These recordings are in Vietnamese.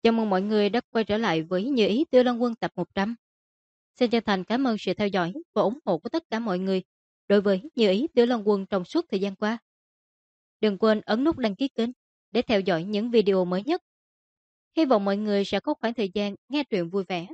Chào mừng mọi người đã quay trở lại với Như Ý Tiêu Lăng Quân tập 100. Xin chân thành cảm ơn sự theo dõi và ủng hộ của tất cả mọi người đối với Như Ý Tiêu Lăng Quân trong suốt thời gian qua. Đừng quên ấn nút đăng ký kênh để theo dõi những video mới nhất. Hy vọng mọi người sẽ có khoảng thời gian nghe truyện vui vẻ.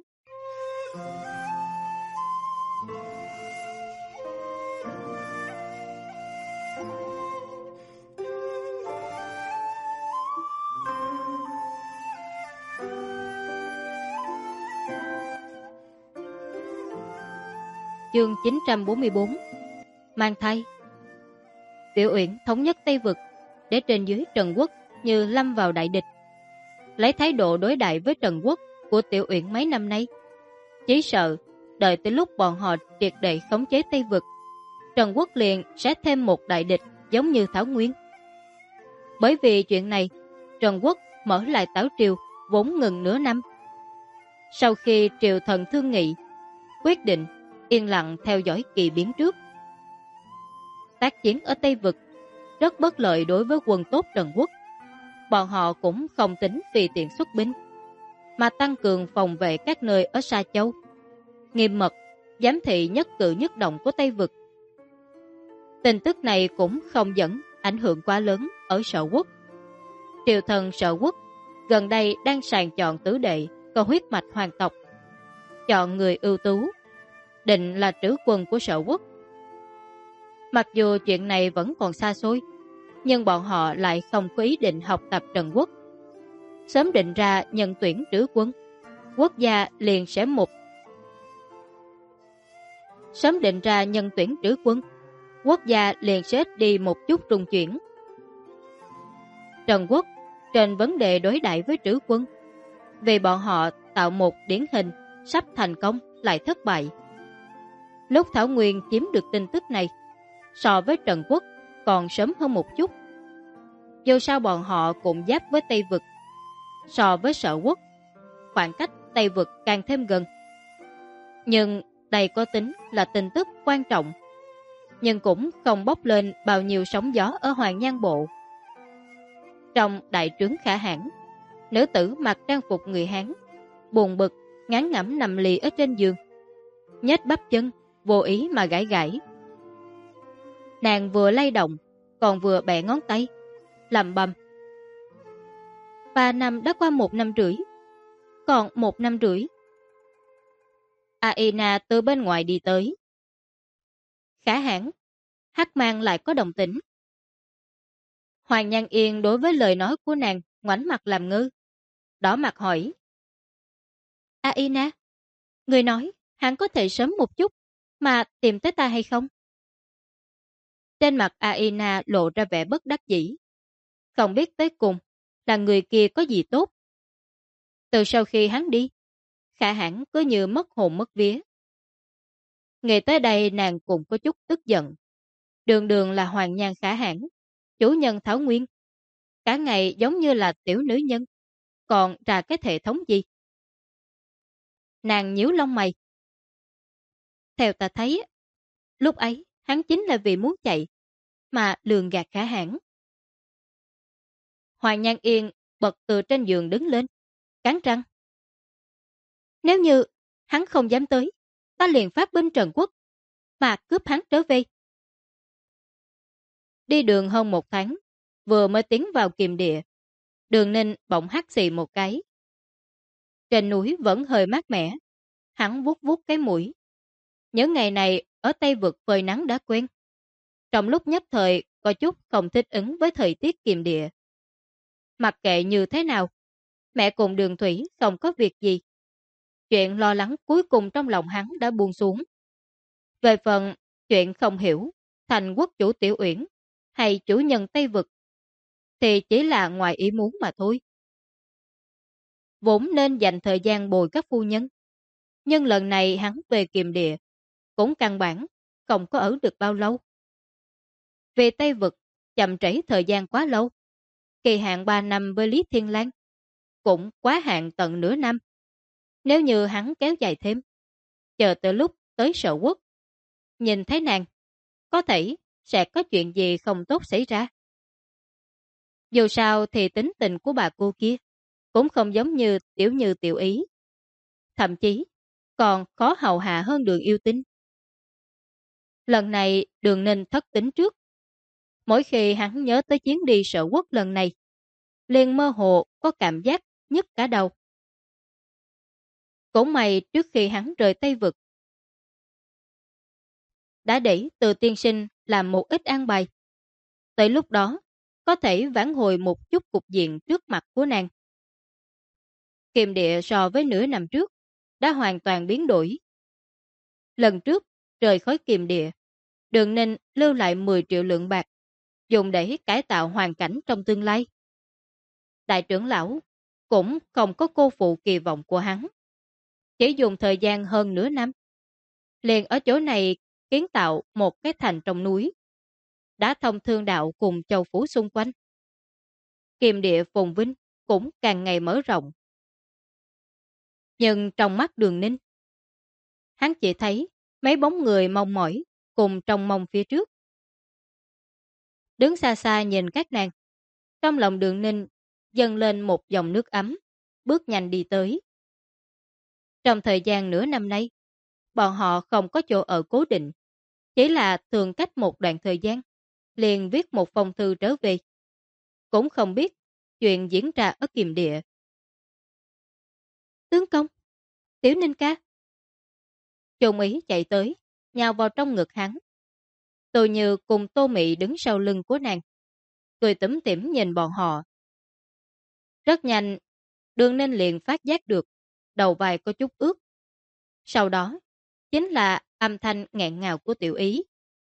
Chương 944 Mang thai. Tiểu Uyển thống nhất Tây Vực để trên dưới Trần Quốc như lâm vào đại địch. Lấy thái độ đối đại với Trần Quốc của Tiểu Uyển mấy năm nay, chỉ sợ đợi tới lúc bọn họ triệt để khống chế Tây Vực, Trần Quốc liền sẽ thêm một đại địch giống như Thảo Nguyên. Bởi vì chuyện này, Trần Quốc mở lại Tảo Triều vốn ngừng nửa năm. Sau khi triều thần thương nghị, quyết định yên lặng theo dõi kỳ biến trước. Tác chiến ở Tây Vực rất bất lợi đối với quân tốt Trần Quốc. Bọn họ cũng không tính vì tiện xuất binh, mà tăng cường phòng vệ các nơi ở Sa Châu, nghiêm mật giám thị nhất cử nhất động của Tây Vực. Tin tức này cũng không dẫn ảnh hưởng quá lớn ở Sở Quốc. Triều thần Sở Quốc gần đây đang sàng chọn tứ đệ có huyết mạch hoàng tộc, chọn người ưu tú, định là trữ quân của Sở Quốc. Mặc dù chuyện này vẫn còn xa xôi, nhưng bọn họ lại không có ý định học tập Trần Quốc. Sớm định ra nhận tuyển trữ quân, quốc gia liền sẽ ít đi một chút trung chuyển. Trần Quốc trên vấn đề đối đãi với trữ quân, vì bọn họ tạo một điển hình sắp thành công lại thất bại. Lúc Thảo Nguyên chiếm được tin tức này, so với Trần Quốc còn sớm hơn một chút. Dù sao bọn họ cũng giáp với Tây Vực, so với Sở Quốc, khoảng cách Tây Vực càng thêm gần. Nhưng đây có tính là tin tức quan trọng, nhưng cũng không bốc lên bao nhiêu sóng gió ở Hoàng Nhan Bộ. Trong đại trướng Khả Hãn, nữ tử mặc trang phục người Hán, buồn bực, ngán ngẩm nằm lì ở trên giường, nhếch bắp chân, vô ý mà gãi gãi. Nàng vừa lay động, còn vừa bẻ ngón tay, lẩm bẩm: 3 năm đã qua 1 năm rưỡi, còn 1 năm rưỡi. Aina từ bên ngoài đi tới. Khả Hãn, Hắc Mang lại có đồng tĩnh. Hoàng Nhan Yên đối với lời nói của nàng ngoảnh mặt làm ngơ, đỏ mặt hỏi: Aina, người nói hắn có thể sớm một chút mà tìm tới ta hay không? Trên mặt Aina lộ ra vẻ bất đắc dĩ, không biết tới cùng là người kia có gì tốt. Từ sau khi hắn đi, Khả Hãn cứ như mất hồn mất vía. Ngày tới đây nàng cũng có chút tức giận. Đường đường là Hoàng Nhan Khả Hãn, chủ nhân Thảo Nguyên, cả ngày giống như là tiểu nữ nhân, còn ra cái hệ thống gì? Nàng nhíu lông mày. Theo ta thấy, lúc ấy hắn chính là vì muốn chạy mà lường gạt Khả Hãn. Hoàng Nhan Yên bật từ trên giường đứng lên, cắn răng: Nếu như hắn không dám tới, ta liền phát binh Trần Quốc mà cướp hắn trở về. Đi đường hơn 1 tháng, vừa mới tiến vào Kiềm Địa, Đường Ninh bỗng hắt xì một cái. Trên núi vẫn hơi mát mẻ, hắn vuốt vuốt cái mũi. Những ngày này ở Tây Vực phơi nắng đã quen, trong lúc nhất thời có chút không thích ứng với thời tiết Kiềm Địa. Mặc kệ như thế nào, mẹ cùng Đường Thủy không có việc gì. Chuyện lo lắng cuối cùng trong lòng hắn đã buông xuống. Về phần chuyện không hiểu thành quốc chủ Tiểu Uyển hay chủ nhân Tây Vực thì chỉ là ngoài ý muốn mà thôi. Vốn nên dành thời gian bồi các phu nhân, nhưng lần này hắn về Kiềm Địa cũng căn bản không có ở được bao lâu. Về Tây Vực chậm trễ thời gian quá lâu, kỳ hạn 3 năm với Lý Thiên Lan cũng quá hạn tận nửa năm. Nếu như hắn kéo dài thêm, chờ tới lúc tới Sở Quốc, nhìn thấy nàng, có thể sẽ có chuyện gì không tốt xảy ra. Dù sao thì tính tình của bà cô kia cũng không giống như Tiểu Ý. Thậm chí, còn khó hầu hạ hơn Đường Yêu Tinh. Lần này Đường Ninh thất tính trước. Mỗi khi hắn nhớ tới chuyến đi Sở Quốc lần này, liền mơ hồ có cảm giác nhức cả đầu. Cũng may trước khi hắn rời Tây Vực, đã để Từ tiên sinh làm một ít an bài. Tới lúc đó, có thể vãn hồi một chút cục diện trước mặt của nàng. Kiềm địa so với nửa năm trước, đã hoàn toàn biến đổi. Lần trước, rời khỏi kiềm địa, Đường Ninh lưu lại 10 triệu lượng bạc, dùng để cải tạo hoàn cảnh trong tương lai. Đại trưởng lão cũng không có cô phụ kỳ vọng của hắn. Chỉ dùng thời gian hơn nửa năm, liền ở chỗ này kiến tạo một cái thành trong núi, đã thông thương đạo cùng châu phủ xung quanh. Kiềm địa phồn vinh cũng càng ngày mở rộng. Nhưng trong mắt Đường Ninh, hắn chỉ thấy mấy bóng người mong mỏi cùng trong mong phía trước. Đứng xa xa nhìn các nàng, trong lòng Đường Ninh dâng lên một dòng nước ấm, bước nhanh đi tới. Trong thời gian nửa năm nay, bọn họ không có chỗ ở cố định, chỉ là thường cách một đoạn thời gian, liền viết một phong thư trở về. Cũng không biết chuyện diễn ra ở kiềm địa. Tướng công, Tiểu Ninh ca. Trung Ý chạy tới, nhào vào trong ngực hắn. Tô Như cùng Tô Mị đứng sau lưng của nàng, cười túm tỉm nhìn bọn họ. Rất nhanh, Đường Ninh liền phát giác được, đầu vai có chút ướt. Sau đó, chính là âm thanh nghẹn ngào của Tiểu Ý.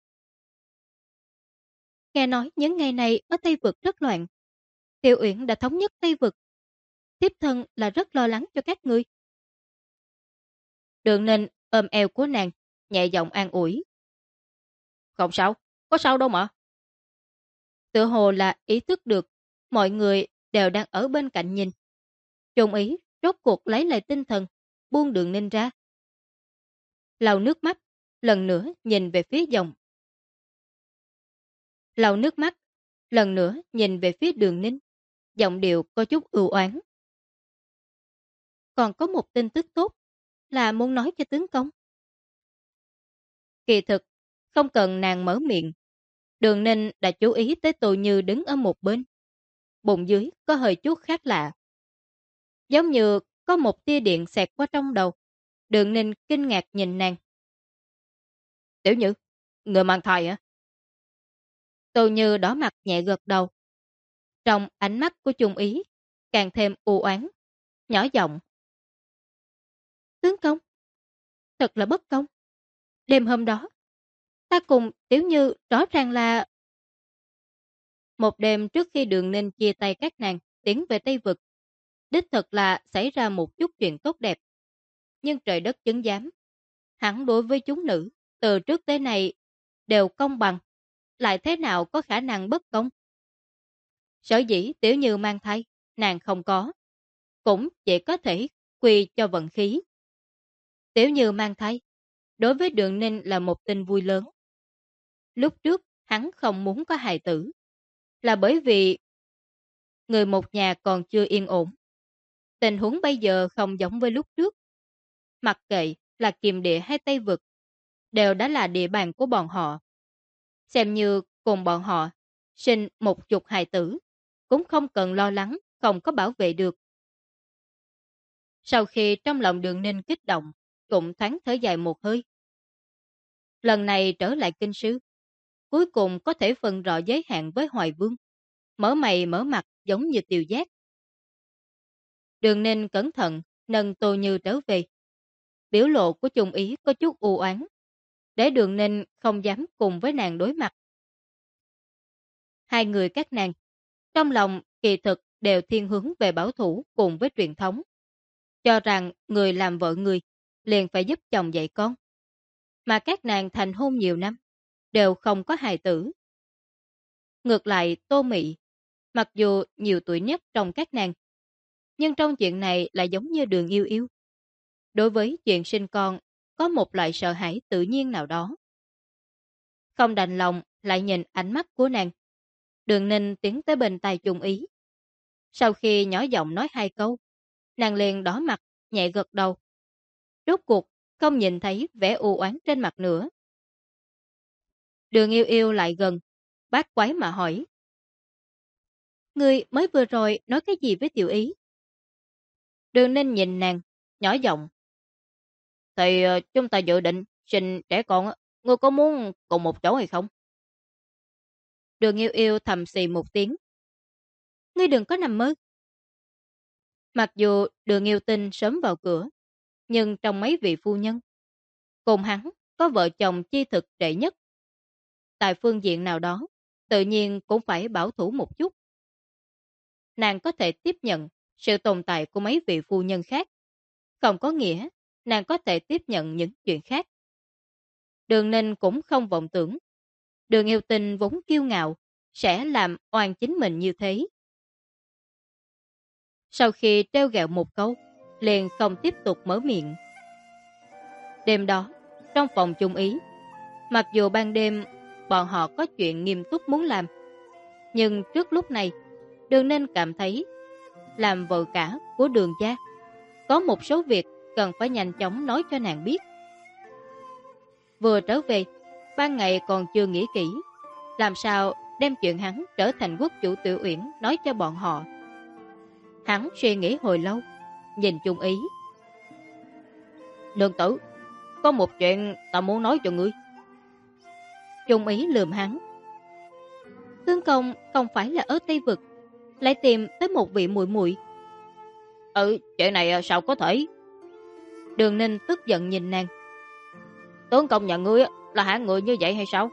Nghe nói những ngày này ở Tây Vực rất loạn. Tiểu Uyển đã thống nhất Tây Vực. Tiếp thân là rất lo lắng cho các ngươi. Đường Ninh ôm eo của nàng, nhẹ giọng an ủi. Không sao, có sao đâu mà. Tựa hồ là ý thức được, mọi người đều đang ở bên cạnh nhìn. Trung Ý rốt cuộc lấy lại tinh thần, buông Đường Ninh ra. Lau nước mắt, lần nữa nhìn về phía dòng. Lau nước mắt, lần nữa nhìn về phía Đường Ninh, giọng điệu có chút ưu oán. Còn có một tin tức tốt, là muốn nói cho tướng công. Kỳ thực, không cần nàng mở miệng, Đường Ninh đã chú ý tới Tô Như đứng ở một bên. Bụng dưới có hơi chút khác lạ. Giống như có một tia điện xẹt qua trong đầu. Đường Ninh kinh ngạc nhìn nàng. Tiểu Như, người mang thai hả? Tô Như đỏ mặt nhẹ gật đầu. Trong ánh mắt của Trung Ý, càng thêm u oán, nhỏ giọng. Tướng công, thật là bất công. Đêm hôm đó, ta cùng Tiểu Như rõ ràng là... Một đêm trước khi Đường Ninh chia tay các nàng tiến về Tây Vực, đích thực là xảy ra một chút chuyện tốt đẹp. Nhưng trời đất chứng giám, hắn đối với chúng nữ, từ trước tới nay đều công bằng, lại thế nào có khả năng bất công. Sở dĩ Tiểu Như mang thai, nàng không có, cũng chỉ có thể quy cho vận khí. Tiểu Như mang thai, đối với Đường Ninh là một tin vui lớn. Lúc trước, hắn không muốn có hài tử, là bởi vì người một nhà còn chưa yên ổn. Tình huống bây giờ không giống với lúc trước. Mặc kệ là kiềm địa hay Tây Vực, đều đã là địa bàn của bọn họ. Xem như cùng bọn họ sinh một chục hài tử, cũng không cần lo lắng không có bảo vệ được. Sau khi trong lòng Đường Ninh kích động, cũng thoáng thở dài một hơi. Lần này trở lại kinh sư, cuối cùng có thể phân rõ giới hạn với Hoài Vương, mở mày mở mặt giống như Tiều Giác. Đường Ninh cẩn thận nâng Tô Như trở về. Biểu lộ của Trung Ý có chút u oán, để Đường Ninh không dám cùng với nàng đối mặt. Hai người các nàng, trong lòng kỳ thực đều thiên hướng về bảo thủ cùng với truyền thống. Cho rằng người làm vợ người liền phải giúp chồng dạy con. Mà các nàng thành hôn nhiều năm, đều không có hài tử. Ngược lại Tô Mị, mặc dù nhiều tuổi nhất trong các nàng, nhưng trong chuyện này là giống như Đường Yêu Yêu. Đối với chuyện sinh con, có một loại sợ hãi tự nhiên nào đó. Không đành lòng lại nhìn ánh mắt của nàng. Đường Ninh tiến tới bên tai Trung Ý. Sau khi nhỏ giọng nói 2 câu, nàng liền đỏ mặt, nhẹ gật đầu. Rốt cuộc, không nhìn thấy vẻ u oán trên mặt nữa. Đường Yêu Yêu lại gần, bát quái mà hỏi. Ngươi mới vừa rồi nói cái gì với Tiểu Ý? Đường Ninh nhìn nàng, nhỏ giọng. Thì chúng ta dự định sinh trẻ con á, ngươi có muốn cùng một chỗ hay không? Đường Yêu Yêu thầm xì một tiếng. Ngươi đừng có nằm mơ. Mặc dù Đường Yêu Tinh sớm vào cửa, nhưng trong mấy vị phu nhân, cùng hắn có vợ chồng chi thực đệ nhất. Tại phương diện nào đó, tự nhiên cũng phải bảo thủ một chút. Nàng có thể tiếp nhận sự tồn tại của mấy vị phu nhân khác, không có nghĩa nàng có thể tiếp nhận những chuyện khác. Đường Ninh cũng không vọng tưởng. Đường Yêu Tinh vốn kiêu ngạo, sẽ làm oan chính mình như thế. Sau khi treo gẹo một câu, liền không tiếp tục mở miệng. Đêm đó, trong phòng chung ý, mặc dù ban đêm bọn họ có chuyện nghiêm túc muốn làm, nhưng trước lúc này, Đường Ninh cảm thấy làm vợ cả của Đường gia, có một số việc cần phải nhanh chóng nói cho nàng biết. Vừa trở về, ban ngày còn chưa nghĩ kỹ, làm sao đem chuyện hắn trở thành quốc chủ Tiểu Uyển nói cho bọn họ. Hắn suy nghĩ hồi lâu, nhìn chung ý. Nương tử, có một chuyện ta muốn nói cho ngươi. Chung ý lườm hắn. Tướng công không phải là ở Tây Vực, lại tìm tới một vị muội muội. Chuyện này sao có thể? Đường Ninh tức giận nhìn nàng. Tướng công nhà ngươi là hạng người như vậy hay sao?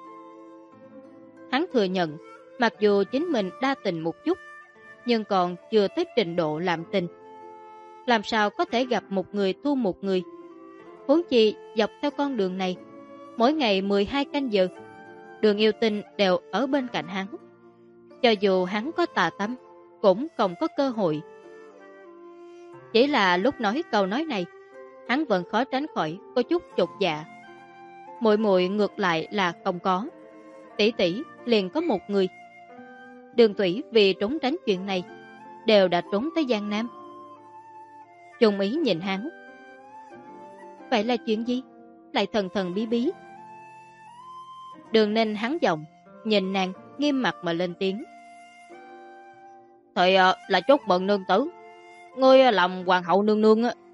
Hắn thừa nhận, mặc dù chính mình đa tình một chút, nhưng còn chưa tới trình độ làm tình. Làm sao có thể gặp một người thua một người? Huống chi dọc theo con đường này, mỗi ngày 12 canh giờ, Đường Yêu Tinh đều ở bên cạnh hắn. Cho dù hắn có tà tâm, cũng không có cơ hội. Chỉ là lúc nói câu nói này, hắn vẫn khó tránh khỏi có chút chột dạ. Muội muội ngược lại là không có. Tỷ tỷ liền có một người. Đường Thủy vì trốn tránh chuyện này, đều đã trốn tới Giang Nam. Chung ý nhìn hắn. Vậy là chuyện gì? Lại thần thần bí bí. Đường Ninh hắn giọng, nhìn nàng nghiêm mặt mà lên tiếng. Thì là chúc mừng nương tử, ngươi làm hoàng hậu nương nương á.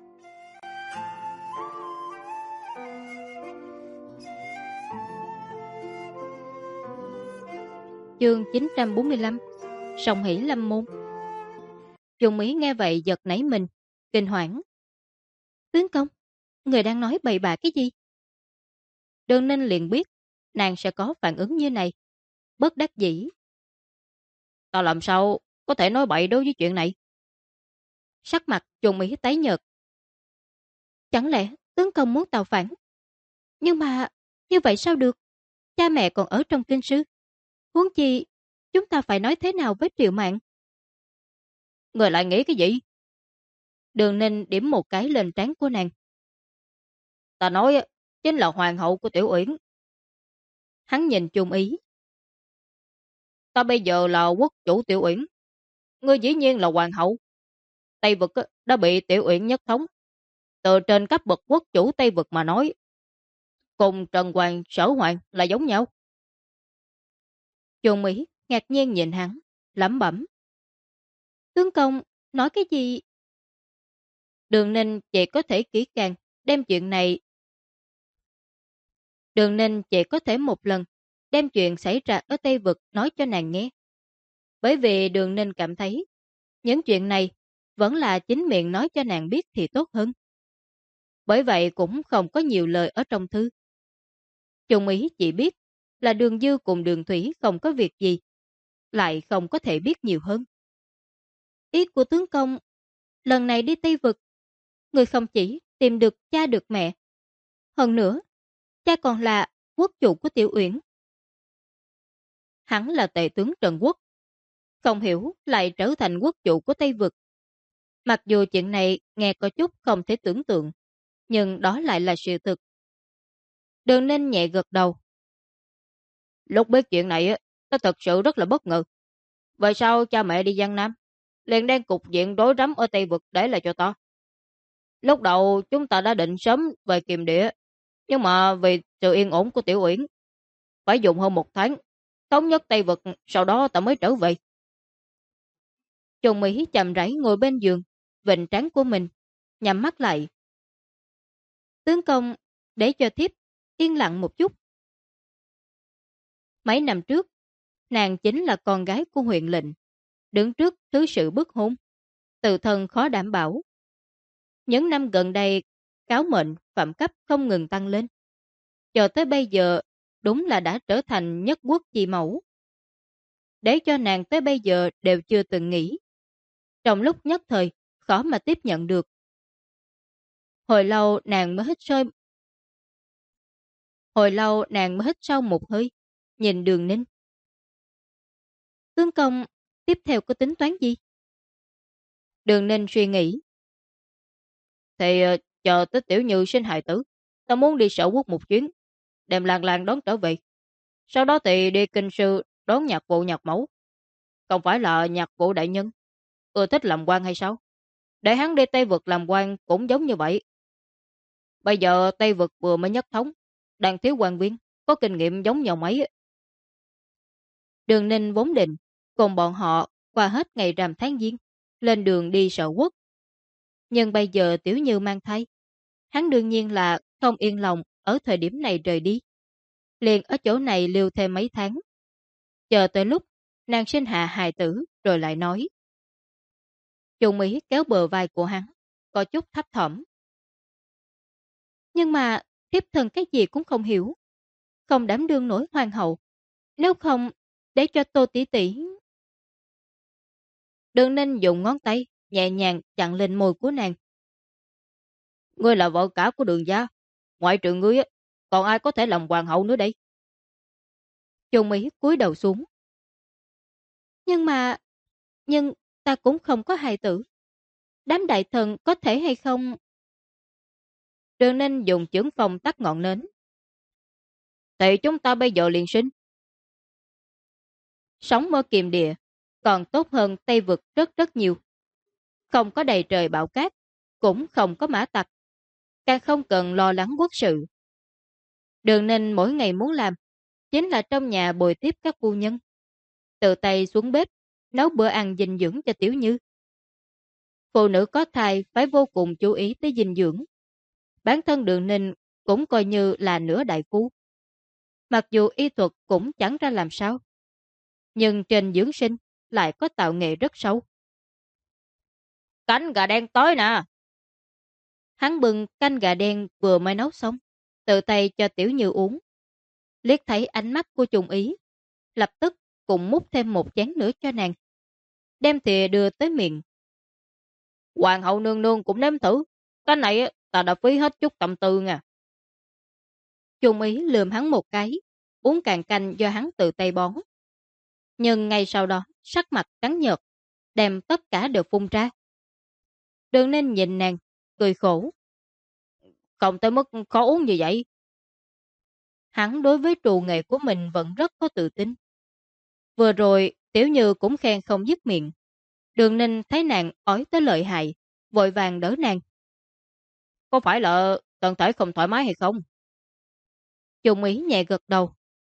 Chương 945. Song hỷ lâm môn. Chung ý nghe vậy giật nảy mình, kinh hoảng. Tướng công, người đang nói bậy bạ cái gì? Đường Ninh liền biết nàng sẽ có phản ứng như này, bất đắc dĩ. Ta làm sao có thể nói bậy đối với chuyện này? Sắc mặt Chung ý tái nhợt. Chẳng lẽ tướng công muốn tạo phản? Nhưng mà như vậy sao được? Cha mẹ còn ở trong kinh sư. Huống chi chúng ta phải nói thế nào với Triệu Mạn? Người lại nghĩ cái gì? Đường Ninh điểm một cái lên trán của nàng. Ta nói chính là hoàng hậu của Tiểu Uyển. Hắn nhìn Chung ý. Ta bây giờ là quốc chủ Tiểu Uyển, ngươi dĩ nhiên là hoàng hậu. Tây Vực đã bị Tiểu Uyển nhất thống. Từ trên cấp bậc quốc chủ Tây Vực mà nói, cùng Trần Hoàng, Sở Hoàng là giống nhau. Chung ý ngạc nhiên nhìn hắn, lẩm bẩm. Tướng công, nói cái gì? Đường Ninh chỉ có thể kỹ càng đem chuyện này. Đường Ninh chỉ có thể một lần đem chuyện xảy ra ở Tây Vực nói cho nàng nghe. Bởi vì Đường Ninh cảm thấy những chuyện này vẫn là chính miệng nói cho nàng biết thì tốt hơn. Bởi vậy cũng không có nhiều lời ở trong thư. Chung ý chỉ biết là Đường Dư cùng Đường Thủy không có việc gì, lại không có thể biết nhiều hơn. Ý của tướng công, lần này đi Tây Vực, người không chỉ tìm được cha được mẹ, hơn nữa, cha còn là quốc chủ của Tiểu Uyển. Hắn là tể tướng Trần Quốc, không hiểu lại trở thành quốc chủ của Tây Vực. Mặc dù chuyện này nghe có chút không thể tưởng tượng, nhưng đó lại là sự thực. Đường Ninh nhẹ gật đầu. Lúc biết chuyện này, ta thật sự rất là bất ngờ. Vậy sao cha mẹ đi Giang Nam? liền đem cục diện rối rắm ở Tây Vực để lại cho ta. Lúc đầu chúng ta đã định sớm về Kiềm Địa, nhưng mà vì sự yên ổn của Tiểu Uyển, phải dùng hơn 1 tháng, thống nhất Tây Vực, sau đó ta mới trở về. Trùng Mỹ chậm rãi ngồi bên giường, vịnh trán của mình, nhắm mắt lại. Tướng công, để cho thiếp yên lặng một chút. Mấy năm trước, nàng chính là con gái của huyện lệnh, đứng trước thứ sự bức hôn, tự thân khó đảm bảo. Những năm gần đây, cáo mệnh, phạm cấp không ngừng tăng lên. Cho tới bây giờ, đúng là đã trở thành nhất quốc chi mẫu. Để cho nàng tới bây giờ đều chưa từng nghĩ. Trong lúc nhất thời, khó mà tiếp nhận được. Hồi lâu nàng mới hít sâu một hơi, nhìn Đường Ninh. Tướng công, tiếp theo có tính toán gì? Đường Ninh suy nghĩ. Thì chờ tới Tiểu Như sinh hài tử, ta muốn đi Sở Quốc một chuyến, đem làng làng đón trở về. Sau đó thì đi kinh sư đón nhạc vụ nhạc mẫu. Không phải là nhạc vụ đại nhân ưa thích làm quan hay sao? Để hắn đi Tây Vực làm quan cũng giống như vậy. Bây giờ Tây Vực vừa mới nhất thống, đang thiếu quan viên, có kinh nghiệm giống nhau mấy. Đường Ninh vốn định cùng bọn họ qua hết ngày rằm tháng Giêng, lên đường đi Sở Quốc. Nhưng bây giờ Tiểu Như mang thai, hắn đương nhiên là không yên lòng ở thời điểm này rời đi. Liền ở chỗ này lưu thêm mấy tháng. Chờ tới lúc nàng sinh hạ hài tử rồi lại nói. Trung Mỹ kéo bờ vai của hắn, có chút thấp thỏm. Nhưng mà thiếp thân cái gì cũng không hiểu, không đảm đương nổi hoàng hậu. Nếu không, để cho Tô tỷ tỷ. Đường Ninh dùng ngón tay nhẹ nhàng chặn lên môi của nàng. Ngươi là vợ cả của Đường gia, ngoại trừ ngươi, còn ai có thể làm hoàng hậu nữa đây? Trung Mỹ cúi đầu xuống. Nhưng ta cũng không có hài tử. Đám đại thần có thể hay không? Đường Ninh dùng chưởng phong tắt ngọn nến. Thì chúng ta bây giờ liền sinh. Sống ở Kiềm Địa còn tốt hơn Tây Vực rất rất nhiều. Không có đầy trời bão cát, cũng không có mã tặc, càng không cần lo lắng quốc sự. Đường Ninh mỗi ngày muốn làm chính là trong nhà bồi tiếp các phu nhân, tự tay xuống bếp nấu bữa ăn dinh dưỡng cho Tiểu Như. Phụ nữ có thai phải vô cùng chú ý tới dinh dưỡng. Bản thân Đường Ninh cũng coi như là nửa đại phu. Mặc dù y thuật cũng chẳng ra làm sao, nhưng trên dưỡng sinh lại có tạo nghệ rất sâu. Cánh gà đen tối nè. Hắn bưng canh gà đen vừa mới nấu xong, tự tay cho Tiểu Như uống. Liếc thấy ánh mắt của Trung Ý, lập tức cũng múc thêm một chén nữa cho nàng. Đem thìa đưa tới miệng. Hoàng hậu nương nương cũng nếm thử. Cái này ta đã phí hết chút tâm tư nha. Trung Ý lườm hắn một cái, uống cạn canh do hắn tự tay bón. Nhưng ngay sau đó, sắc mặt trắng nhợt, đem tất cả đều phun ra. Đường Ninh nhìn nàng, cười khổ. Không tới mức khó uống như vậy. Hắn đối với trù nghệ của mình vẫn rất có tự tin. Vừa rồi, Tiểu Như cũng khen không dứt miệng. Đường Ninh thấy nàng ói tới lợi hại, vội vàng đỡ nàng. Có phải là thân thể không thoải mái hay không? Trung Ý nhẹ gật đầu.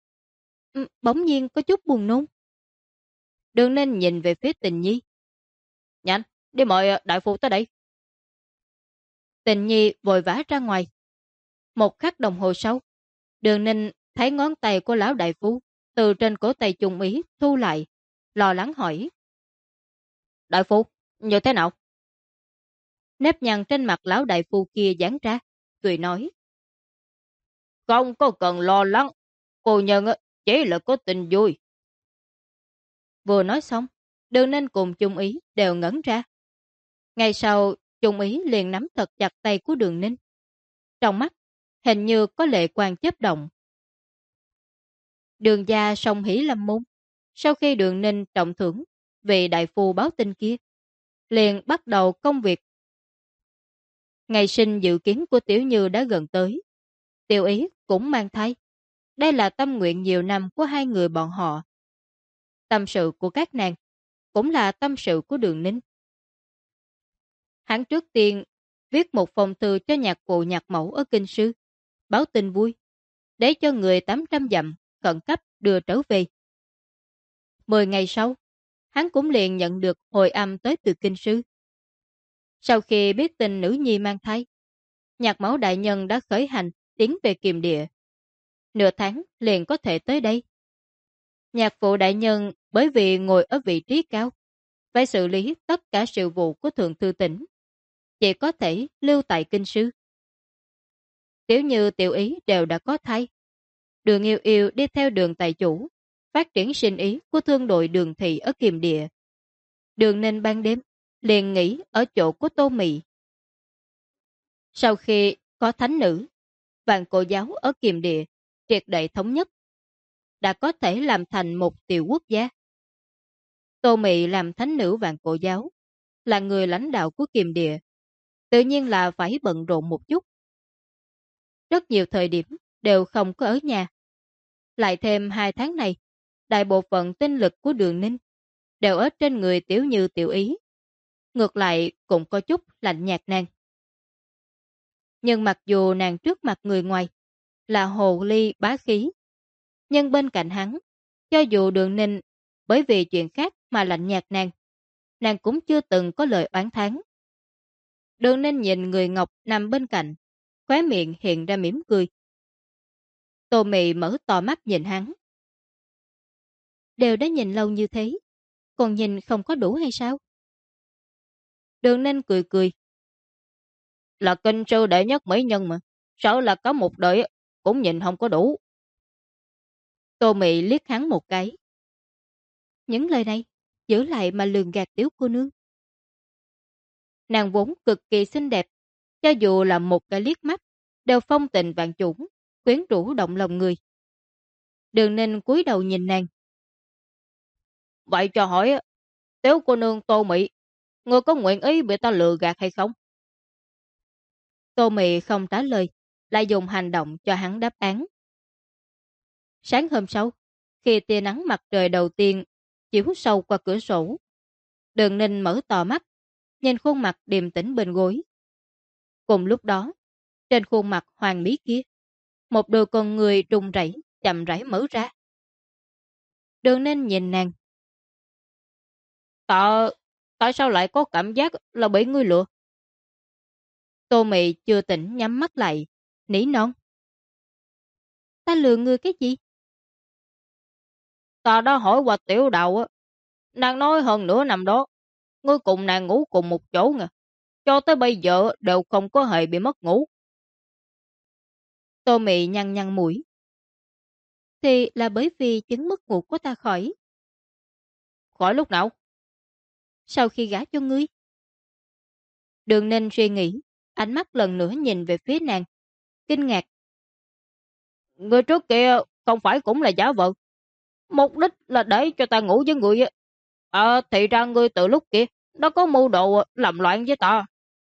Bỗng nhiên có chút buồn nôn. Đường Ninh nhìn về phía Tình Nhi. Nhanh, đi mời đại phu tới đây. Tình Nhi vội vã ra ngoài. Một khắc đồng hồ sau, Đường Ninh thấy ngón tay của lão đại phu từ trên cổ tay Trung Ý thu lại, lo lắng hỏi. Đại phu, như thế nào? Nếp nhăn trên mặt lão đại phu kia giãn ra, cười nói. Không có cần lo lắng, cô nhân chỉ là có tình vui. Vừa nói xong, Đường Ninh cùng Trung Ý đều ngẩn ra. Ngay sau, Trung Ý liền nắm thật chặt tay của Đường Ninh. Trong mắt, hình như có lệ quang chớp động. Đường gia song hỷ lâm môn. Sau khi Đường Ninh trọng thưởng vì đại phu báo tin kia, liền bắt đầu công việc. Ngày sinh dự kiến của Tiểu Như đã gần tới. Tiểu Ý cũng mang thai. Đây là tâm nguyện nhiều năm của hai người bọn họ. Tâm sự của các nàng cũng là tâm sự của Đường Ninh. Hắn trước tiên viết một phong thư cho nhạc phụ nhạc mẫu ở Kinh Sư, báo tin vui, để cho người 800 dặm khẩn cấp đưa trở về. 10 ngày sau, hắn cũng liền nhận được hồi âm tới từ Kinh Sư. Sau khi biết tin nữ nhi mang thai, nhạc mẫu đại nhân đã khởi hành tiến về Kiềm Địa. Nửa tháng liền có thể tới đây. Nhạc phụ đại nhân bởi vì ngồi ở vị trí cao, phải xử lý tất cả sự vụ của Thượng Thư tỉnh, chỉ có thể lưu tại Kinh Sư. Tiểu Như Tiểu Ý đều đã có thai. Đường Yêu Yêu đi theo Đường tài chủ, phát triển sinh ý của thương đội Đường thị ở Kiềm Địa. Đường Ninh ban đêm liền nghỉ ở chỗ của Tô Mị. Sau khi có thánh nữ, Vạn Cổ giáo ở Kiềm Địa triệt để thống nhất, đã có thể làm thành một tiểu quốc gia. Tô Mị làm thánh nữ Vạn Cổ giáo, là người lãnh đạo của Kiềm Địa, tự nhiên là phải bận rộn một chút. Rất nhiều thời điểm đều không có ở nhà. Lại thêm 2 tháng này, đại bộ phận tinh lực của Đường Ninh đều ở trên người Tiểu Như Tiểu Ý. Ngược lại cũng có chút lạnh nhạt nàng. Nhưng mặc dù nàng trước mặt người ngoài là hồ ly bá khí, nhưng bên cạnh hắn, cho dù Đường Ninh bởi vì chuyện khác mà lạnh nhạt nàng cũng chưa từng có lời oán thán. Đường Ninh nhìn người Ngọc nằm bên cạnh, khóe miệng hiện ra mỉm cười. Tô Mị mở to mắt nhìn hắn. Đều đã nhìn lâu như thế, còn nhìn không có đủ hay sao? Đường Ninh cười cười. Là Kinh Sư đệ nhất mỹ nhân mà, sợ là có một đời cũng nhìn không có đủ. Tô Mị liếc hắn một cái. Những lời này giữ lại mà lường gạt Tiểu cô nương. Nàng vốn cực kỳ xinh đẹp, cho dù là một cái liếc mắt đều phong tình vạn chủng, quyến rũ động lòng người. Đường Ninh cúi đầu nhìn nàng. Vậy cho hỏi, Tiểu cô nương Tô Mị, ngươi có nguyện ý bị ta lừa gạt hay không? Tô Mị không trả lời, lại dùng hành động cho hắn đáp án. Sáng hôm sau, khi tia nắng mặt trời đầu tiên chiếu sâu qua cửa sổ, Đường Ninh mở to mắt, nhìn khuôn mặt điềm tĩnh bên gối. Cùng lúc đó, trên khuôn mặt hoàng mỹ kia, một đôi con người run rẩy chậm rãi mở ra. Đường Ninh nhìn nàng. Tại sao lại có cảm giác là bị ngươi lừa? Tô Mị chưa tỉnh nhắm mắt lại, nỉ non. Ta lừa ngươi cái gì? Ta đã hỏi qua tiểu đầu á. Nàng nói hơn nửa năm đó, ngươi cùng nàng ngủ cùng một chỗ nè. Cho tới bây giờ đều không có hề bị mất ngủ. Tô Mị nhăn nhăn mũi. Thì là bởi vì chứng mất ngủ của ta khỏi. Khỏi lúc nào? Sau khi gả cho ngươi. Đường Ninh suy nghĩ, ánh mắt lần nữa nhìn về phía nàng, kinh ngạc. Người trước kia không phải cũng là giả vợ. Mục đích là để cho ta ngủ với người. Thì ra ngươi từ lúc kia nó có mưu đồ làm loạn với ta.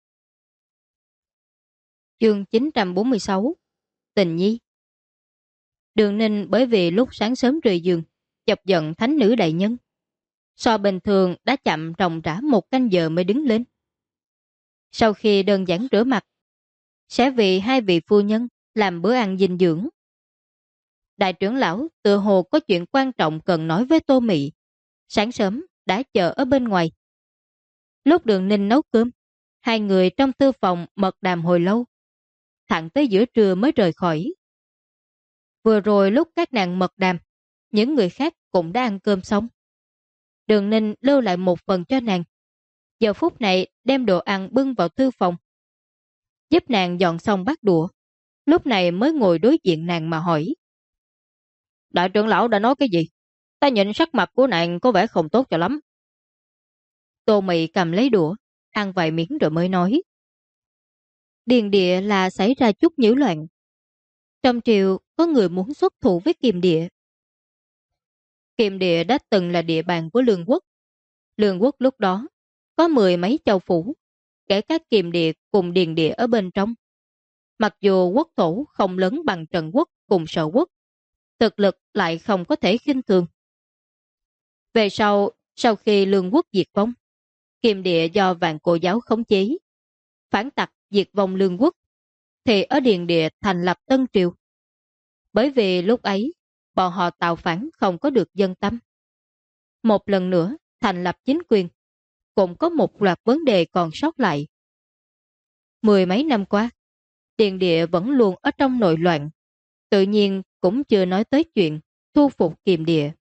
Chương 946 Tình Nhi. Đường Ninh bởi vì lúc sáng sớm rời giường chọc giận thánh nữ đại nhân, so bình thường đã chậm ròng rã 1 canh giờ mới đứng lên. Sau khi đơn giản rửa mặt, sẽ vì 2 vị phu nhân làm bữa ăn dinh dưỡng. Đại trưởng lão tựa hồ có chuyện quan trọng cần nói với Tô Mị, sáng sớm đã chờ ở bên ngoài. Lúc Đường Ninh nấu cơm, 2 người trong thư phòng mật đàm hồi lâu, thẳng tới giữa trưa mới rời khỏi. Vừa rồi lúc các nàng mật đàm, những người khác cũng đã ăn cơm xong. Đường Ninh lưu lại một phần cho nàng, giờ phút này đem đồ ăn bưng vào thư phòng, giúp nàng dọn xong bát đũa, lúc này mới ngồi đối diện nàng mà hỏi. Đại trưởng lão đã nói cái gì? Ta nhìn sắc mặt của nàng có vẻ không tốt cho lắm. Tô Mị cầm lấy đũa, ăn vài miếng rồi mới nói. Điền Địa là xảy ra chút nhiễu loạn. Trong triều có người muốn xuất thủ với Kiềm Địa. Kiềm Địa đã từng là địa bàn của Lương quốc. Lương quốc lúc đó có 10 mấy châu phủ, kể cả Kiềm Địa cùng Điền Địa ở bên trong. Mặc dù quốc thổ không lớn bằng Trần quốc cùng Sở quốc, thực lực lại không có thể khinh thường. Về sau, Sau khi Lương quốc diệt vong, Kiềm Địa do Vạn Cổ giáo khống chế, phản tặc diệt vong Lương quốc, thì ở Điền Địa thành lập Tân Triều. Bởi vì lúc ấy, bọn họ tạo phản không có được dân tâm. Một lần nữa, thành lập chính quyền, cũng có một loạt vấn đề còn sót lại. Mười mấy năm qua, Điền Địa vẫn luôn ở trong nội loạn, tự nhiên cũng chưa nói tới chuyện thu phục Kiềm Địa.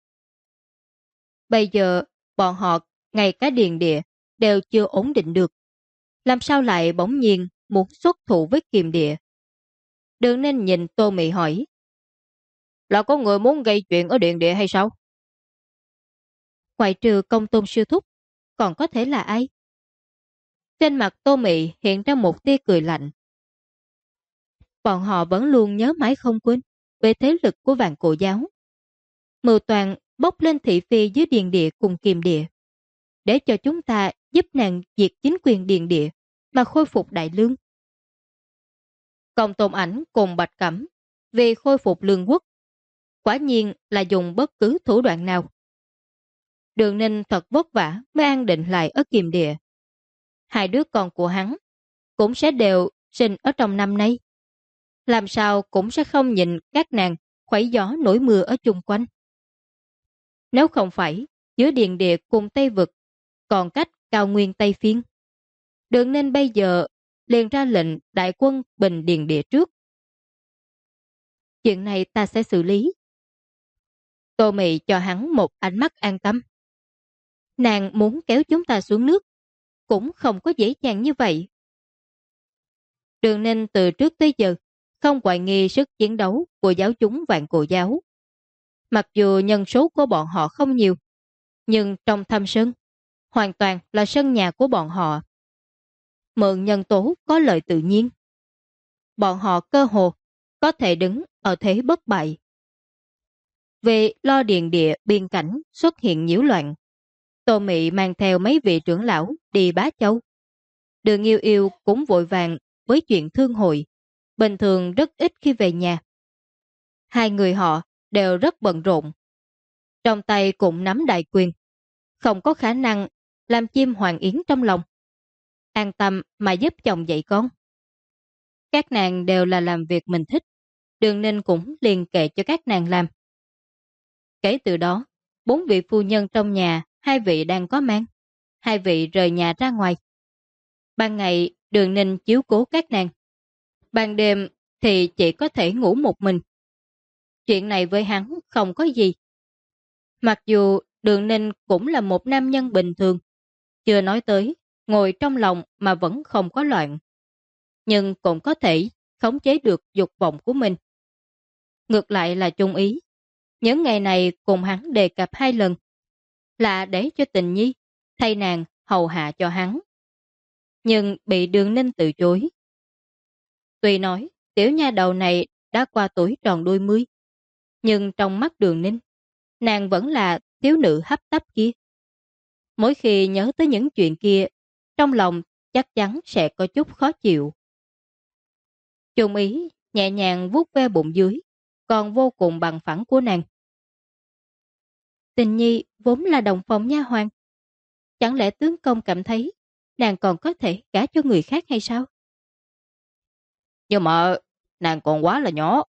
Bây giờ, bọn họ ngay cả Điền Địa đều chưa ổn định được. Làm sao lại bỗng nhiên muốn xuất thủ với Kiềm Địa? Đường Ninh nhìn Tô Mị hỏi. Là có người muốn gây chuyện ở Điền Địa hay sao? Ngoại trừ Công Tôn sư thúc, còn có thể là ai? Trên mặt Tô Mị hiện ra một tia cười lạnh. Bọn họ vẫn luôn nhớ mãi không quên về thế lực của Vạn Cổ giáo. Mưu toàn bốc lên thị phi dưới Điền Địa cùng Kiềm Địa, để cho chúng ta giúp nàng diệt chính quyền Điền Địa mà khôi phục Đại Lương. Công Tôn Ảnh cùng Bạch Cẩm vì khôi phục Lương quốc, quả nhiên là dùng bất cứ thủ đoạn nào. Đường Ninh thật vất vả mới an định lại ở Kiềm Địa. Hai đứa con của hắn cũng sẽ đều sinh ở trong năm nay. Làm sao cũng sẽ không nhìn các nàng khuấy gió nổi mưa ở chung quanh. Nếu không phải giữa Điền Địa cùng Tây Vực còn cách cao nguyên Tây Phiên, Đường Ninh bây giờ liền ra lệnh đại quân bình Điền Địa trước. Chuyện này ta sẽ xử lý. Tô Mị cho hắn một ánh mắt an tâm. Nàng muốn kéo chúng ta xuống nước cũng không có dễ dàng như vậy. Đường Ninh từ trước tới giờ không hoài nghi sức chiến đấu của giáo chúng Vạn Cổ giáo. Mặc dù nhân số của bọn họ không nhiều, nhưng trong thâm sơn hoàn toàn là sân nhà của bọn họ. Mượn nhân tố có lợi tự nhiên, bọn họ cơ hồ có thể đứng ở thế bất bại. Về lo Điền Địa biên cảnh xuất hiện nhiễu loạn, Tô Mị mang theo mấy vị trưởng lão đi Bá Châu. Đường Yêu Yêu cũng vội vàng với chuyện thương hội, bình thường rất ít khi về nhà. Hai người họ đều rất bận rộn, trong tay cũng nắm đại quyền, không có khả năng làm chim hoàng yến trong lòng, an tâm mà giúp chồng dạy con. Các nàng đều là làm việc mình thích, Đường Ninh cũng liền kệ cho các nàng làm. Kể từ đó, 4 vị phu nhân trong nhà, 2 vị đang có mang, 2 vị rời nhà ra ngoài. Ban ngày Đường Ninh chiếu cố các nàng, ban đêm thì chỉ có thể ngủ một mình. Chuyện này với hắn không có gì. Mặc dù Đường Ninh cũng là một nam nhân bình thường, chưa nói tới ngồi trong lòng mà vẫn không có loạn, nhưng cũng có thể khống chế được dục vọng của mình. Ngược lại là Trung Ý, những ngày này cùng hắn đề cập 2 lần, là để cho Tình Nhi thay nàng hầu hạ cho hắn, nhưng bị Đường Ninh từ chối. Tuy nói tiểu nha đầu này đã qua tuổi tròn đôi mươi, nhưng trong mắt Đường Ninh, nàng vẫn là thiếu nữ hấp tấp kia. Mỗi khi nhớ tới những chuyện kia, trong lòng chắc chắn sẽ có chút khó chịu. Trung Ý nhẹ nhàng vuốt ve bụng dưới, còn vô cùng bằng phẳng của nàng. Tình Nhi vốn là đồng phòng nha hoàn, chẳng lẽ tướng công cảm thấy nàng còn có thể gả cho người khác hay sao? Nhưng mà nàng còn quá là nhỏ.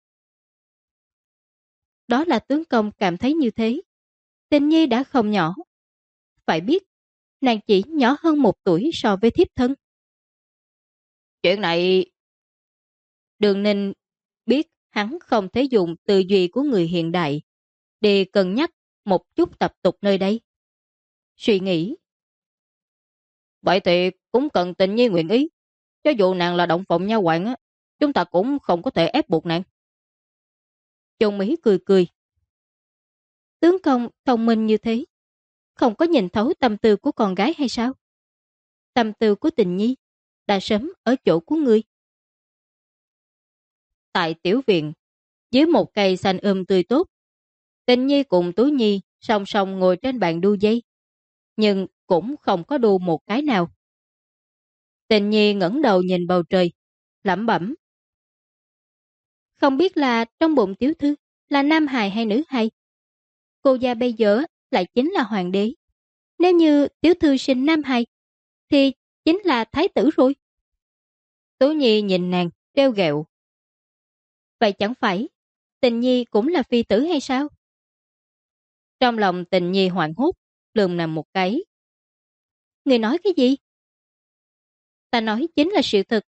Đó là tướng công cảm thấy như thế. Tình Nhi đã không nhỏ. Phải biết, nàng chỉ nhỏ hơn 1 tuổi so với thiếp thân. Chuyện này... Đường Ninh biết hắn không thể dùng tư duy của người hiện đại để cân nhắc một chút tập tục nơi đây. Suy nghĩ. Vậy thì cũng cần Tình Nhi nguyện ý. Cho dù nàng là động phòng nha hoàn á, chúng ta cũng không có thể ép buộc nàng. Trung Mỹ cười cười. Tướng công thông minh như thế, không có nhìn thấu tâm tư của con gái hay sao? Tâm tư của Tình Nhi đã sớm ở chỗ của ngươi. Tại tiểu viện, dưới một cây xanh tươi tốt, Tình Nhi cùng Tú Nhi song song ngồi trên bàn đu dây, nhưng cũng không có đu một cái nào. Tình Nhi ngẩng đầu nhìn bầu trời, lẩm bẩm. Không biết là trong bụng tiểu thư là nam hài hay nữ hài? Cô gia bây giờ lại chính là hoàng đế. Nếu như tiểu thư sinh nam hài, thì chính là thái tử rồi. Tố Nhi nhìn nàng, trêu ghẹo. Vậy chẳng phải, Tình Nhi cũng là phi tử hay sao? Trong lòng Tình Nhi hoảng hốt, lườm nàng một cái. Người nói cái gì? Ta nói chính là sự thật.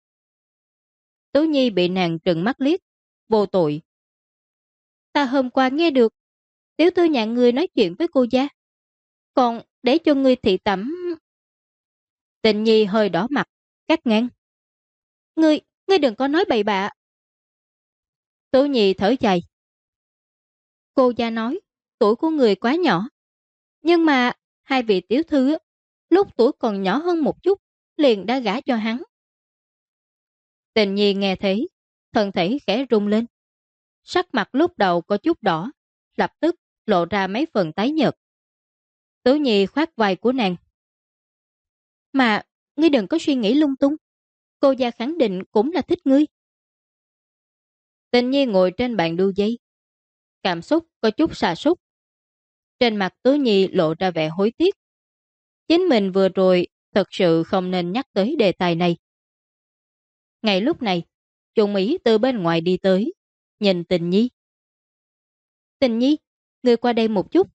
Tố Nhi bị nàng trừng mắt liếc, vô tội. Ta hôm qua nghe được, tiểu thư nhà ngươi nói chuyện với cô gia. Còn để cho ngươi thị tẩm... Tình Nhi hơi đỏ mặt, cắt ngang. Ngươi đừng có nói bậy bạ. Tố Nhi thở dài. Cô gia nói, tuổi của người quá nhỏ. Nhưng mà hai vị tiểu thư lúc tuổi còn nhỏ hơn một chút, liền đã gả cho hắn. Tình Nhi nghe thấy, thân thể khẽ rung lên. Sắc mặt lúc đầu có chút đỏ, lập tức lộ ra mấy phần tái nhợt. Tố Nhi khoác vai của nàng. Mà ngươi đừng có suy nghĩ lung tung. Cô gia khẳng định cũng là thích ngươi. Tình Nhi ngồi trên bàn đu dây. Cảm xúc có chút sa sút. Trên mặt Tố Nhi lộ ra vẻ hối tiếc. Chính mình vừa rồi thật sự không nên nhắc tới đề tài này. Ngay lúc này, Trung Ý từ bên ngoài đi tới, nhìn Tình Nhi. Tình Nhi, ngươi qua đây một chút.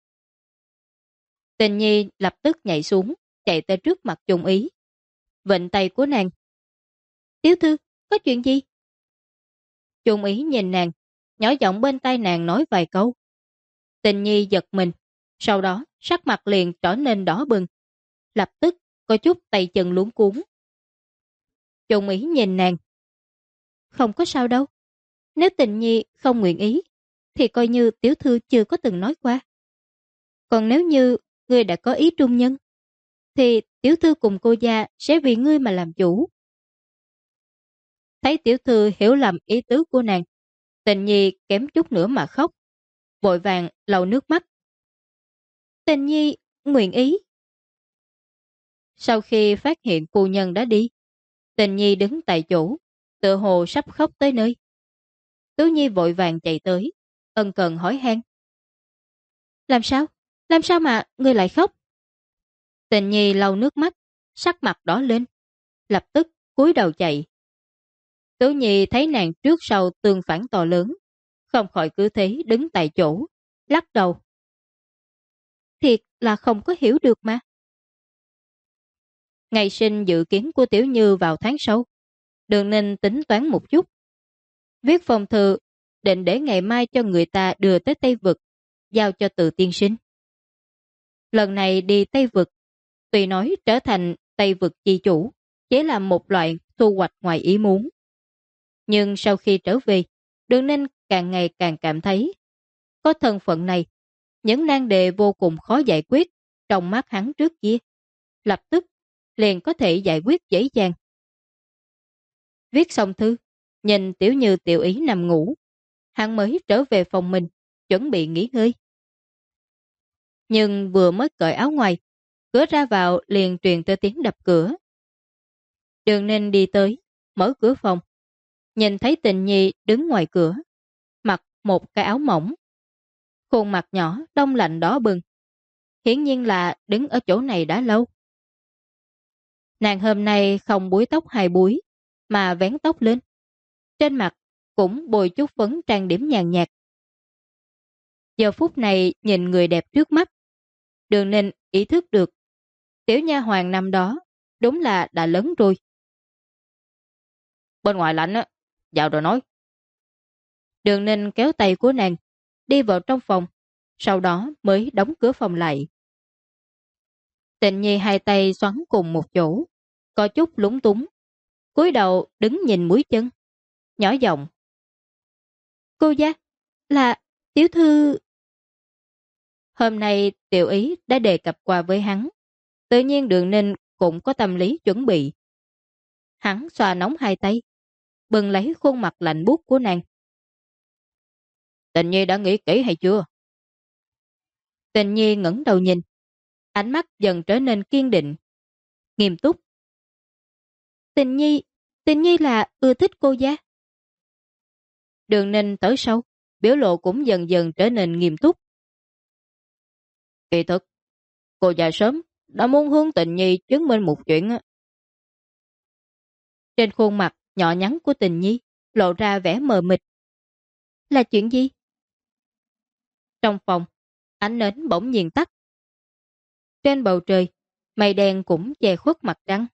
Tình Nhi lập tức nhảy xuống, chạy tới trước mặt Trung Ý. Vịnh tay của nàng. Tiểu thư, có chuyện gì? Trung Ý nhìn nàng, nhỏ giọng bên tai nàng nói vài câu. Tình Nhi giật mình, sau đó sắc mặt liền trở nên đỏ bừng. Lập tức có chút tay chân luống cuống. Trung Ý nhìn nàng. Không có sao đâu. Nếu Tình Nhi không nguyện ý, thì coi như tiểu thư chưa có từng nói qua. Còn nếu như ngươi đã có ý trung nhân, thì tiểu thư cùng cô gia sẽ vì ngươi mà làm chủ. Thấy tiểu thư hiểu lầm ý tứ của nàng, Tình Nhi kém chút nữa mà khóc. Vội vàng lau nước mắt. Tình Nhi nguyện ý. Sau khi phát hiện phu nhân đã đi, Tình Nhi đứng tại chỗ, tựa hồ sắp khóc tới nơi. Tố Nhi vội vàng chạy tới, ân cần hỏi han. Làm sao? Làm sao mà ngươi lại khóc? Tình Nhi lau nước mắt, sắc mặt đỏ lên, lập tức cúi đầu chạy. Tố Nhi thấy nàng trước sau tương phản to lớn, không khỏi cứ thế đứng tại chỗ, lắc đầu. Thiệt là không có hiểu được mà. Ngày sinh dự kiến của Tiểu Như vào tháng sau, Đường Ninh tính toán một chút. Viết phong thư, định để ngày mai cho người ta đưa tới Tây Vực, giao cho Từ tiên sinh. Lần này đi Tây Vực, tuy nói trở thành Tây Vực chi chủ, chỉ là một loại thu hoạch ngoài ý muốn. Nhưng sau khi trở về, Đường Ninh càng ngày càng cảm thấy có thân phận này, những nan đề vô cùng khó giải quyết trong mắt hắn trước kia, lập tức liền có thể giải quyết dễ dàng. Viết xong thư, nhìn Tiểu Như Tiểu Ý nằm ngủ, hắn mới trở về phòng mình, chuẩn bị nghỉ ngơi. Nhưng vừa mới cởi áo ngoài, cửa ra vào liền truyền tới tiếng đập cửa. Đường Ninh đi tới, mở cửa phòng, nhìn thấy Tình Nhi đứng ngoài cửa, mặc một cái áo mỏng. Khuôn mặt nhỏ đông lạnh đỏ bừng, hiển nhiên là đứng ở chỗ này đã lâu. Nàng hôm nay không búi tóc hai búi, mà vén tóc lên. Trên mặt cũng bôi chút phấn trang điểm nhàn nhạt. Giờ phút này nhìn người đẹp trước mắt, Đường Ninh ý thức được tiểu nha hoàng năm đó đúng là đã lớn rồi. Bên ngoài lạnh á, vào rồi nói. Đường Ninh kéo tay của nàng, đi vào trong phòng, sau đó mới đóng cửa phòng lại. Tình Nhi hai tay xoắn cùng một chỗ, có chút lúng túng, cúi đầu đứng nhìn mũi chân, nhỏ giọng. Cô gia, là tiểu thư... Hôm nay Tiểu Ý đã đề cập qua với hắn, tự nhiên Đường Ninh cũng có tâm lý chuẩn bị. Hắn xoa nóng hai tay, bừng lấy khuôn mặt lạnh buốt của nàng. Tình Nhi đã nghĩ kỹ hay chưa? Tình Nhi ngẩng đầu nhìn, ánh mắt dần trở nên kiên định, nghiêm túc. Tình Nhi là ưa thích cô gia. Đường Ninh tới sâu, biểu lộ cũng dần dần trở nên nghiêm túc. Kỳ thực, cô già sớm đã muốn hướng Tình Nhi chứng minh một chuyện á. Trên khuôn mặt nhỏ nhắn của Tình Nhi lộ ra vẻ mờ mịt. Là chuyện gì? Trong phòng, ánh nến bỗng nhiên tắt. Trên bầu trời, mây đen cũng che khuất mặt trăng.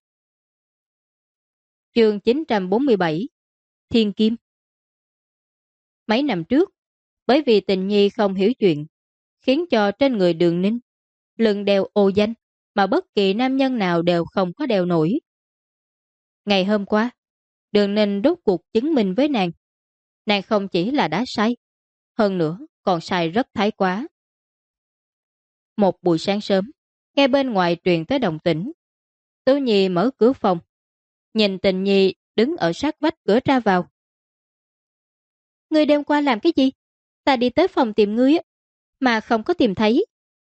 Chương 947 Thiên Kim. Mấy năm trước, bởi vì Tình Nhi không hiểu chuyện, khiến cho trên người Đường Ninh lưng đeo ô danh mà bất kỳ nam nhân nào đều không có đeo nổi. Ngày hôm qua, Đường Ninh rốt cuộc chứng minh với nàng không chỉ là đã sai, hơn nữa còn sai rất thái quá. Một buổi sáng sớm, nghe bên ngoài truyền tới động tĩnh, Tố Nhi mở cửa phòng, nhìn Tình Nhi đứng ở sát vách cửa ra vào. Ngươi đêm qua làm cái gì? Ta đi tới phòng tìm ngươi mà không có tìm thấy.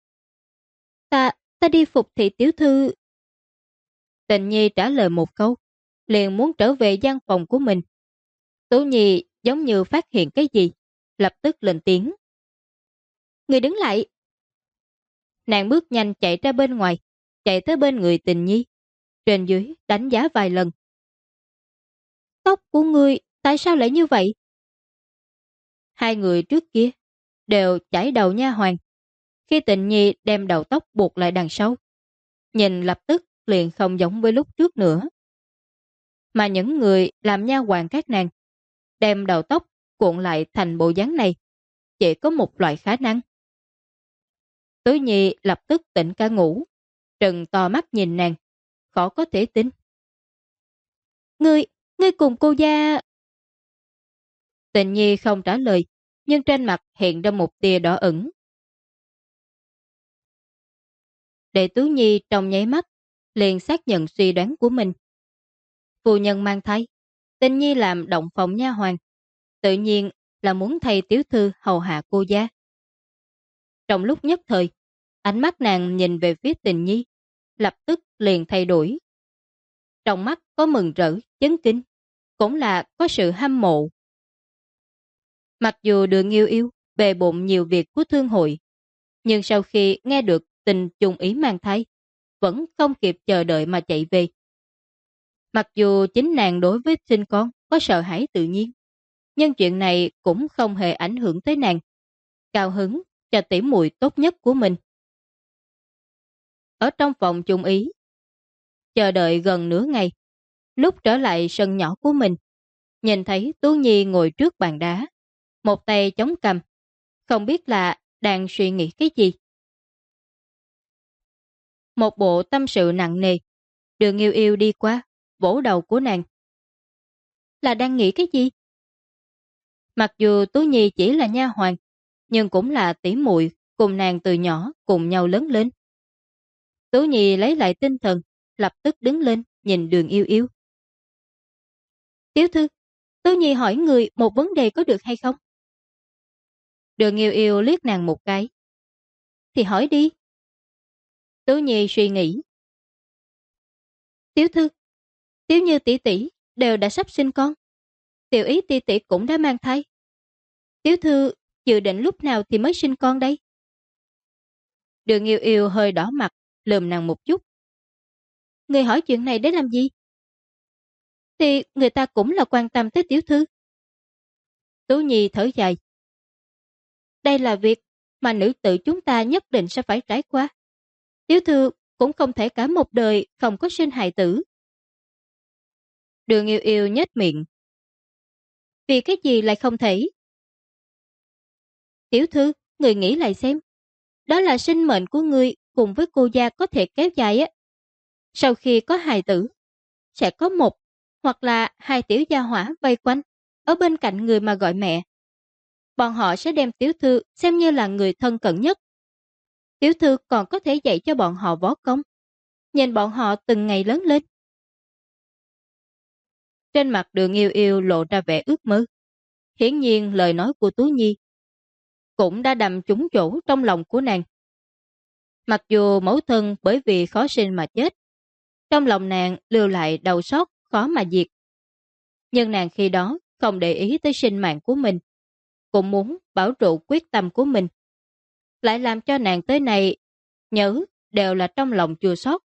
Ta đi phục thị tiểu thư. Tình Nhi trả lời một câu, liền muốn trở về gian phòng của mình. Tố Nhi giống như phát hiện cái gì, lập tức lên tiếng. Ngươi đứng lại. Nàng bước nhanh chạy ra bên ngoài, chạy tới bên người Tình Nhi, trên dưới đánh giá vài lần. Tóc của ngươi tại sao lại như vậy? Hai người trước kia đều chải đầu nha hoàn. Khi Tình Nhi đem đầu tóc buộc lại đằng sau, nhìn lập tức liền không giống với lúc trước nữa. Mà những người làm nha hoàn các nàng đem đầu tóc cuộn lại thành bộ dáng này, chỉ có một loại khả năng. Tố Nhi lập tức tỉnh cả ngủ, trừng to mắt nhìn nàng, khó có thể tin. Ngươi cùng cô gia... Tình Nhi không trả lời, nhưng trên mặt hiện ra một tia đỏ ửng. Đệ Tú Nhi trong nháy mắt liền xác nhận suy đoán của mình. Phu nhân mang thai, Tình Nhi làm động phòng nha hoàn, tự nhiên là muốn thay tiểu thư hầu hạ cô gia. Trong lúc nhất thời, ánh mắt nàng nhìn về phía Tình Nhi, lập tức liền thay đổi. Trong mắt có mừng rỡ, chấn kinh, cũng là có sự hâm mộ. Mặc dù Đường Yêu Yêu bề bộn nhiều việc của thương hội, nhưng sau khi nghe được Tình Chung Ý mang thai, vẫn không kịp chờ đợi mà chạy về. Mặc dù chính nàng đối với sinh con có sợ hãi tự nhiên, nhưng chuyện này cũng không hề ảnh hưởng tới nàng. Cao hứng cho tỉ muội tốt nhất của mình. Ở trong phòng Chung Ý, chờ đợi gần nửa ngày, lúc trở lại sân nhỏ của mình, nhìn thấy Tú Nhi ngồi trước bàn đá, một tay chống cằm, không biết là đang suy nghĩ cái gì. Một bộ tâm sự nặng nề, Đường Yêu Yêu đi qua, vỗ đầu của nàng. Là đang nghĩ cái gì? Mặc dù Tú Nhi chỉ là nha hoàn, nhưng cũng là tỷ muội cùng nàng từ nhỏ cùng nhau lớn lên. Tú Nhi lấy lại tinh thần, lập tức đứng lên nhìn Đường Yêu Yêu. Tiểu thư, Tú Nhi hỏi người một vấn đề có được hay không? Đường Yêu Yêu liếc nàng một cái. Thì hỏi đi. Tú Nhi suy nghĩ. Tiểu thư, Tiểu Như tỷ tỷ đều đã sắp sinh con. Tiểu Ý tỷ tỷ cũng đã mang thai. Tiểu thư dự định lúc nào thì mới sinh con đây? Đường Yêu Yêu hơi đỏ mặt, lườm nàng một chút. Người hỏi chuyện này để làm gì? Thì người ta cũng là quan tâm tới tiểu thư. Tú Nhi thở dài. Đây là việc mà nữ tử chúng ta nhất định sẽ phải trải qua. Tiểu thư cũng không thể cả một đời không có sinh hài tử. Đường Yêu Yêu nhếch miệng. Vì cái gì lại không thể? Tiểu thư, người nghĩ lại xem. Đó là sinh mệnh của ngươi cùng với cô gia có thể kéo dài á. Sau khi có hài tử, sẽ có một hoặc là hai tiểu gia hỏa vây quanh ở bên cạnh người mà gọi mẹ. Bọn họ sẽ đem tiểu thư xem như là người thân cận nhất. Tiểu thư còn có thể dạy cho bọn họ võ công, nhìn bọn họ từng ngày lớn lên. Trên mặt Đường Yêu Yêu lộ ra vẻ ước mơ. Hiển nhiên lời nói của Tú Nhi cũng đã đâm trúng chỗ trong lòng của nàng. Mặc dù mẫu thân bởi vì khó sinh mà chết, trong lòng nàng lưu lại đau xót khó mà diệt. Nhưng nàng khi đó không để ý tới sinh mạng của mình, cũng muốn bảo trụ quyết tâm của mình. Lại làm cho nàng tới này nhớ đều là trong lòng chua xót.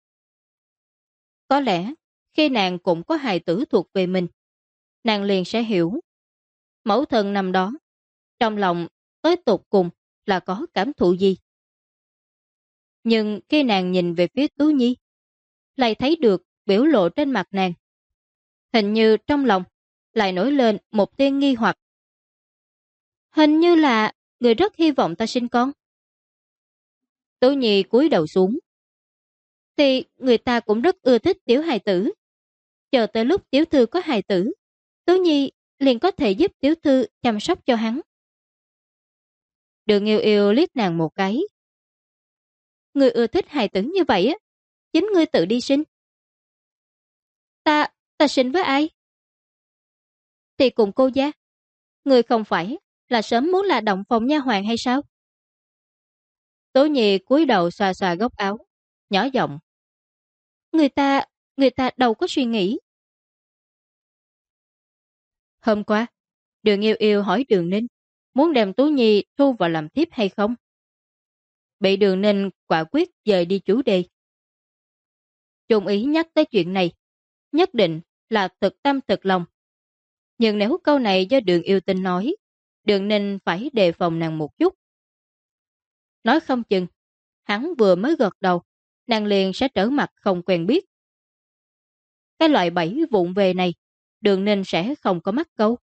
Có lẽ khi nàng cũng có hài tử thuộc về mình, nàng liền sẽ hiểu. Mẫu thân năm đó, trong lòng tới tột cùng là có cảm thụ gì. Nhưng khi nàng nhìn về phía Tú Nhi, lại thấy được biểu lộ trên mặt nàng. Hình như trong lòng lại nổi lên một tia nghi hoặc. Hình như là người rất hy vọng ta sinh con. Tú Nhi cúi đầu xuống. Thì người ta cũng rất ưa thích tiểu hài tử. Chờ tới lúc tiểu thư có hài tử, Tú Nhi liền có thể giúp tiểu thư chăm sóc cho hắn. Đường Yêu Yêu liếc nàng một cái. Người ưa thích hài tử như vậy á, chính ngươi tự đi sinh. Ta sinh với ai? Thì cùng cô gia. Người không phải là sớm muốn là động phòng nha hoàn hay sao? Tố Nhi cúi đầu xoa xoa góc áo, nhỏ giọng. Người ta đâu có suy nghĩ. Hôm qua, Đường Yêu Yêu hỏi Đường Ninh muốn đem Tú Nhi thu vào làm tiếp hay không. Bị Đường Ninh quả quyết dời đi chủ đề. Trung ý nhắc tới chuyện này, nhất định là thực tâm thực lòng. Nhưng nếu câu này do Đường Yêu Tinh nói, Đường Ninh phải đề phòng nàng một chút. Nói không chừng, hắn vừa mới gật đầu, nàng liền sẽ trở mặt không quen biết. Cái loại bẫy vụng về này, Đường Ninh sẽ không có mắc câu.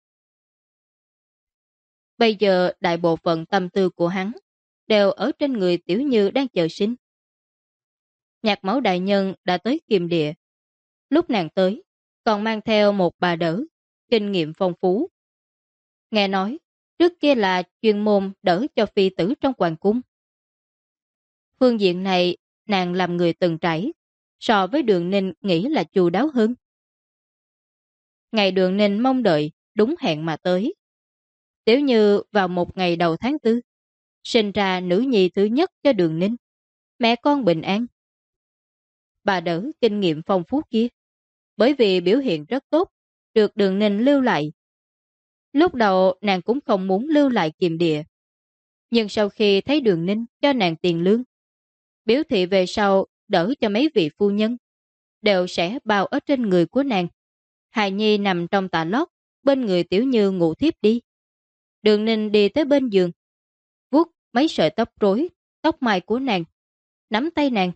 Bây giờ đại bộ phận tâm tư của hắn đều ở trên người Tiểu Như đang chờ sinh. Nhạc Mẫu đại nhân đã tới Kiềm Địa. Lúc nàng tới, còn mang theo một bà đỡ, kinh nghiệm phong phú. Nghe nói, trước kia là chuyên môn đỡ cho phi tử trong hoàng cung. Phương diện này, nàng làm người từng trải, so với Đường Ninh nghĩ là chu đáo hơn. Ngày Đường Ninh mong đợi, đúng hẹn mà tới. Tiểu Như vào một ngày đầu tháng 4, sinh ra nữ nhi thứ nhất cho Đường Ninh. Mẹ con bình an. Bà đỡ kinh nghiệm phong phú kia, bởi vì biểu hiện rất tốt, được Đường Ninh lưu lại. Lúc đầu nàng cũng không muốn lưu lại Kiềm Địa. Nhưng sau khi thấy Đường Ninh cho nàng tiền lương, biểu thị về sau đỡ cho mấy vị phu nhân, đều sẽ bao ở trên người của nàng. Hài Nhi nằm trong tà lót, bên người Tiểu Như ngủ thiếp đi. Đường Ninh đi tới bên giường, vuốt mấy sợi tóc rối, tóc mai của nàng, nắm tay nàng.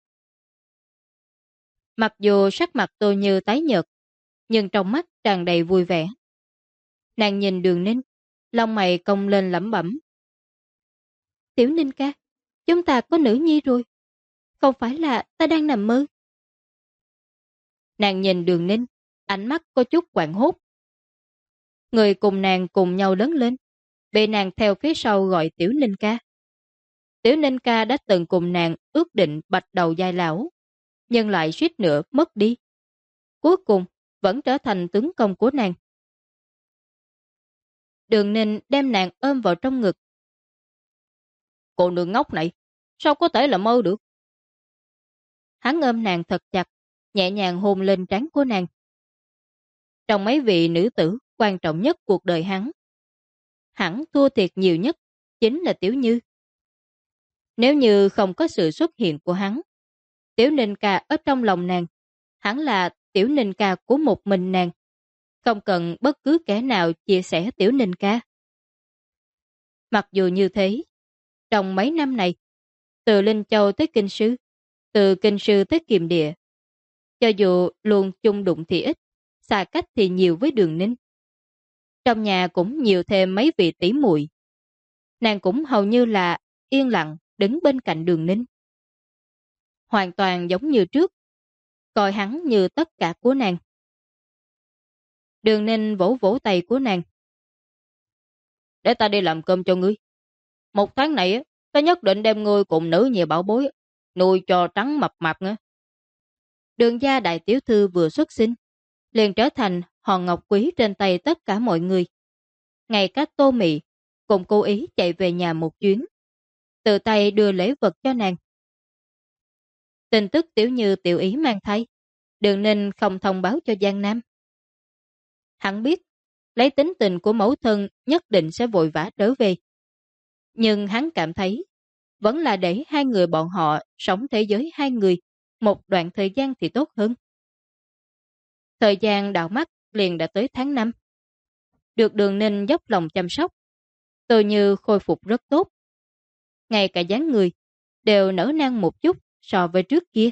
Mặc dù sắc mặt Tô Như tái nhợt, nhưng trong mắt tràn đầy vui vẻ. Nàng nhìn Đường Ninh, lông mày cong lên lẩm bẩm. Tiểu Ninh ca, chúng ta có nữ nhi rồi. Không phải là ta đang nằm mơ. Nàng nhìn Đường Ninh, ánh mắt có chút hoảng hốt. Người cùng nàng cùng nhau lớn lên, bị nàng theo phía sau gọi Tiểu Ninh ca. Tiểu Ninh ca đã từng cùng nàng ước định bạch đầu giai lão, nhưng lại suýt nữa mất đi. Cuối cùng vẫn trở thành tướng công của nàng. Đường Ninh đem nàng ôm vào trong ngực. Cô nương ngốc này, sao có thể là mơ được? Hắn ôm nàng thật chặt, nhẹ nhàng hôn lên trán của nàng. Trong mấy vị nữ tử quan trọng nhất cuộc đời hắn thua thiệt nhiều nhất chính là Tiểu Như. Nếu như không có sự xuất hiện của hắn, Tiểu Ninh ca ở trong lòng nàng, hắn là Tiểu Ninh ca của một mình nàng, không cần bất cứ kẻ nào chia sẻ Tiểu Ninh ca. Mặc dù như thế, trong mấy năm này, từ Linh Châu tới Kinh Sư, từ Kinh Sư tới Kiềm Địa, cho dù luôn chung đụng thì ít, xa cách thì nhiều với Đường Ninh. Trong nhà cũng nhiều thêm mấy vị tỷ muội. Nàng cũng hầu như là yên lặng đứng bên cạnh Đường Ninh. Hoàn toàn giống như trước, coi hắn như tất cả của nàng. Đường Ninh vỗ vỗ tay của nàng. Để ta đi làm cơm cho ngươi. Một tháng này, ta nhất định đem ngươi cùng nữ nhi bảo bối, nuôi cho trắng mập mạp nữa. Đường gia đại tiểu thư vừa xuất sinh, liền trở thành hòn ngọc quý trên tay tất cả mọi người. Ngay cả Tô Mị cũng cố ý chạy về nhà một chuyến, tự tay đưa lễ vật cho nàng. Tin tức Tiểu Như tiểu ý mang thai, Đường Ninh không thông báo cho Giang Nam. Hắn biết, lấy tính tình của mẫu thân nhất định sẽ vội vã trở về. Nhưng hắn cảm thấy, vẫn là để hai người bọn họ sống thế giới hai người một đoạn thời gian thì tốt hơn. Thời gian đảo mắt liền đã tới tháng 5. Được Đường Ninh dốc lòng chăm sóc, Từ Như khôi phục rất tốt. Ngay cả dáng người đều nở nang một chút so với trước kia.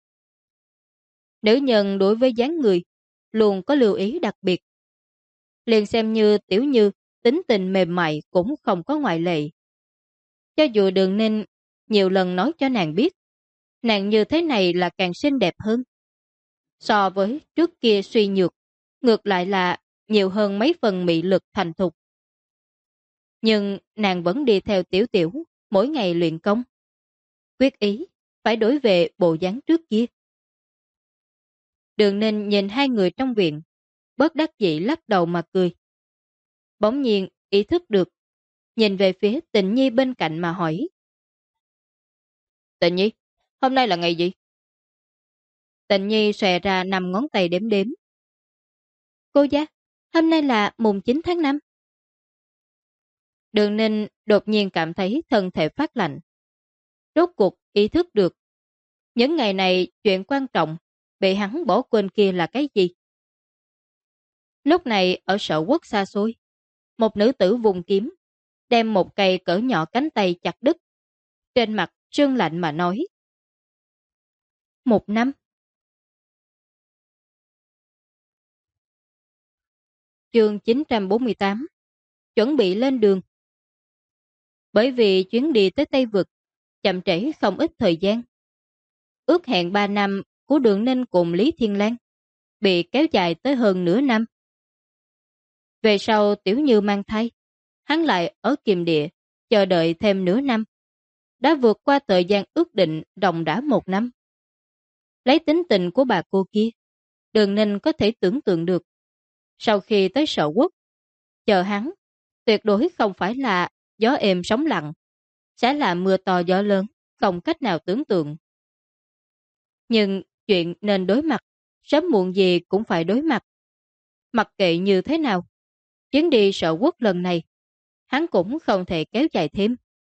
Nữ nhân đối với dáng người luôn có lưu ý đặc biệt. Liền xem như Tiểu Như tính tình mềm mại cũng không có ngoại lệ. Cho dù Đường Ninh nhiều lần nói cho nàng biết, nàng như thế này là càng xinh đẹp hơn. So với trước kia suy nhược, ngược lại là nhiều hơn mấy phần mị lực thành thục. Nhưng nàng vẫn đi theo Tiểu Tiểu mỗi ngày luyện công. Quyết ý phải đổi về bộ dáng trước kia. Đường Ninh nhìn hai người trong viện, bất đắc dĩ lắc đầu mà cười. Bỗng nhiên ý thức được, nhìn về phía Tịnh Nhi bên cạnh mà hỏi. Tịnh Nhi, hôm nay là ngày gì? Tịnh Nhi xòe ra 5 ngón tay đếm đếm. Cô gia, hôm nay là mùng 9 tháng 5. Đường Ninh đột nhiên cảm thấy thân thể phát lạnh. Rốt cuộc ý thức được. Những ngày này chuyện quan trọng bị hắn bỏ quên kia là cái gì? Lúc này ở Sở Quốc xa xôi, một nữ tử vùng kiếm, đem một cây cỡ nhỏ cánh tay chặt đứt. Trên mặt sương lạnh mà nói. 1 năm. Chương 948. Chuẩn bị lên đường. Bởi vì chuyến đi tới Tây Vực chậm trễ không ít thời gian. Ước hẹn 3 năm của Đường Ninh cùng Lý Thiên Lan bị kéo dài tới hơn nửa năm. Về sau Tiểu Như mang thai, hắn lại ở Kiềm Địa chờ đợi thêm nửa năm. Đã vượt qua thời gian ước định ròng rã 1 năm. Lấy tính tình của bà cô kia, Đường Ninh có thể tưởng tượng được. Sau khi tới Sở Quốc, chờ hắn, tuyệt đối không phải là gió êm sóng lặng, sẽ là mưa to gió lớn, không cách nào tưởng tượng. Nhưng chuyện nên đối mặt, sớm muộn gì cũng phải đối mặt. Mặc kệ như thế nào, chuyến đi Sở Quốc lần này, hắn cũng không thể kéo dài thêm.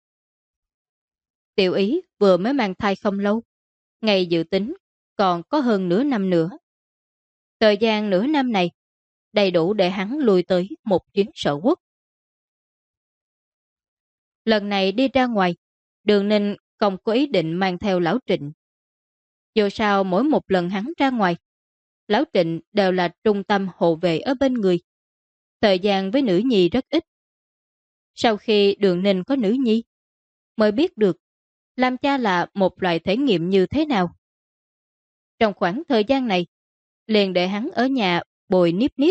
Tiểu Ý vừa mới mang thai không lâu, ngày dự tính còn có hơn nửa năm nữa. Thời gian nửa năm này, đầy đủ để hắn lùi tới một chuyến Sở Quốc. Lần này đi ra ngoài, Đường Ninh không có ý định mang theo Lão Trịnh. Dù sao mỗi một lần hắn ra ngoài, Lão Trịnh đều là trung tâm hộ vệ ở bên người. Thời gian với nữ nhi rất ít. Sau khi Đường Ninh có nữ nhi, mới biết được làm cha là một loại thể nghiệm như thế nào. Trong khoảng thời gian này, liền để hắn ở nhà bồi níp níp.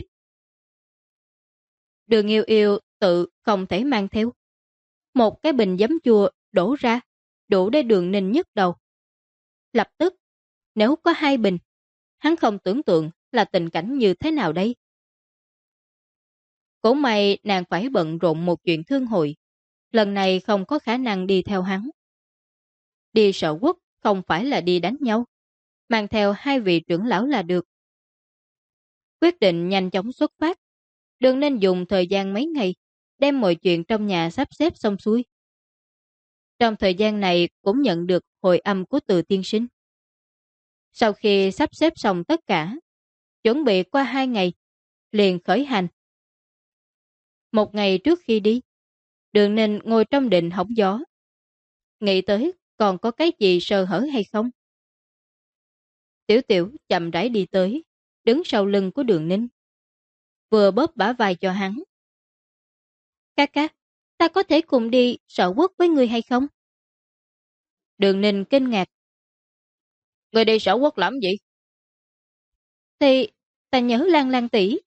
Đường Yêu Yêu tự không thể mang theo. Một cái bình giấm chua đổ ra, đủ để Đường Ninh nhức đầu. Lập tức, nếu có 2 bình, hắn không tưởng tượng là tình cảnh như thế nào đây. Cũng may nàng phải bận rộn một chuyện thương hội, lần này không có khả năng đi theo hắn. Đi Sở Quốc không phải là đi đánh nhau, mang theo 2 vị trưởng lão là được. Quyết định nhanh chóng xuất phát, đừng nên dùng thời gian mấy ngày, đem mọi chuyện trong nhà sắp xếp xong xuôi. Trong thời gian này cũng nhận được hồi âm của Từ tiên sinh. Sau khi sắp xếp xong tất cả, chuẩn bị qua 2 ngày, liền khởi hành. Một ngày trước khi đi, Đường Ninh ngồi trong đình hóng gió. Nghĩ tới còn có cái gì sơ hở hay không? Tiểu Tiểu chậm rãi đi tới, đứng sau lưng của Đường Ninh. Vừa bóp bả vai cho hắn. Ca ca, ta có thể cùng đi Sở Quốc với người hay không? Đường Ninh kinh ngạc. Người đi Sở Quốc làm gì? Thì ta nhớ Lan Lan tỷ.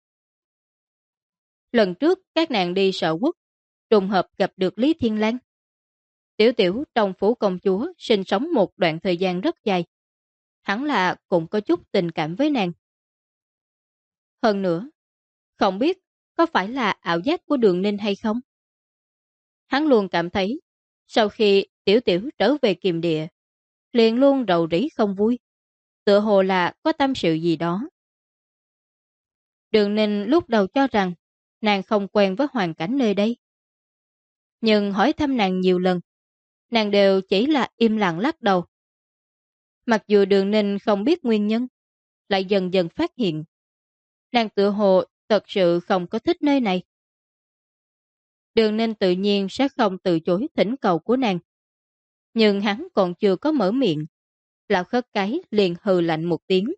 Lần trước các nàng đi Sở Quốc, trùng hợp gặp được Lý Thiên Lan. Tiểu Tiểu trong phủ công chúa sinh sống một đoạn thời gian rất dài. Hẳn là cũng có chút tình cảm với nàng. Hơn nữa, không biết có phải là ảo giác của Đường Ninh hay không? Hắn luôn cảm thấy, sau khi Tiểu Tiểu trở về Kiềm Địa, liền luôn rầu rĩ không vui. Tựa hồ là có tâm sự gì đó. Đường Ninh lúc đầu cho rằng nàng không quen với hoàn cảnh nơi đây. Nhưng hỏi thăm nàng nhiều lần, nàng đều chỉ là im lặng lắc đầu. Mặc dù Đường Ninh không biết nguyên nhân, lại dần dần phát hiện. Nàng tự hồ thật sự không có thích nơi này. Đường Ninh tự nhiên sẽ không từ chối thỉnh cầu của nàng. Nhưng hắn còn chưa có mở miệng. Lão Khất Cái liền hừ lạnh một tiếng.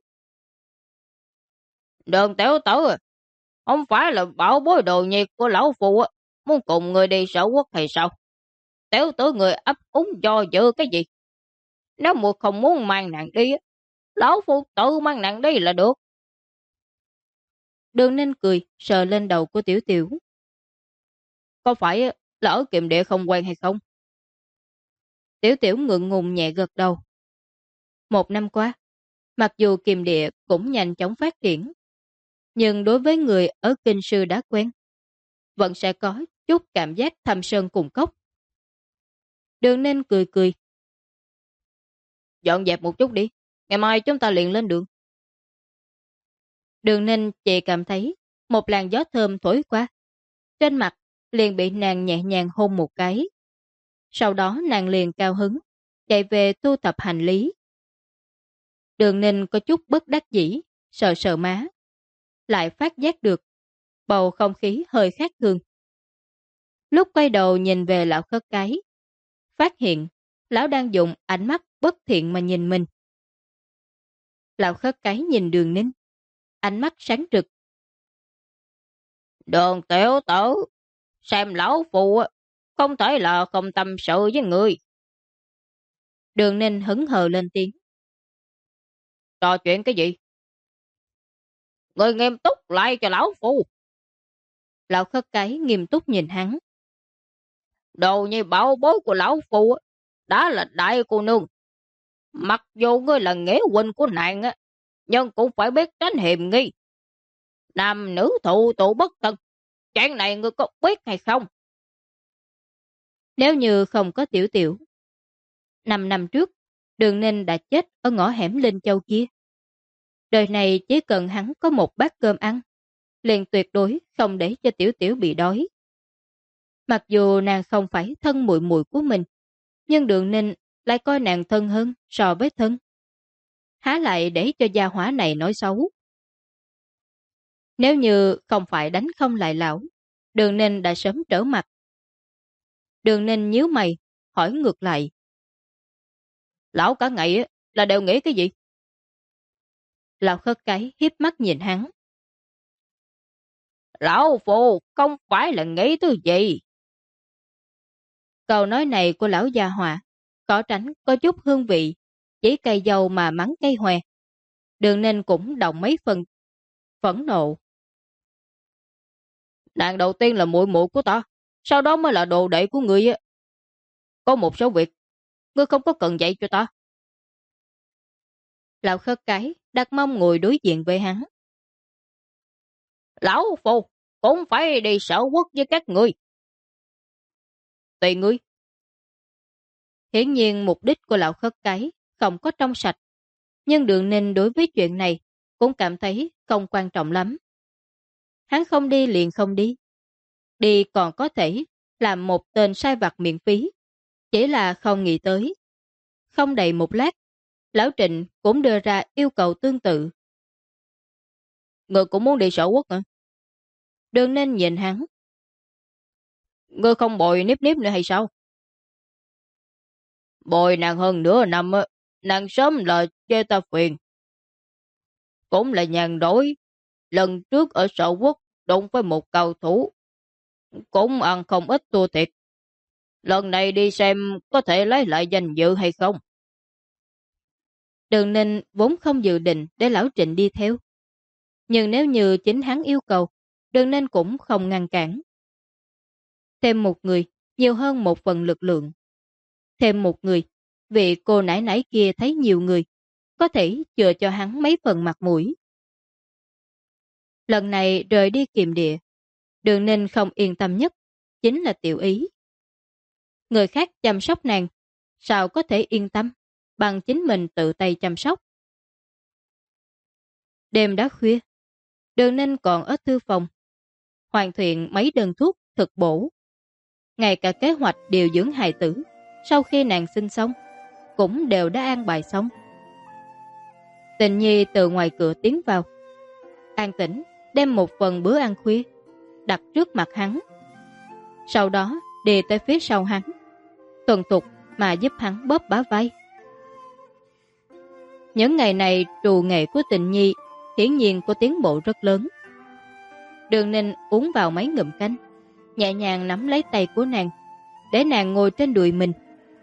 Đường tiểu tử à, không phải là bảo bối đồ nhiệt của lão phu á, muốn cùng người đi sở quốc hay sao? Tiểu tử người ấp úng do dự cái gì? Nếu một không muốn mang nàng đi á, lão phu tự mang nàng đi là được. Đường Ninh cười, sờ lên đầu của Tiểu Tiểu. Có phải là ở kiềm địa không quen hay không? Tiểu Tiểu ngượng ngùng nhẹ gật đầu. 1 năm qua, mặc dù kiềm địa cũng nhanh chóng phát triển, nhưng đối với người ở kinh sư đã quen, vẫn sẽ có chút cảm giác thâm sơn cùng cốc. Đường Ninh cười cười. Dọn dẹp một chút đi, ngày mai chúng ta liền lên đường. Đường Ninh chỉ cảm thấy một làn gió thơm thổi qua. Trên mặt liền bị nàng nhẹ nhàng hôn một cái. Sau đó nàng liền cao hứng, chạy về thu thập hành lý. Đường Ninh có chút bất đắc dĩ, sờ sờ má. Lại phát giác được, bầu không khí hơi khác thường. Lúc quay đầu nhìn về lão Khất Cái, phát hiện lão đang dùng ánh mắt bất thiện mà nhìn mình. Lão Khất Cái nhìn Đường Ninh, ánh mắt sáng rực. Đường tiểu tử, xem lão phu á, không thể là không tâm sự với người. Đường Ninh hứng hờ lên tiếng. Trò chuyện cái gì? Người nghiêm túc lại cho lão phu. Lão Khất Cái nghiêm túc nhìn hắn. Đồ như bảo bối của lão phu á, đã là đại cô nương. Mặc dù ngươi là nghĩa huynh của nàng á, nhưng cũng phải biết tránh hiềm nghi. Nam nữ thụ tụ bất thân. Chuyện này ngươi có biết hay không? Nếu như không có Tiểu Tiểu, 5 năm trước, Đường Ninh đã chết ở ngõ hẻm Linh Châu kia. Đời này chỉ cần hắn có một bát cơm ăn, liền tuyệt đối không để cho Tiểu Tiểu bị đói. Mặc dù nàng không phải thân muội muội của mình, nhưng Đường Ninh lại coi nàng thân hơn so với thân. Há lại để cho gia hỏa này nói xấu. Nếu như không phải đánh không lại lão, Đường Ninh đã sớm trở mặt. Đường Ninh nhíu mày, hỏi ngược lại. Lão cả ngày á, là đều nghĩ cái gì? Lão Khất Cái hiếp mắt nhìn hắn. Lão phu không phải là nghĩ thứ gì. Câu nói này của lão gia hỏa có tránh có chút hương vị, chỉ cây dầu mà mắng cây hòe. Đường Ninh cũng động mấy phần phẫn nộ. Nàng đầu tiên là muội muội của ta, sau đó mới là đồ đệ của ngươi á. Có một số việc, ngươi không có cần dạy cho ta. Lão Khất Cái đặt mông ngồi đối diện với hắn. Lão phu cũng phải đi sở quốc với các ngươi. Tùy ngươi. Hiển nhiên mục đích của lão Khất Cái không có trong sạch, nhưng Đường Ninh đối với chuyện này cũng cảm thấy không quan trọng lắm. Hắn không đi liền không đi. Đi còn có thể làm một tên sai vặt miễn phí, chỉ là không nghĩ tới. Không đầy một lát, Lão Trịnh cũng đưa ra yêu cầu tương tự. Ngươi cũng muốn đi sở quốc hả? Đường Ninh nhìn hắn. Ngươi không bồi Niếp Niếp nữa hay sao? Bồi nàng hơn nửa năm á, nàng sớm là chê ta phiền. Cũng là nhàn rỗi. Lần trước ở sở quốc đụng với một cầu thủ, cũng ăn không ít thua thiệt. Lần này đi xem có thể lấy lại danh dự hay không. Đường Ninh vốn không dự định để Lão Trịnh đi theo. Nhưng nếu như chính hắn yêu cầu, Đường Ninh cũng không ngăn cản. Thêm một người, nhiều hơn một phần lực lượng. Thêm một người, vì cô nãy nãy kia thấy nhiều người, có thể chừa cho hắn mấy phần mặt mũi. Lần này rời đi Kiềm Địa, Đường Ninh không yên tâm nhất, chính là Tiểu Ý. Người khác chăm sóc nàng, sao có thể yên tâm, bằng chính mình tự tay chăm sóc. Đêm đã khuya, Đường Ninh còn ở thư phòng, hoàn thiện mấy đơn thuốc thực bổ. Ngay cả kế hoạch điều dưỡng hài tử sau khi nàng sinh xong cũng đều đã an bài xong. Tình Nhi từ ngoài cửa tiến vào, an tĩnh đem một phần bữa ăn khuya đặt trước mặt hắn, sau đó đi tới phía sau hắn, thuần thục mà giúp hắn bóp bả vai. Những ngày này trù nghệ của Tình Nhi hiển nhiên có tiến bộ rất lớn. Đường Ninh uống vào mấy ngụm canh, nhẹ nhàng nắm lấy tay của nàng, để nàng ngồi trên đùi mình.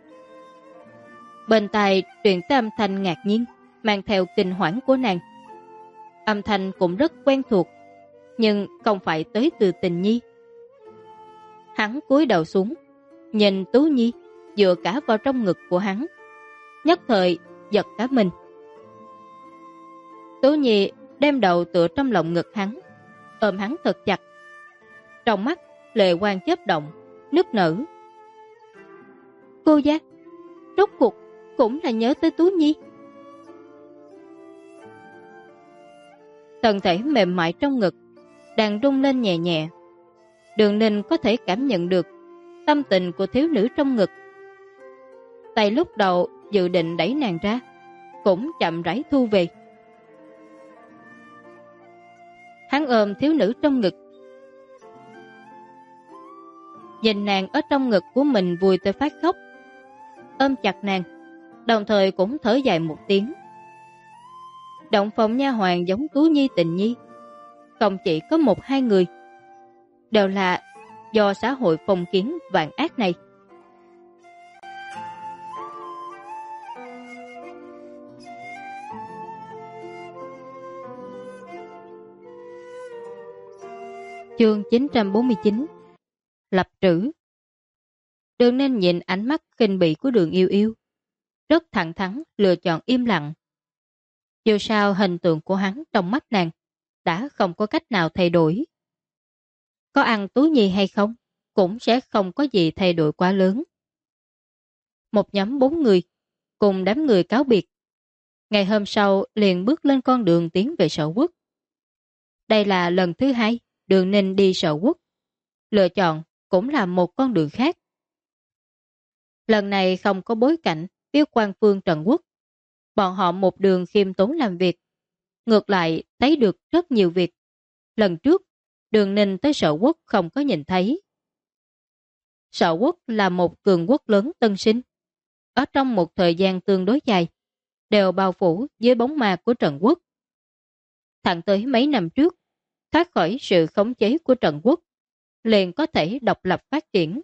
Bên tai truyền tới âm thanh ngạc nhiên, mang theo kinh hoảng của nàng. Âm thanh cũng rất quen thuộc, nhưng không phải tới từ Tình Nhi. Hắn cúi đầu xuống, nhìn Tú Nhi dựa cả vào trong ngực của hắn, nhất thời giật cả mình. Tú Nhi đem đầu tựa trong lòng ngực hắn, ôm hắn thật chặt. Trong mắt lệ quang chớp động, nức nở. Cô giác, rốt cuộc cũng là nhớ tới Tú Nhi. Thân thể mềm mại trong ngực đang rung lên nhẹ nhẹ. Đường Ninh có thể cảm nhận được tâm tình của thiếu nữ trong ngực. Tay lúc đầu dự định đẩy nàng ra, cũng chậm rãi thu về. Hắn ôm thiếu nữ trong ngực, nhìn nàng ở trong ngực của mình vui tới phát khóc, ôm chặt nàng, đồng thời cũng thở dài một tiếng. Động phòng nha hoàn giống Tú Nhi Tình Nhi không chỉ có một hai người, đều là do xã hội phong kiến vạn ác này. Chương 949 Lập trữ. Đường Ninh nhìn ánh mắt khinh bỉ của Đường Yêu Yêu, rất thẳng thắn lựa chọn im lặng. Dù sao hình tượng của hắn trong mắt nàng đã không có cách nào thay đổi. Có ăn Tú Nhi hay không cũng sẽ không có gì thay đổi quá lớn. Một nhóm 4 người cùng đám người cáo biệt. Ngày hôm sau liền bước lên con đường tiến về Sở Quốc. Đây là lần thứ 2 Đường Ninh đi Sở Quốc. Lựa chọn cũng là một con đường khác. Lần này không có bối cảnh phía quan phương Trần Quốc. Bọn họ một đường khiêm tốn làm việc. Ngược lại thấy được rất nhiều việc. Lần trước, Đường Ninh tới Sở Quốc không có nhìn thấy. Sở Quốc là một cường quốc lớn tân sinh. Ở trong một thời gian tương đối dài, đều bao phủ dưới bóng ma của Trần Quốc. Thẳng tới mấy năm trước, thoát khỏi sự khống chế của Trần Quốc, liền có thể độc lập phát triển.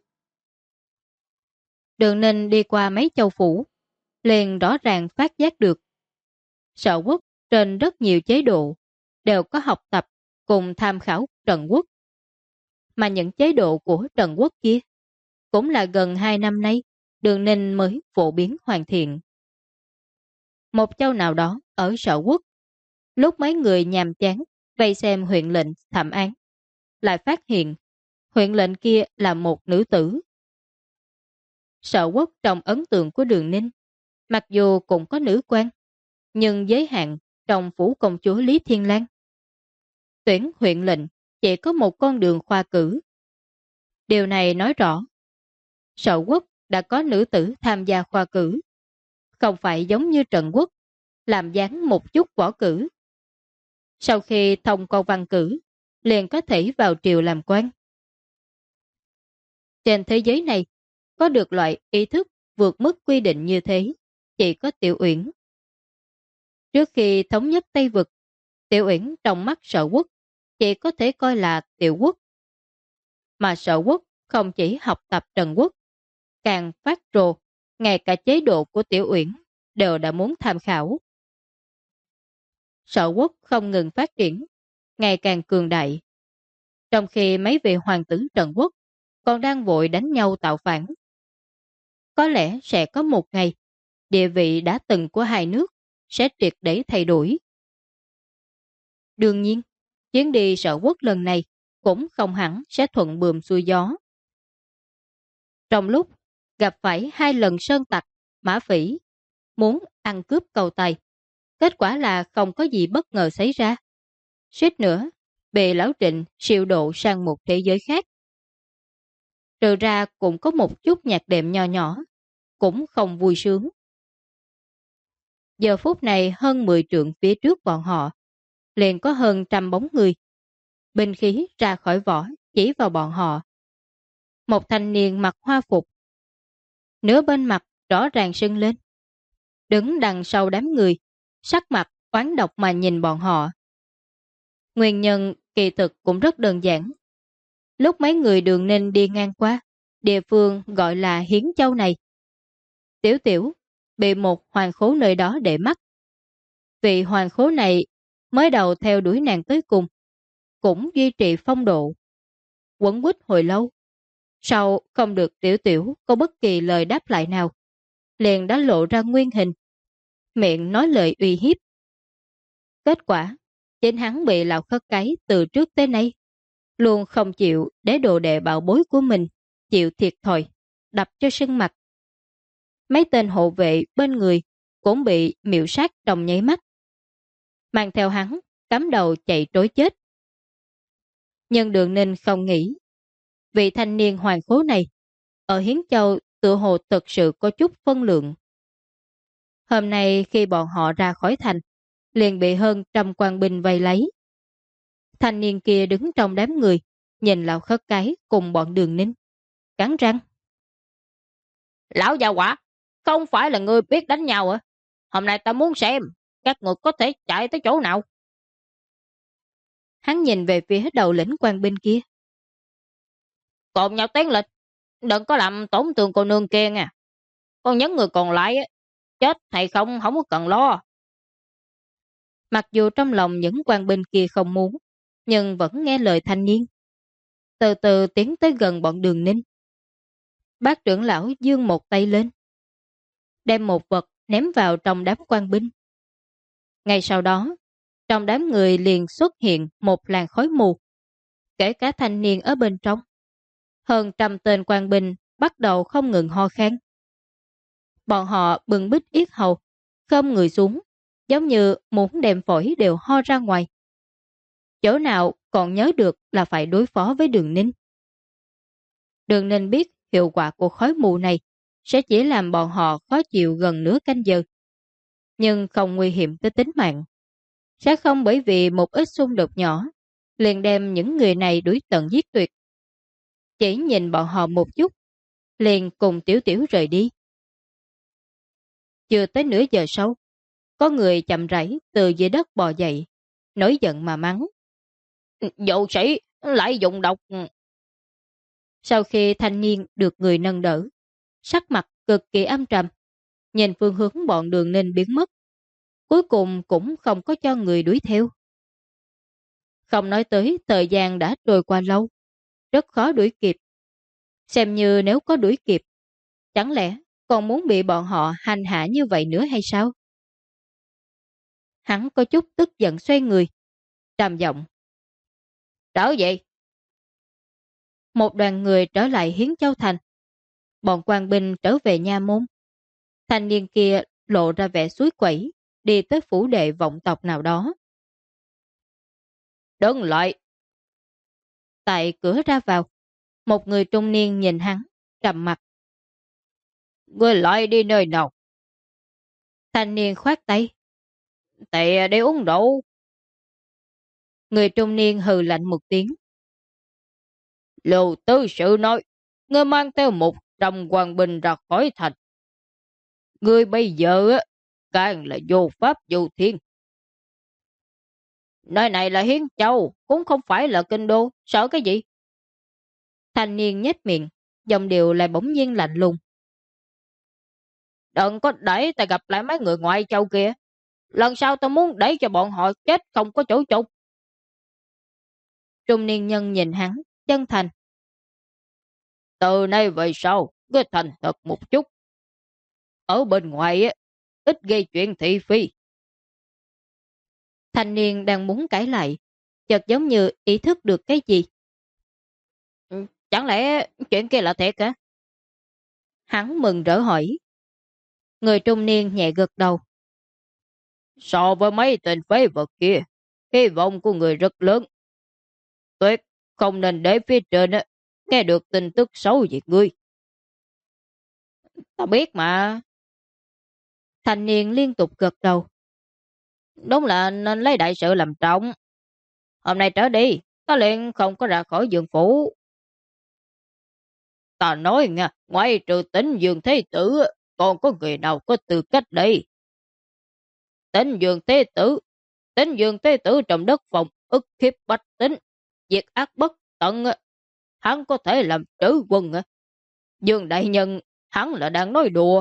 Đường Ninh đi qua mấy châu phủ, liền rõ ràng phát giác được. Sở Quốc trên rất nhiều chế độ đều có học tập cùng tham khảo Trần Quốc. Mà những chế độ của Trần Quốc kia cũng là gần 2 năm nay Đường Ninh mới phổ biến hoàn thiện. Một châu nào đó ở Sở Quốc, lúc mấy người nhàm chán vây xem huyện lệnh thẩm án, lại phát hiện huyện lệnh kia là một nữ tử. Sở Quốc trong ấn tượng của Đường Ninh, mặc dù cũng có nữ quan, nhưng giới hạn trong phủ công chúa Lý Thiên Lan. Tuyển huyện lệnh chỉ có một con đường khoa cử. Điều này nói rõ, Sở Quốc đã có nữ tử tham gia khoa cử, không phải giống như Trần Quốc, làm dáng một chút võ cử. Sau khi thông con văn cử, liền có thể vào triều làm quan. Trên thế giới này, có được loại ý thức vượt mức quy định như thế, chỉ có Tiểu Uyển. Trước khi thống nhất Tây Vực, Tiểu Uyển trong mắt Sở Quốc chỉ có thể coi là Tiểu Quốc. Mà Sở Quốc không chỉ học tập Trần Quốc, càng phát rồ, ngay cả chế độ của Tiểu Uyển đều đã muốn tham khảo. Sở Quốc không ngừng phát triển, ngày càng cường đại. Trong khi mấy vị hoàng tử Trần Quốc còn đang vội đánh nhau tạo phản. Có lẽ sẽ có một ngày, địa vị đã từng của hai nước sẽ triệt để thay đổi. Đương nhiên, chuyến đi Sở Quốc lần này cũng không hẳn sẽ thuận buồm xuôi gió. Trong lúc gặp phải 2 lần sơn tặc, mã phỉ, muốn ăn cướp cầu tài, kết quả là không có gì bất ngờ xảy ra. Suýt nữa, bị Lão Trịnh siêu độ sang một thế giới khác. Trừ ra cũng có một chút nhạc đệm nho nhỏ, cũng không vui sướng. Giờ phút này hơn 10 trượng phía trước bọn họ, liền có hơn trăm bóng người. Binh khí ra khỏi vỏ, chỉ vào bọn họ. Một thanh niên mặc hoa phục, nửa bên mặt rõ ràng sưng lên, đứng đằng sau đám người, sắc mặt oán độc mà nhìn bọn họ. Nguyên nhân kỳ thực cũng rất đơn giản. Lúc mấy người Đường Ninh đi ngang qua, địa phương gọi là Hiến Châu này, Tiểu Tiểu bị một hoàng khố nơi đó để mắt. Vị hoàng khố này mới đầu theo đuổi nàng tới cùng, cũng duy trì phong độ, quấn quýt hồi lâu. Sau không được Tiểu Tiểu có bất kỳ lời đáp lại nào, liền đã lộ ra nguyên hình, miệng nói lời uy hiếp. Kết quả, chính hắn bị lão khất cái từ trước tới nay, luôn không chịu để đồ đệ bảo bối của mình chịu thiệt thòi, đập cho sưng mặt. Mấy tên hộ vệ bên người cũng bị miệu sát trong nháy mắt, mang theo hắn cắm đầu chạy trối chết. Nhưng Đường Ninh không nghĩ, vị thanh niên hoàng khố này ở Hiến Châu tựa hồ thực sự có chút phân lượng. Hôm nay khi bọn họ ra khỏi thành, liền bị hơn trăm quan binh vây lấy. Thanh niên kia đứng trong đám người, nhìn lão khất cái cùng bọn Đường Ninh, cắn răng. Lão già quả, không phải là ngươi biết đánh nhau à? Hôm nay ta muốn xem các người có thể chạy tới chỗ nào. Hắn nhìn về phía đầu lĩnh quan binh kia. Cùng nhau tiến lên, đừng có làm tổn thương cô nương kia nha. Còn những người còn lại chết hay không có cần lo. Mặc dù trong lòng những quan binh kia không muốn, nhưng vẫn nghe lời thanh niên. Từ từ tiến tới gần bọn Đường Ninh. Bác trưởng lão giương một tay lên, đem một vật ném vào trong đám quan binh. Ngay sau đó, trong đám người liền xuất hiện một làn khói mù, kể cả thanh niên ở bên trong. Hơn trăm tên quan binh bắt đầu không ngừng ho khan. Bọn họ bưng bít yết hầu, khom người xuống, giống như muốn đem phổi đều ho ra ngoài. Chỗ nào còn nhớ được là phải đối phó với Đường Ninh. Đường Ninh biết hiệu quả của khói mù này sẽ chỉ làm bọn họ khó chịu gần nửa canh giờ, nhưng không nguy hiểm tới tính mạng. Sẽ không bởi vì một ít xung đột nhỏ liền đem những người này đuổi tận giết tuyệt. Chỉ nhìn bọn họ một chút, liền cùng Tiểu Tiểu rời đi. Chưa tới nửa giờ sau, có người chậm rãi từ dưới đất bò dậy, nổi giận mà mắng. Dậu sĩ lại dùng độc. Sau khi thanh niên được người nâng đỡ, sắc mặt cực kỳ âm trầm, nhìn phương hướng bọn Đường Ninh biến mất. Cuối cùng cũng không có cho người đuổi theo. Không nói tới thời gian đã trôi qua lâu, rất khó đuổi kịp. Xem như nếu có đuổi kịp, chẳng lẽ còn muốn bị bọn họ hành hạ như vậy nữa hay sao? Hắn có chút tức giận xoay người, trầm giọng. Trở về. Một đoàn người trở lại Hiến Châu Thành. Bọn quan binh trở về nha môn. Thanh niên kia lộ ra vẻ suối quẩy, đi tới phủ đệ vọng tộc nào đó. Đứng lại. Tại cửa ra vào, một người trung niên nhìn hắn, trầm mặt. Ngươi lại đi nơi nào? Thanh niên khoát tay. Tại đi uống rượu. Người trung niên hừ lạnh một tiếng. Lưu tư sự nói, ngươi mang theo một trăm quan binh ra khỏi thành. Ngươi bây giờ càng là vô pháp vô thiên. Nơi này là Hiến Châu, cũng không phải là kinh đô, sợ cái gì? Thanh niên nhếch miệng, dòng điệu lại bỗng nhiên lạnh lùng. Đừng có để ta gặp lại mấy người ngoại châu kia. Lần sau ta muốn để cho bọn họ chết không có chỗ chôn. Trung niên nhân nhìn hắn, chân thành. Từ nay về sau, cứ thành thật một chút. Ở bên ngoài ít gây chuyện thị phi. Thanh niên đang muốn cãi lại, chợt giống như ý thức được cái gì. Chẳng lẽ chuyện kia là thiệt hả? Hắn mừng rỡ hỏi. Người trung niên nhẹ gật đầu. So với mấy tên phế vật kia, hy vọng của người rất lớn. Tuyệt không nên để phía trên nghe được tin tức xấu về ngươi. Ta biết mà. Thanh niên liên tục gật đầu. Đúng là nên lấy đại sự làm trọng. Hôm nay trở đi, ta liền không có ra khỏi giường phủ. Ta nói nha, ngoài trừ Tính Dương Thế Tử, còn có người nào có tư cách đây? Tính Dương Thế Tử, Tính Dương Thế Tử trong đất phòng ức khiếp bách tính, diệt ác bất tận, hắn có thể làm trữ quân. Dương đại nhân, hắn là đang nói đùa.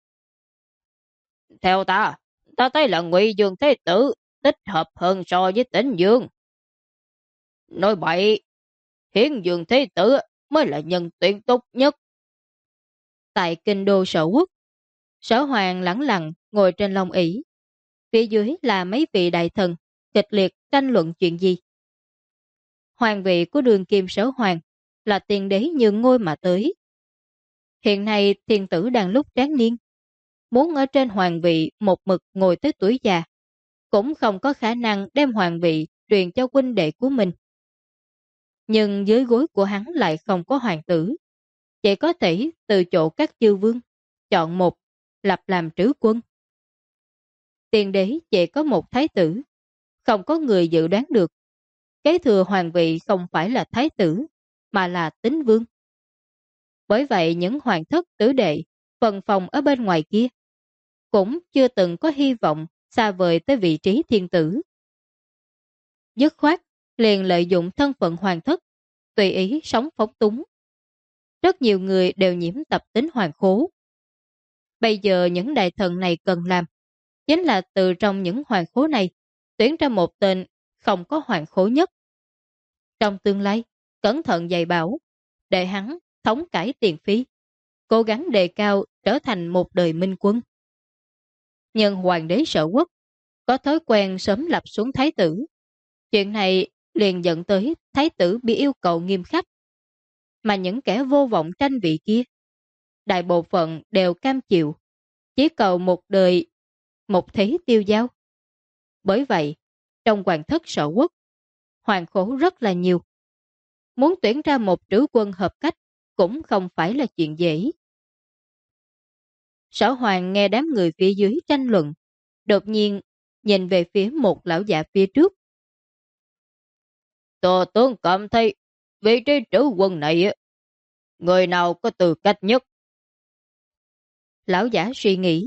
Theo ta thấy là Ngụy Dương Thế Tử thích hợp hơn so với Tính Dương. Nói bậy, Hiến Dương Thế Tử mới là nhân tuyển tốt nhất. Tại kinh đô Sở Quốc, Sở Hoàng lẳng lặng ngồi trên long ỷ. Phía dưới là mấy vị đại thần kịch liệt tranh luận chuyện gì. Hoàng vị của Đường Kim Sở Hoàng là tiền đế nhường ngôi mà tới. Hiện nay thiên tử đang lúc tráng niên, muốn ở trên hoàng vị một mực ngồi tới tuổi già, cũng không có khả năng đem hoàng vị truyền cho huynh đệ của mình. Nhưng dưới gối của hắn lại không có hoàng tử, chỉ có thể từ chỗ các chư vương chọn một lập làm trứ quân. Tiền đế chỉ có một thái tử, không có người dự đoán được kế thừa hoàng vị không phải là thái tử mà là Tín vương. Bởi vậy những hoàng thất tử đệ phần phòng ở bên ngoài kia cũng chưa từng có hy vọng xa vời tới vị trí thiên tử. Dứt khoát liền lợi dụng thân phận hoàng thất, tùy ý sống phóng túng. Rất nhiều người đều nhiễm tập tính hoàng khố. Bây giờ những đại thần này cần làm chính là từ trong những hoàng khố này tuyển ra một tên không có hoàng khố nhất. Trong tương lai, cẩn thận dạy bảo, để hắn thống cải tiền phí, cố gắng đề cao trở thành một đời minh quân. Nhưng hoàng đế Sở Quốc có thói quen sớm lập xuống thái tử. Chuyện này liền dẫn tới thái tử bị yêu cầu nghiêm khắc. Mà những kẻ vô vọng tranh vị kia, đại bộ phận đều cam chịu, chỉ cầu một đời, một thế tiêu dao. Bởi vậy, trong hoàng thất Sở Quốc, hoàng khố rất là nhiều. Muốn tuyển ra một trữ quân hợp cách cũng không phải là chuyện dễ. Sở Hoàng nghe đám người phía dưới tranh luận, đột nhiên nhìn về phía một lão già phía trước. Tô tướng cảm thấy vị trí trữ quân này, người nào có tư cách nhất? Lão giả suy nghĩ.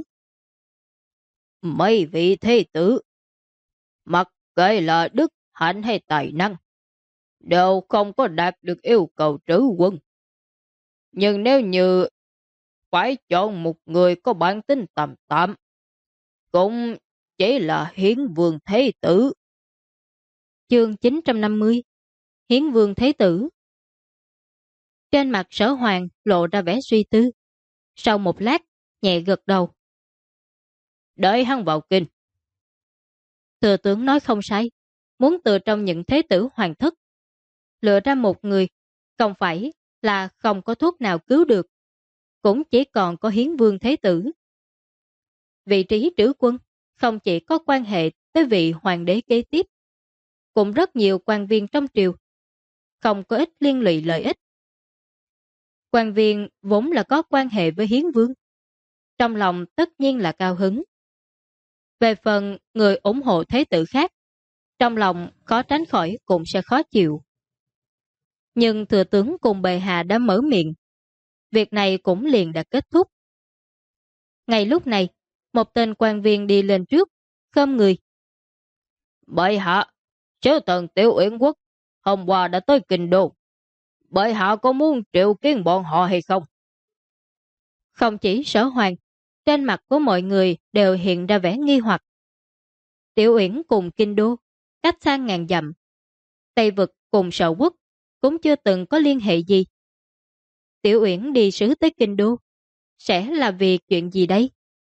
Mấy vị thế tử, mặc kệ là đức hạnh hay tài năng, đều không có đạt được yêu cầu trữ quân. Nhưng nếu như phải chọn một người có bản tính tầm tạm, cũng chỉ là Hiến Vương Thế Tử. Chương 950 Hiến Vương Thế Tử. Trên mặt Sở Hoàng lộ ra vẻ suy tư. Sau một lát, nhẹ gật đầu. Đợi hắn vào kinh. Thừa tướng nói không sai, muốn từ trong những thế tử hoàng thất lựa ra một người, không phải là không có thuốc nào cứu được, cũng chỉ còn có Hiến Vương Thế Tử. Vị trí trữ quân không chỉ có quan hệ tới vị hoàng đế kế tiếp, cũng rất nhiều quan viên trong triều, không có ít liên lụy lợi ích. Quan viên vốn là có quan hệ với Hiến Vương, trong lòng tất nhiên là cao hứng. Về phần người ủng hộ thế tử khác, trong lòng khó tránh khỏi cũng sẽ khó chịu. Nhưng thừa tướng cùng bệ hạ đã mở miệng, việc này cũng liền đã kết thúc. Ngay lúc này, một tên quan viên đi lên trước, khom người. Bệ hạ, sứ thần Tiểu Uyển Quốc hôm qua đã tới kinh đô. Bệ hạ có muốn triệu kiến bọn họ hay không? Không chỉ Sở Hoàng, trên mặt của mọi người đều hiện ra vẻ nghi hoặc. Tiểu Uyển cùng kinh đô, cách xa ngàn dặm. Tây vực cùng Sở Quốc cũng chưa từng có liên hệ gì. Tiểu Uyển đi sứ tới kinh đô, sẽ là vì chuyện gì đây?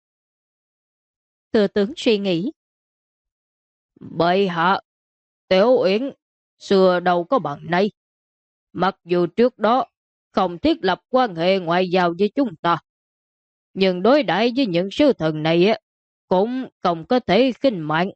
Thừa tướng suy nghĩ. Bệ hạ, Tiểu Uyển xưa đâu có bằng nay. Mặc dù trước đó không thiết lập quan hệ ngoại giao với chúng ta, nhưng đối đãi với những sứ thần này cũng không có thể khinh mạnh.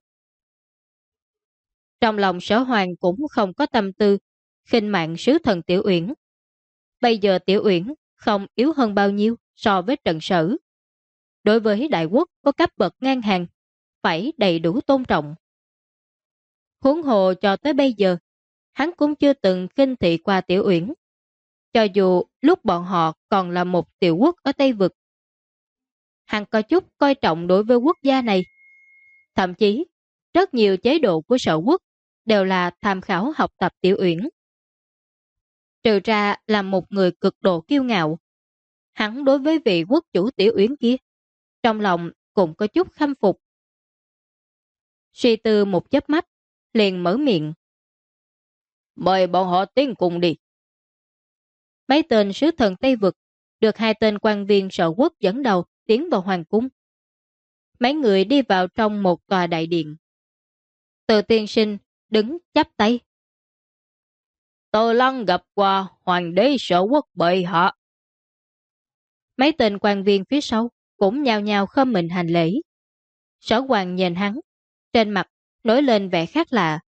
Trong lòng Sở Hoàng cũng không có tâm tư khinh mạng sứ thần Tiểu Uyển. Bây giờ Tiểu Uyển không yếu hơn bao nhiêu so với Trần Sở. Đối với đại quốc có cấp bậc ngang hàng, phải đầy đủ tôn trọng. Huống hồ cho tới bây giờ, hắn cũng chưa từng khinh thị qua Tiểu Uyển. Cho dù lúc bọn họ còn là một tiểu quốc ở Tây Vực, hắn có chút coi trọng đối với quốc gia này. Thậm chí, rất nhiều chế độ của Sở Quốc đều là tham khảo học tập Tiểu Uyển. Trừ ra là một người cực độ kiêu ngạo, hắn đối với vị quốc chủ Tiểu Uyển kia, trong lòng cũng có chút khâm phục. Suy tư một chớp mắt, liền mở miệng. Mời bọn họ tiến cùng đi. Mấy tên sứ thần Tây Vực được hai tên quan viên Sở Quốc dẫn đầu tiến vào hoàng cung. Mấy người đi vào trong một tòa đại điện. Từ tiên sinh đứng chắp tay. Tờ Lăng gặp qua hoàng đế Sở Quốc bệ hạ. Mấy tên quan viên phía sau cũng nhao nhao khom mình hành lễ. Sở Hoàng nhìn hắn, trên mặt nổi lên vẻ khác lạ.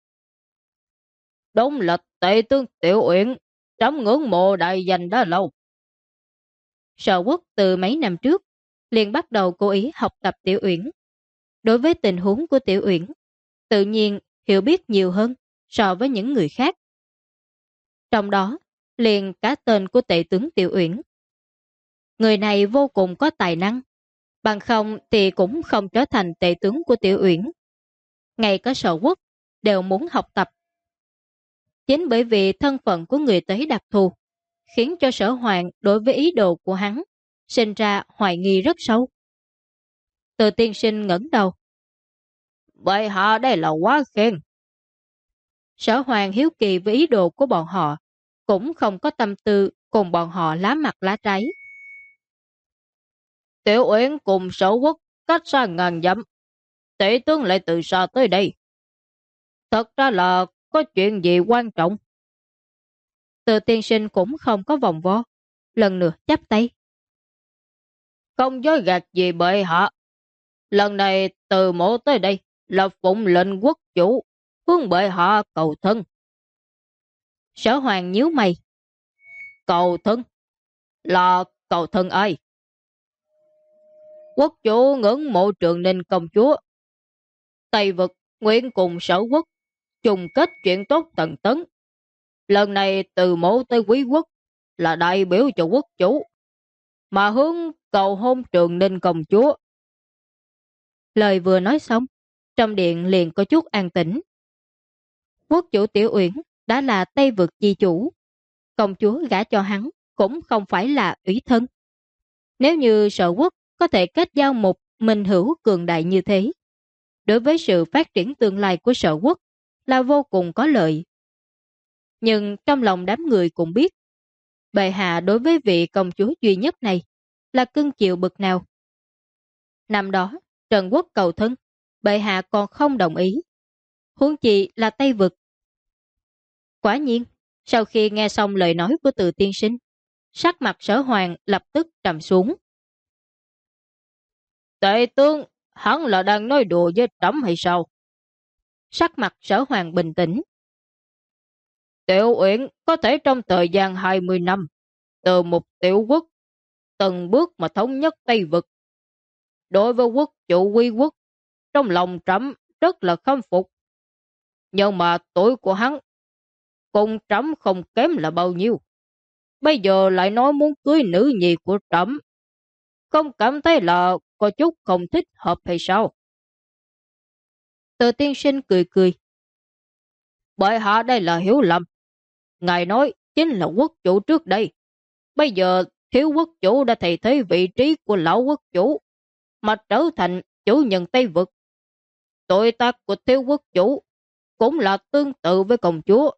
Đúng là tể tướng Tiểu Uyển, trẫm ngưỡng mộ đại danh đã lâu. Sở Quốc từ mấy năm trước liền bắt đầu cố ý học tập Tiểu Uyển. Đối với tình huống của Tiểu Uyển, tự nhiên hiểu biết nhiều hơn so với những người khác. Trong đó, liền cả tên của tể tướng Tiểu Uyển. Người này vô cùng có tài năng, bằng không thì cũng không trở thành tể tướng của Tiểu Uyển. Ngay cả Sở Quốc đều muốn học tập. Chính bởi vì thân phận của người tới đặc thù, khiến cho Sở Hoàng đối với ý đồ của hắn sinh ra hoài nghi rất sâu. Từ tiên sinh ngẩng đầu. Bệ hạ đây là quá khen. Sở Hoàng hiếu kỳ với ý đồ của bọn họ, cũng không có tâm tư cùng bọn họ lá mặt lá trái. Tiểu Uyển cùng Sở Quốc cách xa ngàn dặm, tể tướng lại từ xa tới đây. Thật ra là có chuyện gì quan trọng? Từ tiên sinh cũng không có vòng vo, lần nữa chắp tay. Không dối gạt gì bệ hạ. Lần này từ mộ tới đây là phụng lệnh quốc chủ, hướng bệ hạ cầu thân. Sở Hoàng nhíu mày. Cầu thân? Là cầu thân ai? Quốc chủ ngưỡng mộ Trường Ninh công chúa. Tây Vực nguyện cùng Sở Quốc chung kết chuyện tốt tận tấn. Lần này từ mộ tới quý quốc là đại biểu cho quốc chủ, mà hướng cầu hôn Trường Ninh công chúa. Lời vừa nói xong, trong điện liền có chút an tĩnh. Quốc chủ Tiểu Uyển đã là Tây Vực chi chủ, công chúa gả cho hắn cũng không phải là ủy thân. Nếu như Sở Quốc có thể kết giao một minh hữu cường đại như thế, đối với sự phát triển tương lai của Sở Quốc là vô cùng có lợi. Nhưng trong lòng đám người cũng biết, bệ hạ đối với vị công chúa duy nhất này là cưng chiều bực nào. Năm đó, Trần Quốc cầu thân, bệ hạ còn không đồng ý. Huống chi là Tây Vực. Quả nhiên, sau khi nghe xong lời nói của Từ tiên sinh, sắc mặt Sở Hoàng lập tức trầm xuống. Tể tướng, hắn là đang nói đùa với trẫm hay sao? Sắc mặt Sở Hoàng bình tĩnh. Tiểu Uyển có thể trong thời gian 20 năm, từ một tiểu quốc, từng bước mà thống nhất Tây Vực. Đối với quốc chủ quy quốc, trong lòng trẫm rất là khâm phục. Nhưng mà tuổi của hắn cùng trẫm không kém là bao nhiêu. Bây giờ lại nói muốn cưới nữ nhi của trẫm, không cảm thấy là có chút không thích hợp hay sao? Từ tiên sinh cười cười. Bệ hạ đây là hiểu lầm. Ngài nói chính là quốc chủ trước đây. Bây giờ thiếu quốc chủ đã thay thế vị trí của lão quốc chủ, mà trở thành chủ nhân Tây Vực. Tội tác của thiếu quốc chủ cũng là tương tự với công chúa.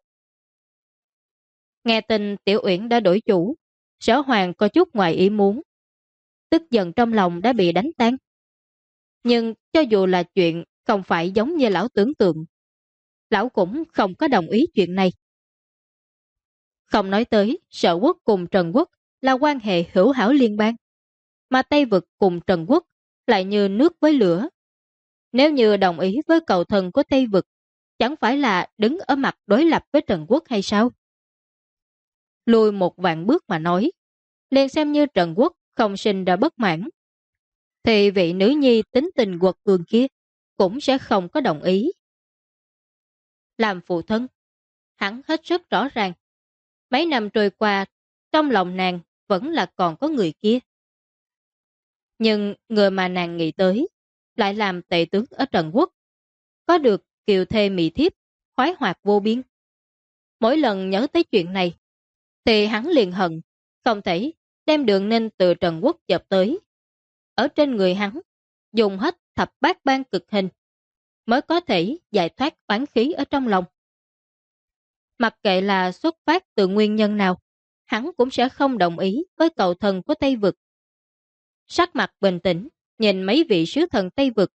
Nghe tin Tiểu Uyển đã đổi chủ, Sở Hoàng có chút ngoài ý muốn. Tức giận trong lòng đã bị đánh tan. Nhưng cho dù là chuyện không phải giống như lão tưởng tượng, lão cũng không có đồng ý chuyện này. Không nói tới Sở Quốc cùng Trần Quốc là quan hệ hữu hảo liên bang, mà Tây Vực cùng Trần Quốc lại như nước với lửa. Nếu như đồng ý với cầu thần của Tây Vực, chẳng phải là đứng ở mặt đối lập với Trần Quốc hay sao? Lùi một vạn bước mà nói, liền xem như Trần Quốc không sinh ra bất mãn, thì vị nữ nhi tính tình quật cường kia cũng sẽ không có đồng ý. Làm phụ thân, hắn hết sức rõ ràng. Mấy năm trôi qua, trong lòng nàng vẫn là còn có người kia. Nhưng người mà nàng nghĩ tới lại làm tể tướng ở Trần Quốc, có được kiều thê mỹ thiếp, khoái hoạt vô biên. Mỗi lần nhớ tới chuyện này, thì hắn liền hận, không thể đem Đường Ninh từ Trần Quốc chộp tới. Ở trên người hắn, dùng hết thập bát ban cực hình, mới có thể giải thoát oán khí ở trong lòng. Mặc kệ là xuất phát từ nguyên nhân nào, hắn cũng sẽ không đồng ý với cầu thần của Tây Vực. Sắc mặt bình tĩnh, nhìn mấy vị sứ thần Tây Vực.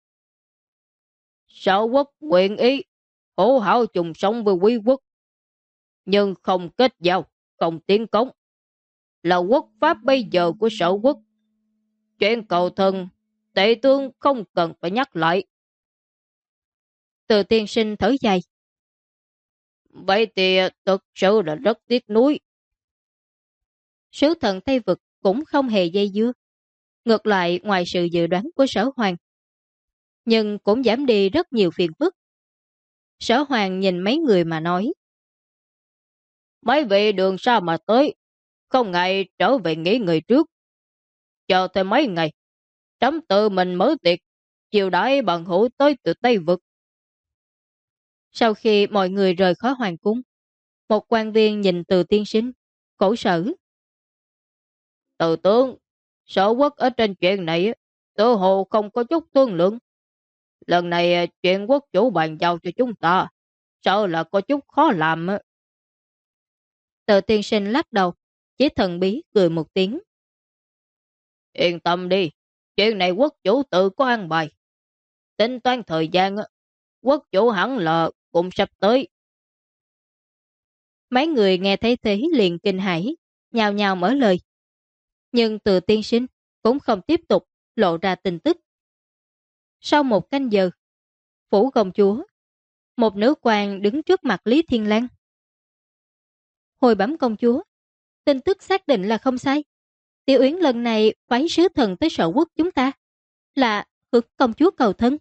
Sở quốc nguyện ý, hữu hảo chung sống với quý quốc, nhưng không kết giao, không tiến cống. Là quốc pháp bây giờ của sở quốc. Chuyện cầu thần, tể tướng không cần phải nhắc lại. Từ tiên sinh thở dài. Vậy thì thực sự là rất tiếc nuối. Sứ thần Tây Vực cũng không hề dây dưa. Ngược lại ngoài sự dự đoán của Sở Hoàng, nhưng cũng giảm đi rất nhiều phiền phức. Sở Hoàng nhìn mấy người mà nói. Mấy vị đường xa mà tới, không ngại trở về nghỉ người trước. Chờ thêm mấy ngày, trẫm tự mình mở tiệc, chiều đãi bằng hữu tới từ Tây Vực. Sau khi mọi người rời khỏi hoàng cung, một quan viên nhìn Từ tiên sinh, khổ sở. Từ tướng, sở quốc ở trên chuyện này, tự hồ không có chút thương lượng. Lần này chuyện quốc chủ bàn giao cho chúng ta, sợ là có chút khó làm. Từ tiên sinh lắc đầu, chỉ thần bí cười một tiếng. Yên tâm đi, chuyện này quốc chủ tự có an bài. Tính toán thời gian, quốc chủ hẳn là cũng sắp tới. Mấy người nghe thấy thế liền kinh hãi, nhào nhào mở lời. Nhưng Từ tiên sinh cũng không tiếp tục lộ ra tin tức. Sau một canh giờ, phủ công chúa, một nữ quan đứng trước mặt Lý Thiên Lang. Hồi bẩm công chúa, tin tức xác định là không sai. Tiểu Uyển lần này phái sứ thần tới sở quốc chúng ta, là hướng công chúa cầu thân.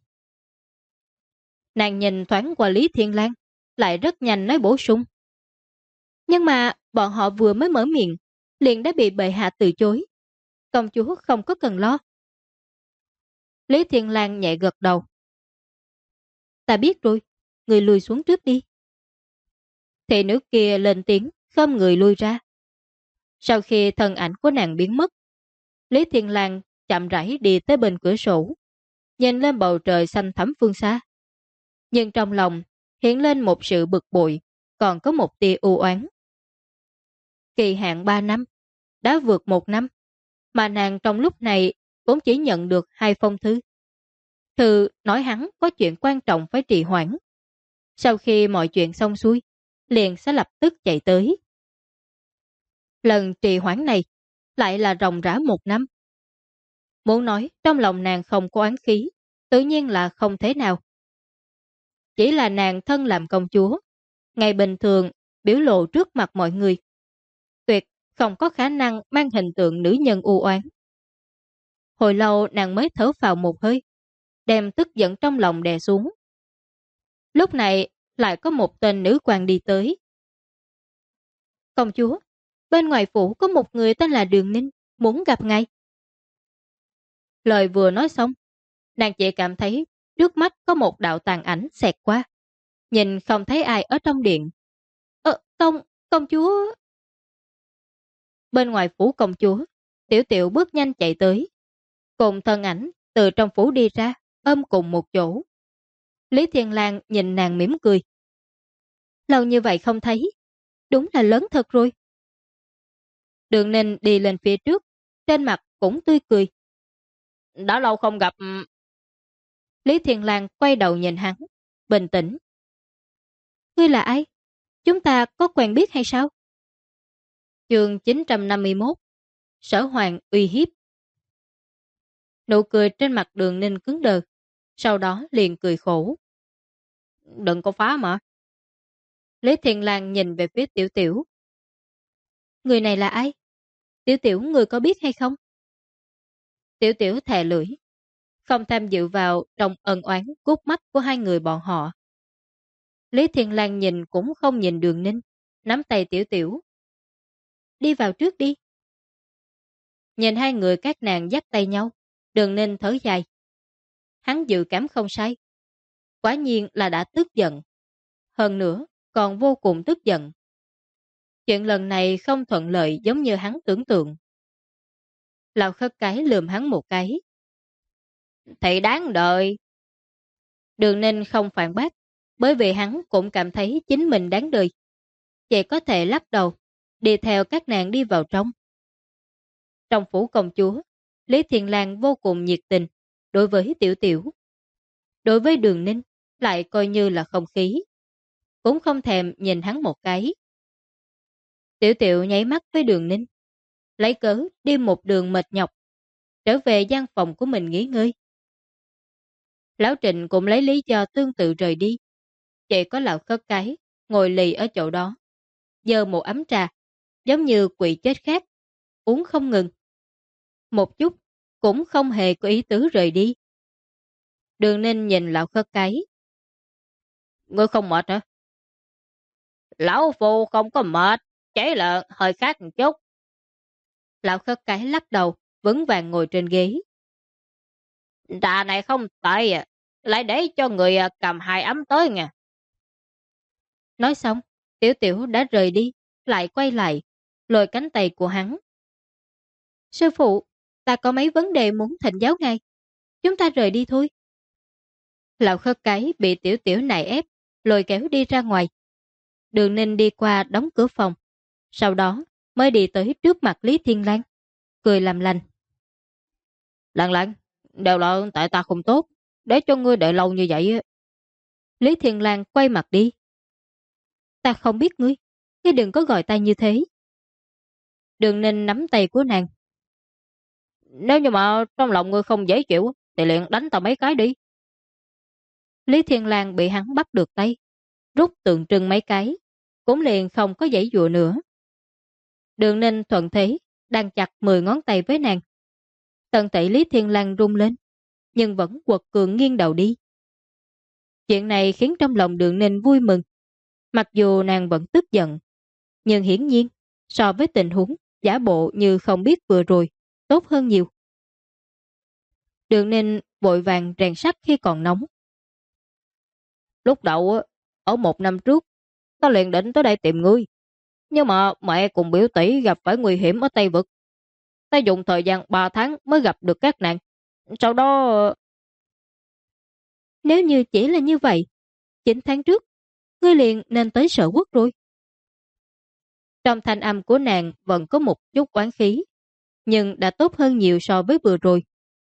Nàng nhìn thoáng qua Lý Thiên Lang, lại rất nhanh nói bổ sung. Nhưng mà bọn họ vừa mới mở miệng, liền đã bị bệ hạ từ chối. Công chúa không có cần lo. Lý Thiên Lang nhẹ gật đầu. Ta biết rồi, người lùi xuống trước đi. Thị nữ kia lên tiếng, khom người lui ra. Sau khi thân ảnh của nàng biến mất, Lý Thiên Lang chậm rãi đi tới bên cửa sổ, nhìn lên bầu trời xanh thẳm phương xa. Nhưng trong lòng hiện lên một sự bực bội, còn có một tia u oán. Kỳ hạn 3 năm, đã vượt 1 năm, mà nàng trong lúc này cũng chỉ nhận được 2 phong thư. Thư nói hắn có chuyện quan trọng phải trì hoãn. Sau khi mọi chuyện xong xuôi, liền sẽ lập tức chạy tới. Lần trì hoãn này lại là ròng rã 1 năm. Muốn nói trong lòng nàng không có oán khí, tự nhiên là không thế nào. Chỉ là nàng thân làm công chúa, ngày bình thường biểu lộ trước mặt mọi người, tuyệt không có khả năng mang hình tượng nữ nhân u oán. Hồi lâu nàng mới thở phào một hơi, đem tức giận trong lòng đè xuống. Lúc này lại có một tên nữ quan đi tới. Công chúa, bên ngoài phủ có một người tên là Đường Ninh, muốn gặp ngài. Lời vừa nói xong, nàng chỉ cảm thấy trước mắt có một đạo tàn ảnh xẹt qua. Nhìn không thấy ai ở trong điện. Công chúa. Bên ngoài phủ công chúa, Tiểu Tiểu bước nhanh chạy tới. Cùng thân ảnh từ trong phủ đi ra, ôm cùng một chỗ. Lý Thiên Lang nhìn nàng mỉm cười. Lâu như vậy không thấy, đúng là lớn thật rồi. Đường Ninh đi lên phía trước, trên mặt cũng tươi cười. Đã lâu không gặp. Lý Thiên Lang quay đầu nhìn hắn, bình tĩnh. Ngươi là ai? Chúng ta có quen biết hay sao? Chương 951. Sở Hoàng uy hiếp. Nụ cười trên mặt Đường Ninh cứng đờ, sau đó liền cười khổ. Đừng có phá mà. Lý Thiên Lang nhìn về phía Tiểu Tiểu. Người này là ai? Tiểu Tiểu người có biết hay không? Tiểu Tiểu thè lưỡi, không tham dự vào trong ân oán cút mắt của hai người bọn họ. Lý Thiên Lang nhìn cũng không nhìn Đường Ninh, nắm tay Tiểu Tiểu. Đi vào trước đi. Nhìn hai người các nàng dắt tay nhau, Đường Ninh thở dài. Hắn dự cảm không sai. Quả nhiên là đã tức giận. Hơn nữa, còn vô cùng tức giận. Chuyện lần này không thuận lợi giống như hắn tưởng tượng. Lão Khất Cái lườm hắn một cái. Thì đáng đợi. Đường Ninh không phản bác, bởi vì hắn cũng cảm thấy chính mình đáng đời. Chỉ có thể lắc đầu, đi theo các nàng đi vào trong. Trong phủ công chúa, Lý Thiên Lang vô cùng nhiệt tình đối với Tiểu Tiểu. Đối với Đường Ninh, lại coi như là không khí. Cũng không thèm nhìn hắn một cái. Tiểu Tiểu nháy mắt với Đường Ninh, lấy cớ đi một đường mệt nhọc, trở về gian phòng của mình nghỉ ngơi. Lão Trịnh cũng lấy lý do tương tự rời đi. Chỉ có Lão Khất Cái ngồi lì ở chỗ đó, giơ một ấm trà, giống như quỷ chết khác, uống không ngừng. Một chút cũng không hề có ý tứ rời đi. Đường Ninh nhìn Lão Khất Cái. Ngươi không mệt hả? Lão phu không có mệt, chỉ là hơi khác một chút. Lão Khất Cái lắc đầu, vững vàng ngồi trên ghế. Trà này không tệ à, lại để cho người cầm hai ấm tới nha. Nói xong, Tiểu Tiểu đã rời đi, lại quay lại, lôi cánh tay của hắn. Sư phụ, ta có mấy vấn đề muốn thỉnh giáo ngài. Chúng ta rời đi thôi. Lão Khất Cái bị Tiểu Tiểu nài ép, lôi kéo đi ra ngoài. Đường Ninh đi qua đóng cửa phòng, sau đó mới đi tới trước mặt Lý Thiên Lang, cười làm lành. Lan Lan, đều là tại ta không tốt, để cho ngươi đợi lâu như vậy. Lý Thiên Lang quay mặt đi. Ta không biết ngươi đừng có gọi ta như thế. Đường Ninh nắm tay của nàng. Nếu như mà trong lòng ngươi không dễ chịu, thì liền đánh ta mấy cái đi. Lý Thiên Lang bị hắn bắt được tay, rút tượng trưng mấy cái, cũng liền không có giãy giụa nữa. Đường Ninh thuận thế, đang chặt 10 ngón tay với nàng. Thân thể Lý Thiên Lang rung lên, nhưng vẫn quật cường nghiêng đầu đi. Chuyện này khiến trong lòng Đường Ninh vui mừng. Mặc dù nàng vẫn tức giận, nhưng hiển nhiên, so với tình huống giả bộ như không biết vừa rồi, tốt hơn nhiều. Đường Ninh vội vàng rèn sắt khi còn nóng. Lúc đầu, ở 1 năm trước, ta liền định tới đây tìm ngươi. Nhưng mà mẹ cùng biểu tỷ gặp phải nguy hiểm ở Tây Vực. Ta dùng thời gian 3 tháng mới gặp được các nàng. Sau đó... Nếu như chỉ là như vậy, 9 tháng trước, ngươi liền nên tới Sở Quốc rồi. Trong thanh âm của nàng vẫn có một chút oán khí, nhưng đã tốt hơn nhiều so với vừa rồi.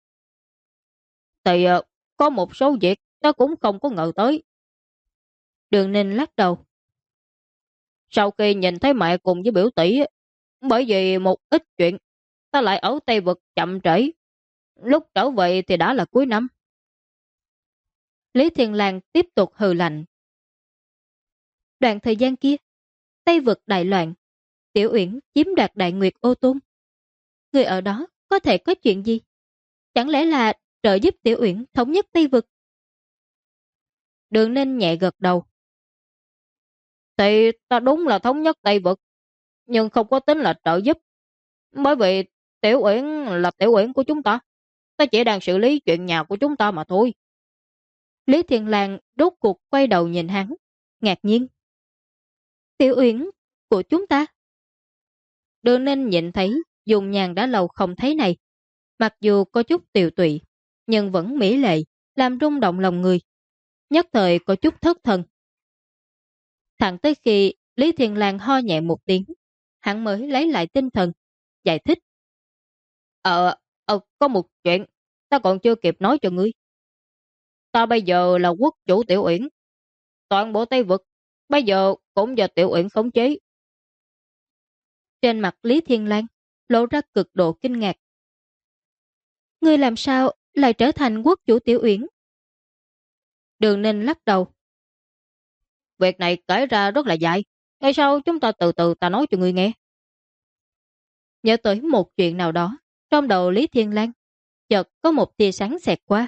Thì có một số việc ta cũng không có ngờ tới. Đường Ninh lắc đầu. Sau khi nhìn thấy mẹ cùng với biểu tỷ, bởi vì một ít chuyện, ta lại ở Tây Vực chậm trễ. Lúc trở về thì đã là cuối năm. Lý Thiên Lang tiếp tục hừ lạnh. Đoạn thời gian kia, Tây Vực đại loạn, Tiểu Uyển chiếm đoạt Đại Nguyệt Ô Tôn. Người ở đó có thể có chuyện gì? Chẳng lẽ là trợ giúp Tiểu Uyển thống nhất Tây Vực? Đường Ninh nhẹ gật đầu. Thì ta đúng là thống nhất Tây Vực, nhưng không có tính là trợ giúp. Bởi vì Tiểu Uyển là Tiểu Uyển của chúng ta. Ta chỉ đang xử lý chuyện nhà của chúng ta mà thôi. Lý Thiên Lang rốt cuộc quay đầu nhìn hắn, ngạc nhiên. Tiểu Uyển của chúng ta? Đường Ninh nhìn thấy dùng nhàn đã lâu không thấy này. Mặc dù có chút tiều tụy, nhưng vẫn mỹ lệ, làm rung động lòng người. Nhất thời có chút thất thần. Thẳng tới khi Lý Thiên Lang ho nhẹ một tiếng, hắn mới lấy lại tinh thần, giải thích. Có một chuyện, ta còn chưa kịp nói cho ngươi. Ta bây giờ là quốc chủ Tiểu Uyển. Toàn bộ Tây Vực, bây giờ cũng do Tiểu Uyển khống chế. Trên mặt Lý Thiên Lang lộ ra cực độ kinh ngạc. Ngươi làm sao lại trở thành quốc chủ Tiểu Uyển? Đường Ninh lắc đầu. Việc này kể ra rất là dài. Ngay sau chúng ta từ từ ta nói cho ngươi nghe. Nhớ tới một chuyện nào đó, trong đầu Lý Thiên Lang chợt có một tia sáng xẹt qua.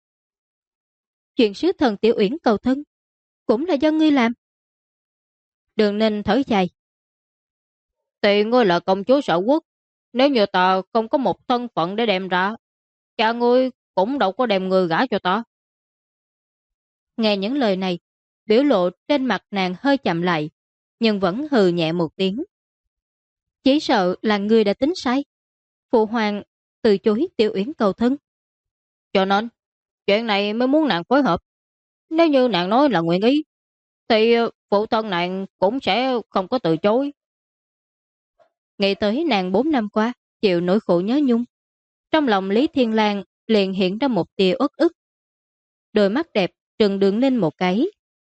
Chuyện sứ thần Tiểu Uyển cầu thân cũng là do ngươi làm. Đường Ninh thở dài. Thì ngươi là công chúa sở quốc, nếu như ta không có một thân phận để đem ra, cha ngươi cũng đâu có đem người gả cho ta. Nghe những lời này, biểu lộ trên mặt nàng hơi chậm lại, nhưng vẫn hừ nhẹ một tiếng. Chỉ sợ là ngươi đã tính sai. Phụ hoàng từ chối Tiểu Uyển cầu thân. Cho nên, chuyện này mới muốn nàng phối hợp. Nếu như nàng nói là nguyện ý, thì phụ thân nàng cũng sẽ không có từ chối. Nghĩ tới nàng 4 năm qua, chịu nỗi khổ nhớ nhung. Trong lòng Lý Thiên Lang liền hiện ra một tia uất ức. Đôi mắt đẹp trừng Đường Ninh một cái.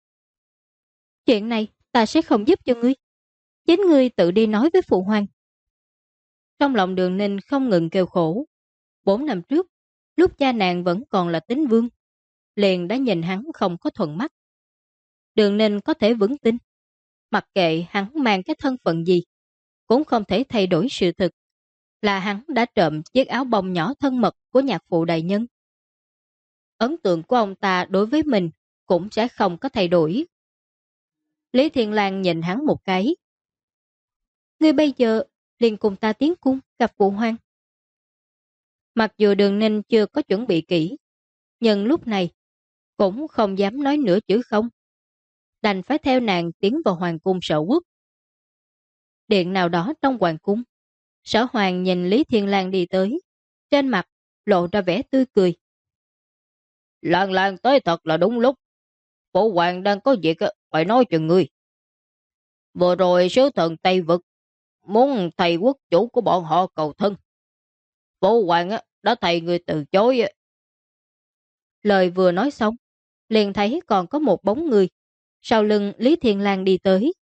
Chuyện này ta sẽ không giúp cho ngươi. Chính ngươi tự đi nói với phụ hoàng. Trong lòng Đường Ninh không ngừng kêu khổ. 4 năm trước, lúc cha nàng vẫn còn là Tín Vương, liền đã nhìn hắn không có thuận mắt. Đường Ninh có thể vững tin, mặc kệ hắn mang cái thân phận gì, cũng không thể thay đổi sự thực là hắn đã trộm chiếc áo bông nhỏ thân mật của nhạc phụ đại nhân. Ấn tượng của ông ta đối với mình cũng sẽ không có thay đổi. Lý Thiên Lang nhìn hắn một cái. Ngươi bây giờ liền cùng ta tiến cung gặp phụ hoàng. Mặc dù Đường Ninh chưa có chuẩn bị kỹ, nhưng lúc này cũng không dám nói nửa chữ không. Đành phải theo nàng tiến vào hoàng cung Sở Quốc. Điện nào đó trong hoàng cung, Sở Hoàng nhìn Lý Thiên Lang đi tới, trên mặt lộ ra vẻ tươi cười. Lan Lan tới thật là đúng lúc. Phụ hoàng đang có việc phải nói cho ngươi. Vừa rồi sứ thần Tây Vực muốn thầy quốc chủ của bọn họ cầu thân. Phụ hoàng đã thầy người từ chối. Lời vừa nói xong, liền thấy còn có một bóng người sau lưng Lý Thiên Lang đi tới.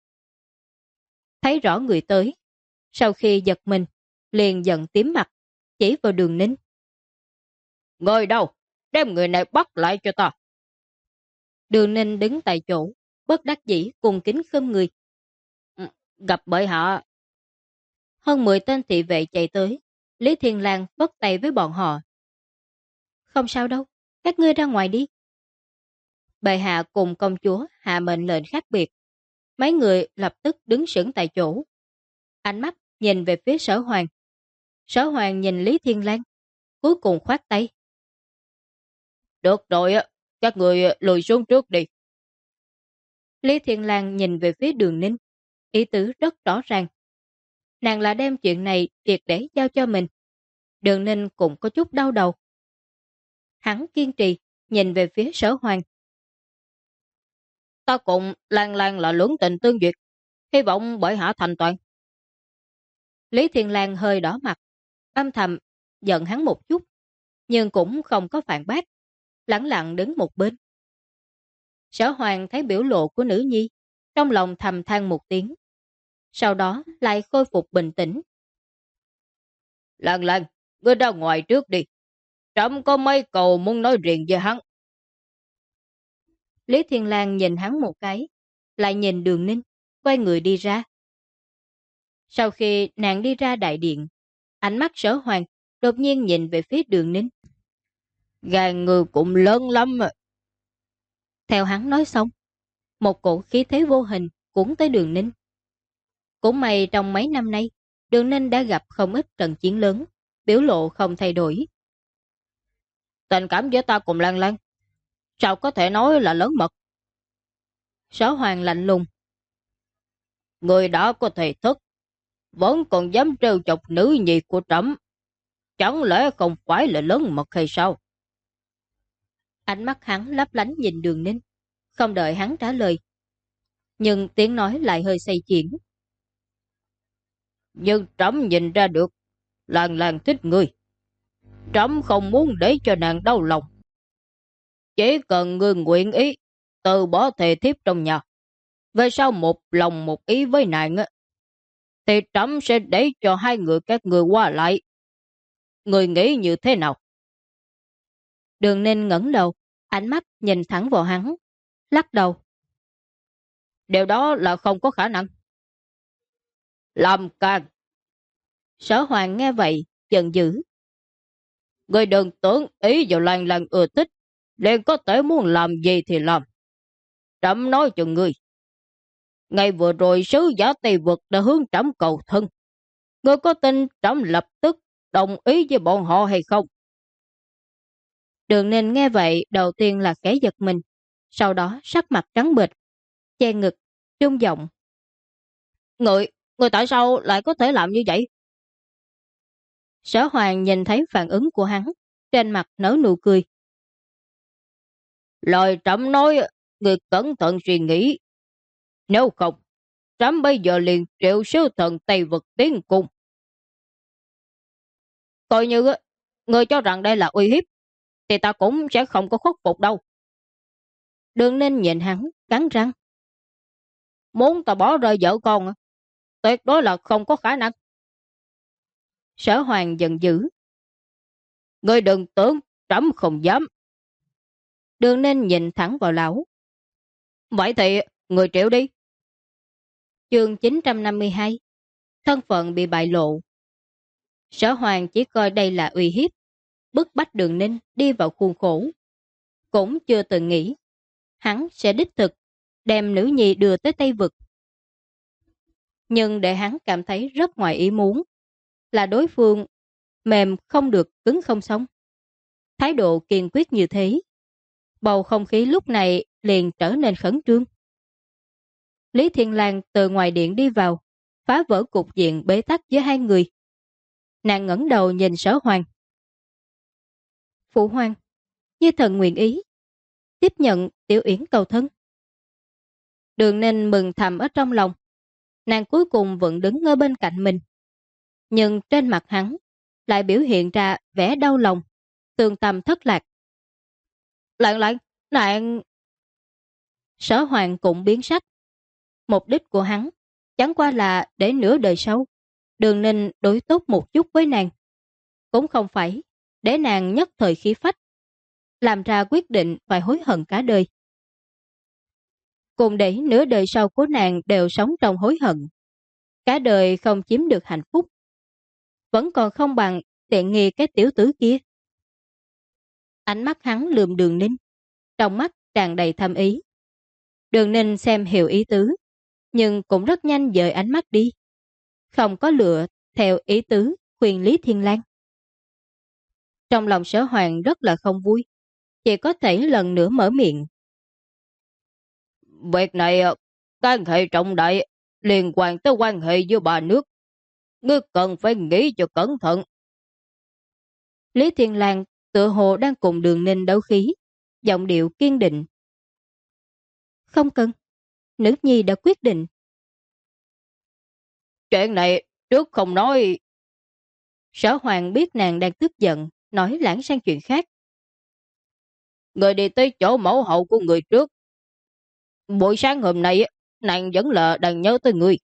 Thấy rõ người tới, sau khi giật mình, liền giận tím mặt, chỉ vào Đường Ninh. Người đâu? Đem người này bắt lại cho ta. Đường Ninh đứng tại chỗ, bất đắc dĩ cùng kính khom người. Gặp bệ hạ. Hơn 10 tên thị vệ chạy tới, Lý Thiên Lang vất tay với bọn họ. Không sao đâu, các ngươi ra ngoài đi. Bệ hạ cùng công chúa hạ mệnh lệnh khác biệt. Mấy người lập tức đứng sững tại chỗ. Ánh mắt nhìn về phía Sở Hoàng. Sở Hoàng nhìn Lý Thiên Lang, cuối cùng khoát tay. Được rồi, các người lùi xuống trước đi. Lý Thiên Lang nhìn về phía Đường Ninh, ý tứ rất rõ ràng. Nàng là đem chuyện này triệt để giao cho mình. Đường Ninh cũng có chút đau đầu. Hắn kiên trì, nhìn về phía Sở Hoàng. Ta cùng Lan Lan là lưỡng tình tương duyệt, hy vọng bệ hạ thành toàn. Lý Thiên Lang hơi đỏ mặt, âm thầm giận hắn một chút, nhưng cũng không có phản bác, lẳng lặng đứng một bên. Sở Hoàng thấy biểu lộ của nữ nhi, trong lòng thầm than một tiếng. Sau đó lại khôi phục bình tĩnh. Lan Lan, ngươi ra ngoài trước đi. Trẫm có mấy câu muốn nói riêng với hắn. Lý Thiên Lang nhìn hắn một cái, lại nhìn Đường Ninh, quay người đi ra. Sau khi nàng đi ra đại điện, ánh mắt Sở Hoàng đột nhiên nhìn về phía Đường Ninh. Gan người cũng lớn lắm. Theo hắn nói xong, một cổ khí thế vô hình cuốn tới Đường Ninh. Cũng may trong mấy năm nay, Đường Ninh đã gặp không ít trận chiến lớn, biểu lộ không thay đổi. Tình cảm giữa ta cùng Lan Lan, sao có thể nói là lớn mật? Sở Hoàng lạnh lùng. Người đã có thể thức, vẫn còn dám trêu chọc nữ nhi của trẫm, chẳng lẽ không phải là lớn mật hay sao? Ánh mắt hắn lấp lánh nhìn Đường Ninh, không đợi hắn trả lời. Nhưng tiếng nói lại hơi say chuyển. Nhưng trẫm nhìn ra được, Lan Lan thích ngươi. Trẫm không muốn để cho nàng đau lòng. Chỉ cần ngươi nguyện ý, từ bỏ thề thiếp trong nhà. Về sau một lòng một ý với nàng, thì trẫm sẽ để cho hai người các người qua lại. Người nghĩ như thế nào? Đường Ninh ngẩng đầu, ánh mắt nhìn thẳng vào hắn, lắc đầu. Điều đó là không có khả năng. Làm càng. Sở Hoàng nghe vậy, giận dữ. Ngươi đừng tưởng ý vào Lan Lan ưa thích, liền có thể muốn làm gì thì làm. Trẫm nói cho ngươi. Ngày vừa rồi sứ giả Tây Vực đã hướng trẫm cầu thân. Ngươi có tin trẫm lập tức đồng ý với bọn họ hay không? Đường Ninh nghe vậy đầu tiên là khẽ giật mình, sau đó sắc mặt trắng bệch, che ngực, trung giọng. Người tại sao lại có thể làm như vậy? Sở Hoàng nhìn thấy phản ứng của hắn, trên mặt nở nụ cười. Lời trẫm nói, người cẩn thận suy nghĩ. Nếu không, trẫm bây giờ liền triệu sứ thần Tây Vực tiến cung. Coi như người cho rằng đây là uy hiếp, thì ta cũng sẽ không có khuất phục đâu. Đường Ninh nhìn hắn, cắn răng. Muốn ta bỏ rơi vợ con, tuyệt đối là không có khả năng. Sở Hoàng giận dữ. Ngươi đừng tưởng trẫm không dám. Đường Ninh nhìn thẳng vào lão. Vậy thì người triệu đi. Chương 952. Thân phận bị bại lộ. Sở Hoàng chỉ coi đây là uy hiếp, bức bách Đường Ninh đi vào khuôn khổ. Cũng chưa từng nghĩ hắn sẽ đích thực đem nữ nhi đưa tới Tây Vực. Nhưng để hắn cảm thấy rất ngoài ý muốn là đối phương mềm không được cứng không xong. Thái độ kiên quyết như thế, bầu không khí lúc này liền trở nên khẩn trương. Lý Thiên Lang từ ngoài điện đi vào, phá vỡ cục diện bế tắc giữa hai người. Nàng ngẩng đầu nhìn Sở Hoàng. Phụ hoàng, như thần nguyện ý, tiếp nhận Tiểu Uyển cầu thân. Đường Ninh mừng thầm ở trong lòng. Nàng cuối cùng vẫn đứng ở bên cạnh mình. Nhưng trên mặt hắn lại biểu hiện ra vẻ đau lòng, tương tâm thất lạc. Lan, nàng... Sở Hoàng cũng biến sắc. Mục đích của hắn chẳng qua là để nửa đời sau Đường Ninh đối tốt một chút với nàng. Cũng không phải để nàng nhất thời khí phách, làm ra quyết định phải hối hận cả đời. Cùng để nửa đời sau của nàng đều sống trong hối hận. Cả đời không chiếm được hạnh phúc. Vẫn còn không bằng tiện nghi cái tiểu tử kia. Ánh mắt hắn lườm Đường Ninh, trong mắt tràn đầy thâm ý. Đường Ninh xem hiểu ý tứ, nhưng cũng rất nhanh dời ánh mắt đi. Không có lựa theo ý tứ khuyên Lý Thiên Lang. Trong lòng Sở Hoàng rất là không vui, chỉ có thể lần nữa mở miệng. Việc này can hệ trọng đại, liên quan tới quan hệ giữa ba nước. Ngươi cần phải nghĩ cho cẩn thận. Lý Thiên Lang tựa hồ đang cùng Đường Ninh đấu khí, giọng điệu kiên định. Không cần, nữ nhi đã quyết định. Chuyện này trước không nói. Sở Hoàng biết nàng đang tức giận, nói lãng sang chuyện khác. Người đi tới chỗ mẫu hậu của người trước. Buổi sáng hôm nay, nàng vẫn là đang nhớ tới người.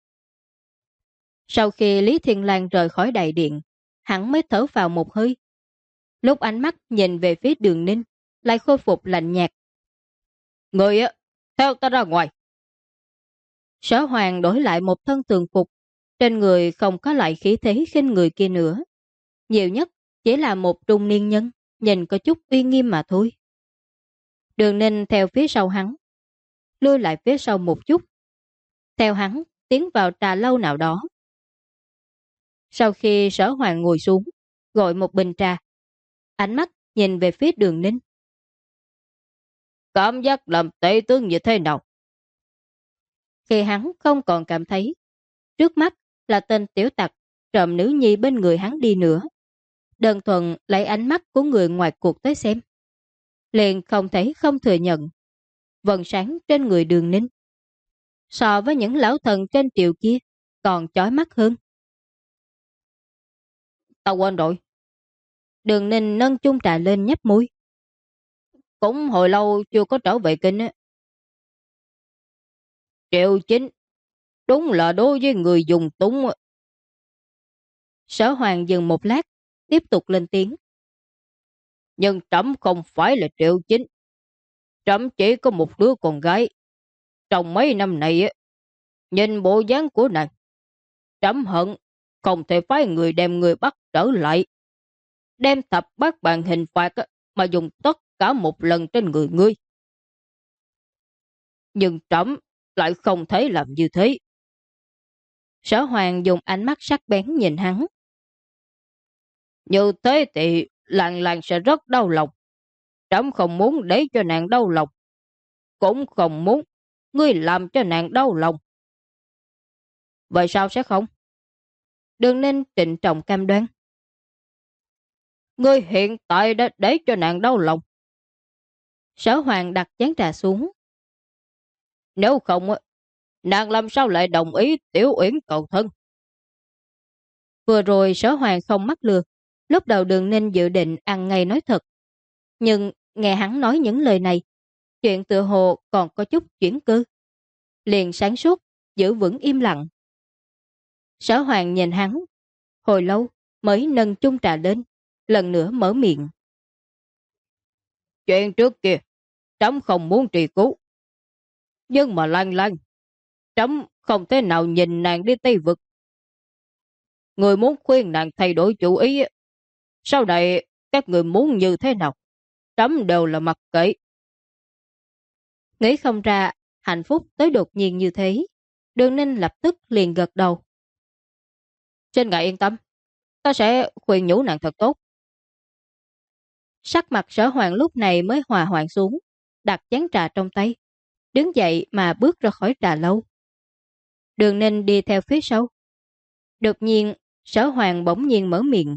Sau khi Lý Thiên Lang rời khỏi đại điện, hắn mới thở vào một hơi. Lúc ánh mắt nhìn về phía Đường Ninh, lại khôi phục lạnh nhạt. Người theo ta ra ngoài. Sở Hoàng đổi lại một thân tường phục, trên người không có lại khí thế khinh người kia nữa. Nhiều nhất chỉ là một trung niên nhân, nhìn có chút uy nghiêm mà thôi. Đường Ninh theo phía sau hắn, lui lại phía sau một chút. Theo hắn tiến vào trà lâu nào đó. Sau khi Sở Hoàng ngồi xuống, gọi một bình trà, ánh mắt nhìn về phía Đường Ninh. Cảm giác làm tể tướng như thế nào? Khi hắn không còn cảm thấy trước mắt là tên tiểu tặc trộm nữ nhi bên người hắn đi nữa, đơn thuần lấy ánh mắt của người ngoài cuộc tới xem, liền không thể không thừa nhận vầng sáng trên người Đường Ninh so với những lão thần trên triều kia còn chói mắt hơn. Ta quên rồi. Đường Ninh nâng chung trà lên nhấp môi. Cũng hồi lâu chưa có trở về kinh á. Triệu Chính đúng là đối với người dùng túng. Sở Hoàng dừng một lát, tiếp tục lên tiếng. Nhưng trẫm không phải là Triệu Chính. Trẫm chỉ có một đứa con gái. Trong mấy năm này, nhìn bộ dáng của nàng, trẫm hận không thể phái người đem người bắt trở lại. Đem thập bát bàn hình phạt mà dùng tất cả một lần trên người ngươi. Nhưng trẫm lại không thể làm như thế. Sở Hoàng dùng ánh mắt sắc bén nhìn hắn. Như thế thì Lan Lan sẽ rất đau lòng. Trẫm không muốn để cho nàng đau lòng. Cũng không muốn ngươi làm cho nàng đau lòng. Vậy sao sẽ không? Đừng nên trịnh trọng cam đoan. Ngươi hiện tại đã để cho nàng đau lòng. Sở Hoàng đặt chén trà xuống. Nếu không, nàng làm sao lại đồng ý Tiểu Uyển cầu thân? Vừa rồi Sở Hoàng không mắc lừa. Lúc đầu Đường Ninh dự định ăn ngay nói thật. Nhưng nghe hắn nói những lời này, chuyện tựa hồ còn có chút chuyển cơ. Liền sáng suốt, giữ vững im lặng. Sở Hoàng nhìn hắn, hồi lâu mới nâng chung trà lên, lần nữa mở miệng. Chuyện trước kia, trẫm không muốn trì cứu. Nhưng mà Lan Lan, trẫm không thể nào nhìn nàng đi Tây Vực. Người muốn khuyên nàng thay đổi chủ ý, sau này các người muốn như thế nào, trẫm đều là mặc kệ. Nghĩ không ra, hạnh phúc tới đột nhiên như thế. Đường Ninh lập tức liền gật đầu. Xin ngài yên tâm, ta sẽ khuyên nhủ nàng thật tốt. Sắc mặt Sở Hoàng lúc này mới hòa hoãn xuống, đặt chén trà trong tay, đứng dậy mà bước ra khỏi trà lâu. Đường Ninh đi theo phía sau. Đột nhiên, Sở Hoàng bỗng nhiên mở miệng.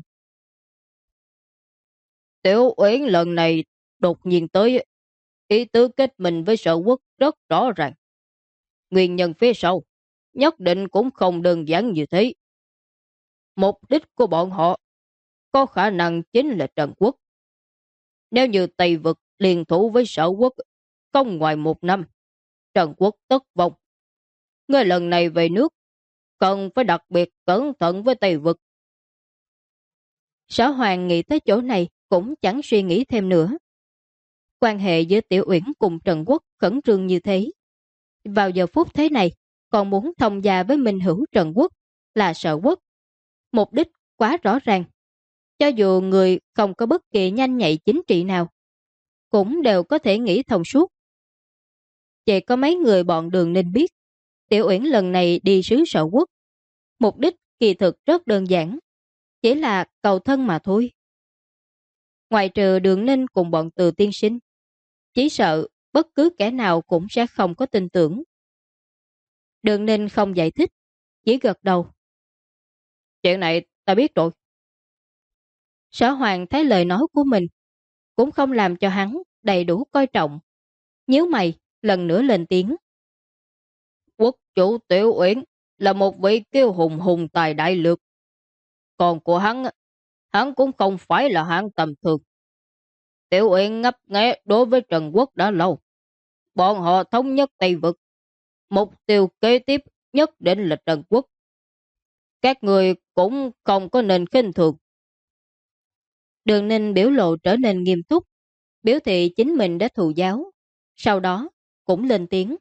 Tiểu Uyển lần này đột nhiên tới, ý tứ kết mình với Sở Quốc rất rõ ràng. Nguyên nhân phía sau nhất định cũng không đơn giản như thế. Mục đích của bọn họ có khả năng chính là Trần Quốc. Nếu như Tây Vực liên thủ với Sở Quốc không ngoài 1 năm, Trần Quốc tất vong. Người lần này về nước cần phải đặc biệt cẩn thận với Tây Vực. Sở Hoàng nghĩ tới chỗ này cũng chẳng suy nghĩ thêm nữa. Quan hệ giữa Tiểu Uyển cùng Trần Quốc khẩn trương như thế. Vào giờ phút thế này, còn muốn thông gia với minh hữu Trần Quốc là Sở Quốc. Mục đích quá rõ ràng. Cho dù người không có bất kỳ nhanh nhạy chính trị nào, cũng đều có thể nghĩ thông suốt. Chỉ có mấy người bọn Đường Ninh biết, Tiểu Uyển lần này đi xứ Sở Quốc. Mục đích kỳ thực rất đơn giản, chỉ là cầu thân mà thôi. Ngoài trừ Đường Ninh cùng bọn Từ tiên sinh, chỉ sợ bất cứ kẻ nào cũng sẽ không có tin tưởng. Đường Ninh không giải thích, chỉ gật đầu. Chuyện này ta biết rồi. Sở Hoàng thấy lời nói của mình cũng không làm cho hắn đầy đủ coi trọng. Nhíu mày, lần nữa lên tiếng. Quốc chủ Tiểu Uyển là một vị kiêu hùng hùng tài đại lược. Còn của hắn cũng không phải là hạng tầm thường. Tiểu Uyển ngấp nghé đối với Trần Quốc đã lâu. Bọn họ thống nhất Tây Vực. Mục tiêu kế tiếp nhất định là Trần Quốc. Các người cũng không có nên khinh thường. Đường Ninh biểu lộ trở nên nghiêm túc, biểu thị chính mình đã thù giáo. Sau đó cũng lên tiếng.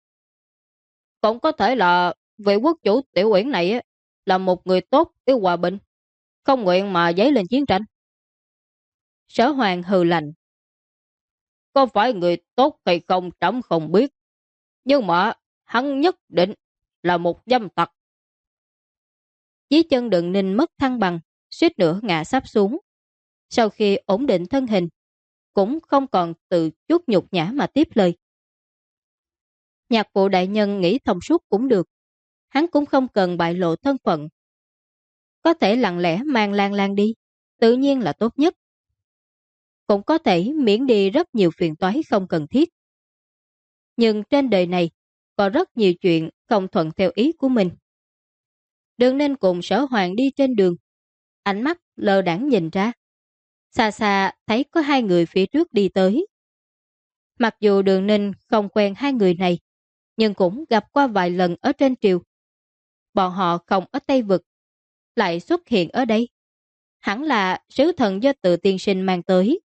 Cũng có thể là vị quốc chủ Tiểu Uyển này là một người tốt yêu hòa bình, không nguyện mà dấy lên chiến tranh. Sở Hoàng hừ lạnh. Có phải người tốt hay không trẫm không biết, nhưng mà hắn nhất định là một dâm tặc. Dưới chân Đường Ninh mất thăng bằng, suýt nữa ngã sắp xuống. Sau khi ổn định thân hình, cũng không còn tự chút nhục nhã mà tiếp lời. Nhạc vụ đại nhân nghĩ thông suốt cũng được. Hắn cũng không cần bại lộ thân phận. Có thể lặng lẽ mang Lan Lan đi, tự nhiên là tốt nhất. Cũng có thể miễn đi rất nhiều phiền toái không cần thiết. Nhưng trên đời này, có rất nhiều chuyện không thuận theo ý của mình. Đường Ninh cùng Sở Hoàng đi trên đường. Ánh mắt lờ đãng nhìn ra. Xa xa thấy có hai người phía trước đi tới. Mặc dù Đường Ninh không quen hai người này, nhưng cũng gặp qua vài lần ở trên triều. Bọn họ không ở Tây Vực, lại xuất hiện ở đây. Hẳn là sứ thần do Từ tiên sinh mang tới.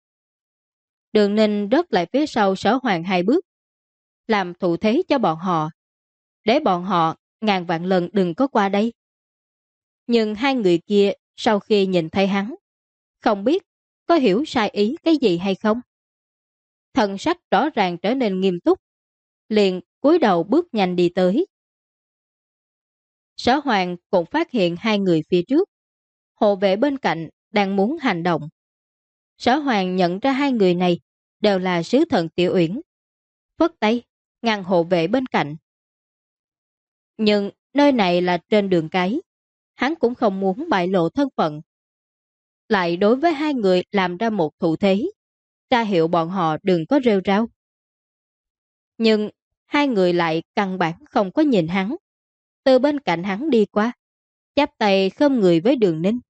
Đường Ninh rớt lại phía sau Sở Hoàng 2 bước, làm thủ thế cho bọn họ, để bọn họ ngàn vạn lần đừng có qua đây. Nhưng hai người kia sau khi nhìn thấy hắn, không biết có hiểu sai ý cái gì hay không. Thần sắc rõ ràng trở nên nghiêm túc, liền cúi đầu bước nhanh đi tới. Sở Hoàng cũng phát hiện hai người phía trước, hộ vệ bên cạnh đang muốn hành động. Sở Hoàng nhận ra hai người này đều là sứ thần Tiểu Uyển, phất tay ngăn hộ vệ bên cạnh. Nhưng nơi này là trên đường cái, hắn cũng không muốn bại lộ thân phận. Lại đối với hai người làm ra một thủ thế, ra hiệu bọn họ đừng có rêu rao. Nhưng hai người lại căn bản không có nhìn hắn, từ bên cạnh hắn đi qua, chắp tay khom người với Đường Ninh.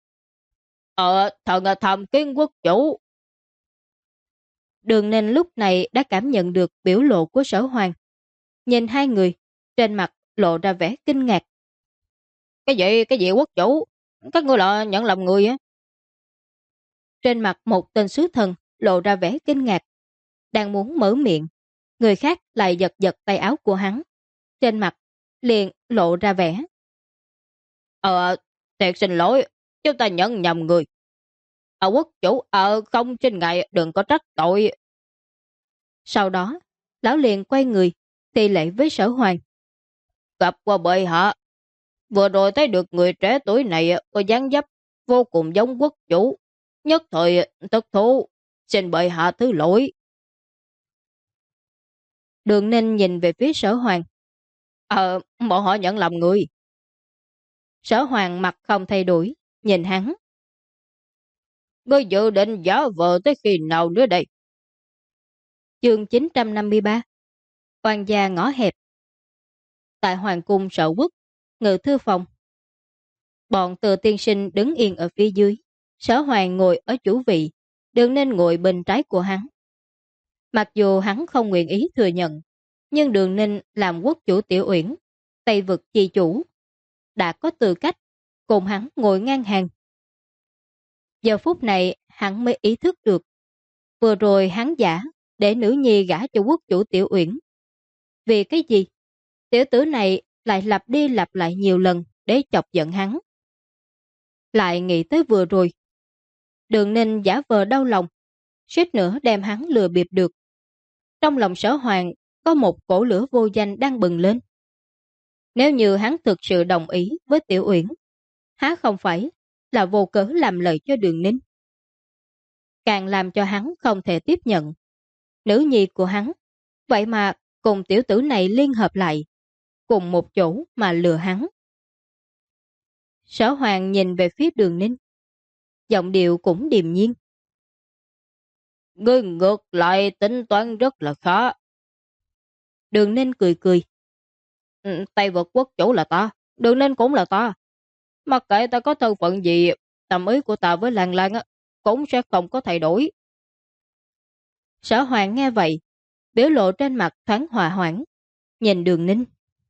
Thần thầm kiến quốc chủ. Đường Ninh lúc này đã cảm nhận được biểu lộ của Sở Hoàng. Nhìn hai người, trên mặt lộ ra vẻ kinh ngạc. Cái gì quốc chủ? Các ngươi là nhận làm người á? Trên mặt một tên sứ thần lộ ra vẻ kinh ngạc. Đang muốn mở miệng, người khác lại giật giật tay áo của hắn. Trên mặt liền lộ ra vẻ. Thiệt xin lỗi, chúng ta nhận nhầm người. Quốc chủ, không trên ngài đừng có trách tội. Sau đó, lão liền quay người, thi lễ với Sở Hoàng. Gặp qua bệ hạ. Vừa rồi thấy được người trẻ tuổi này có dáng dấp vô cùng giống quốc chủ. Nhất thời thất thú, xin bệ hạ thứ lỗi. Đường Ninh nhìn về phía Sở Hoàng. Bọn họ nhận lầm người. Sở Hoàng mặt không thay đổi, nhìn hắn. Ngươi dự định giả vờ tới khi nào nữa đây? Chương 953. Hoàng gia ngõ hẹp. Tại Hoàng cung Sở Quốc, ngự thư phòng. Bọn Từ tiên sinh đứng yên ở phía dưới. Sở Hoàng ngồi ở chủ vị, Đường Ninh ngồi bên trái của hắn. Mặc dù hắn không nguyện ý thừa nhận, nhưng Đường Ninh làm quốc chủ Tiểu Uyển, Tây vực chi chủ, đã có tư cách cùng hắn ngồi ngang hàng. Giờ phút này hắn mới ý thức được, vừa rồi hắn giả để nữ nhi gả cho quốc chủ Tiểu Uyển. Vì cái gì? Tiểu tử này lại lặp đi lặp lại nhiều lần để chọc giận hắn. Lại nghĩ tới vừa rồi, Đường Ninh giả vờ đau lòng, suýt nữa đem hắn lừa bịp được. Trong lòng Sở Hoàng có một cổ lửa vô danh đang bừng lên. Nếu như hắn thực sự đồng ý với Tiểu Uyển, há không phải là vô cớ làm lợi cho Đường Ninh. Càng làm cho hắn không thể tiếp nhận. Nữ nhi của hắn, vậy mà cùng tiểu tử này liên hợp lại, cùng một chỗ mà lừa hắn. Sở Hoàng nhìn về phía Đường Ninh, giọng điệu cũng điềm nhiên. Ngươi ngược lại tính toán rất là khó. Đường Ninh cười cười. Tây vực quốc chủ là ta, Đường Ninh cũng là ta. Mặc kệ ta có thân phận gì, tâm ý của ta với Lan Lan cũng sẽ không có thay đổi. Sở Hoàng nghe vậy, biểu lộ trên mặt thoáng hòa hoãn, nhìn Đường Ninh.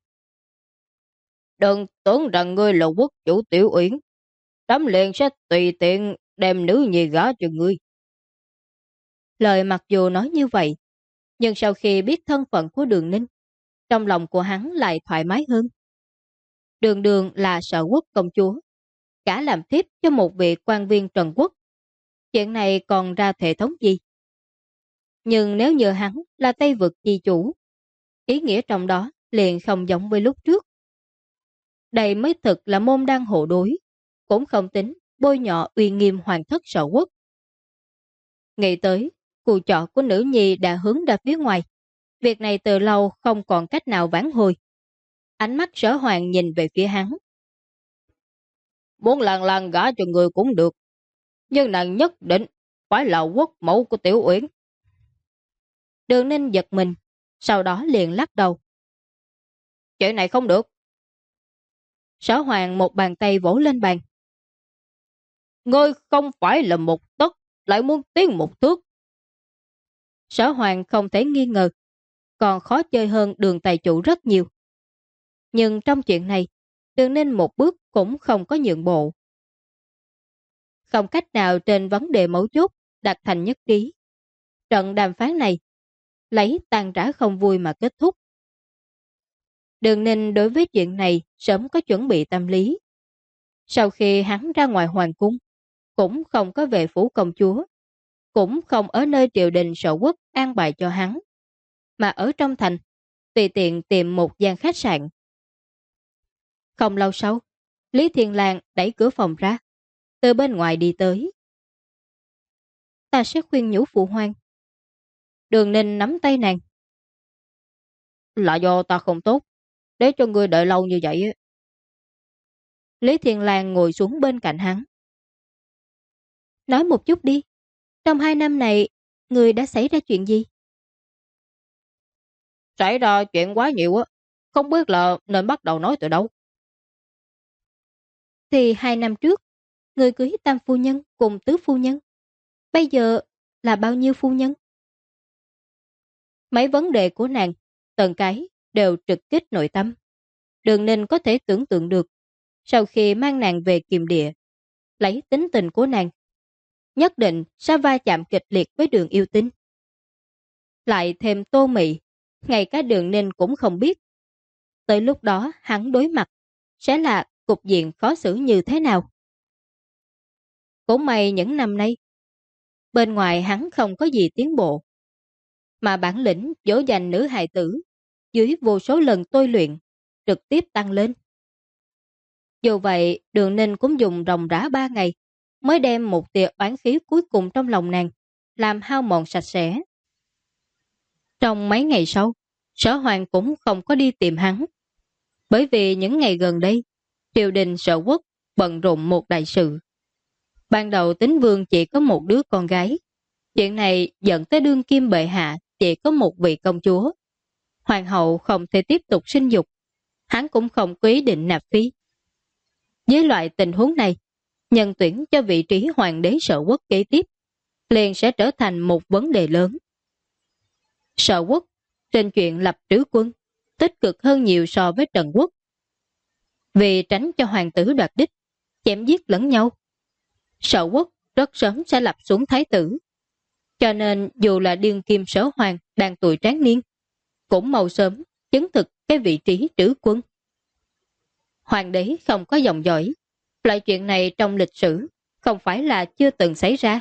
Đừng tưởng rằng ngươi là quốc chủ Tiểu Uyển, Trẫm liền sẽ tùy tiện đem nữ nhi gả cho ngươi. Lời mặc dù nói như vậy, nhưng sau khi biết thân phận của Đường Ninh, trong lòng của hắn lại thoải mái hơn. Đường Đường là Sở Quốc công chúa, cả làm tiếp cho một vị quan viên Trần Quốc. Chuyện này còn ra hệ thống gì? Nhưng nếu như hắn là Tây vực chi chủ, ý nghĩa trong đó liền không giống với lúc trước. Đây mới thực là môn đăng hộ đối, cũng không tính bôi nhọ uy nghiêm hoàng thất Sở Quốc. Nghĩ tới, cù trọ của nữ nhi đã hướng ra phía ngoài. Việc này từ lâu không còn cách nào vãn hồi. Ánh mắt Sở Hoàng nhìn về phía hắn. Muốn Lan Lan gả cho người cũng được, nhưng nàng nhất định phải là quốc mẫu của Tiểu Uyển. Đường Ninh giật mình, sau đó liền lắc đầu. Chuyện này không được. Sở Hoàng một bàn tay vỗ lên bàn. Ngươi không phải là một tấc, lại muốn tiến một thước. Sở Hoàng không thể nghi ngờ, còn khó chơi hơn Đường tài chủ rất nhiều. Nhưng trong chuyện này, Đường Ninh một bước cũng không có nhượng bộ. Không cách nào trên vấn đề mấu chốt đạt thành nhất trí. Trận đàm phán này lấy tàn rã không vui mà kết thúc. Đường Ninh đối với chuyện này sớm có chuẩn bị tâm lý. Sau khi hắn ra ngoài hoàng cung, cũng không có về phủ công chúa, cũng không ở nơi triều đình sở quốc an bài cho hắn, mà ở trong thành, tùy tiện tìm một gian khách sạn. Không lâu sau, Lý Thiên Lang đẩy cửa phòng ra, từ bên ngoài đi tới. Ta sẽ khuyên nhủ phụ hoàng. Đường Ninh nắm tay nàng. Là do ta không tốt, để cho ngươi đợi lâu như vậy. Lý Thiên Lang ngồi xuống bên cạnh hắn. Nói một chút đi, trong 2 năm này, ngươi đã xảy ra chuyện gì? Xảy ra chuyện quá nhiều á, không biết là nên bắt đầu nói từ đâu. Thì 2 năm trước, ngươi cưới tam phu nhân cùng tứ phu nhân. Bây giờ là bao nhiêu phu nhân? Mấy vấn đề của nàng, từng cái đều trực kích nội tâm. Đường Ninh có thể tưởng tượng được, sau khi mang nàng về Kiềm Địa, lấy tính tình của nàng, nhất định sẽ va chạm kịch liệt với Đường Yêu Tinh. Lại thêm Tô Mị, ngay cả Đường Ninh cũng không biết. Tới lúc đó hắn đối mặt sẽ là cục diện khó xử như thế nào. Cũng may những năm nay, bên ngoài hắn không có gì tiến bộ, mà bản lĩnh dỗ dành nữ hài tử dưới vô số lần tôi luyện trực tiếp tăng lên. Dù vậy, Đường Ninh cũng dùng ròng rã 3 ngày mới đem một tia oán khí cuối cùng trong lòng nàng làm hao mòn sạch sẽ. Trong mấy ngày sau, Sở Hoàng cũng không có đi tìm hắn, bởi vì những ngày gần đây, triều đình Sở Quốc bận rộn một đại sự. Ban đầu Tín Vương chỉ có một đứa con gái, chuyện này dẫn tới đương kim bệ hạ chỉ có một vị công chúa. Hoàng hậu không thể tiếp tục sinh dục, hắn cũng không có ý định nạp phi. Với loại tình huống này, nhân tuyển cho vị trí hoàng đế Sở Quốc kế tiếp liền sẽ trở thành một vấn đề lớn. Sở Quốc trên chuyện lập trứ quân tích cực hơn nhiều so với Trần Quốc. Vì tránh cho hoàng tử đoạt đích, chém giết lẫn nhau, Sở Quốc rất sớm sẽ lập xuống thái tử. Cho nên dù là đương kim Sở Hoàng đang tuổi tráng niên, cũng mau sớm chứng thực cái vị trí trữ quân. Hoàng đế không có dòng dõi, loại chuyện này trong lịch sử không phải là chưa từng xảy ra.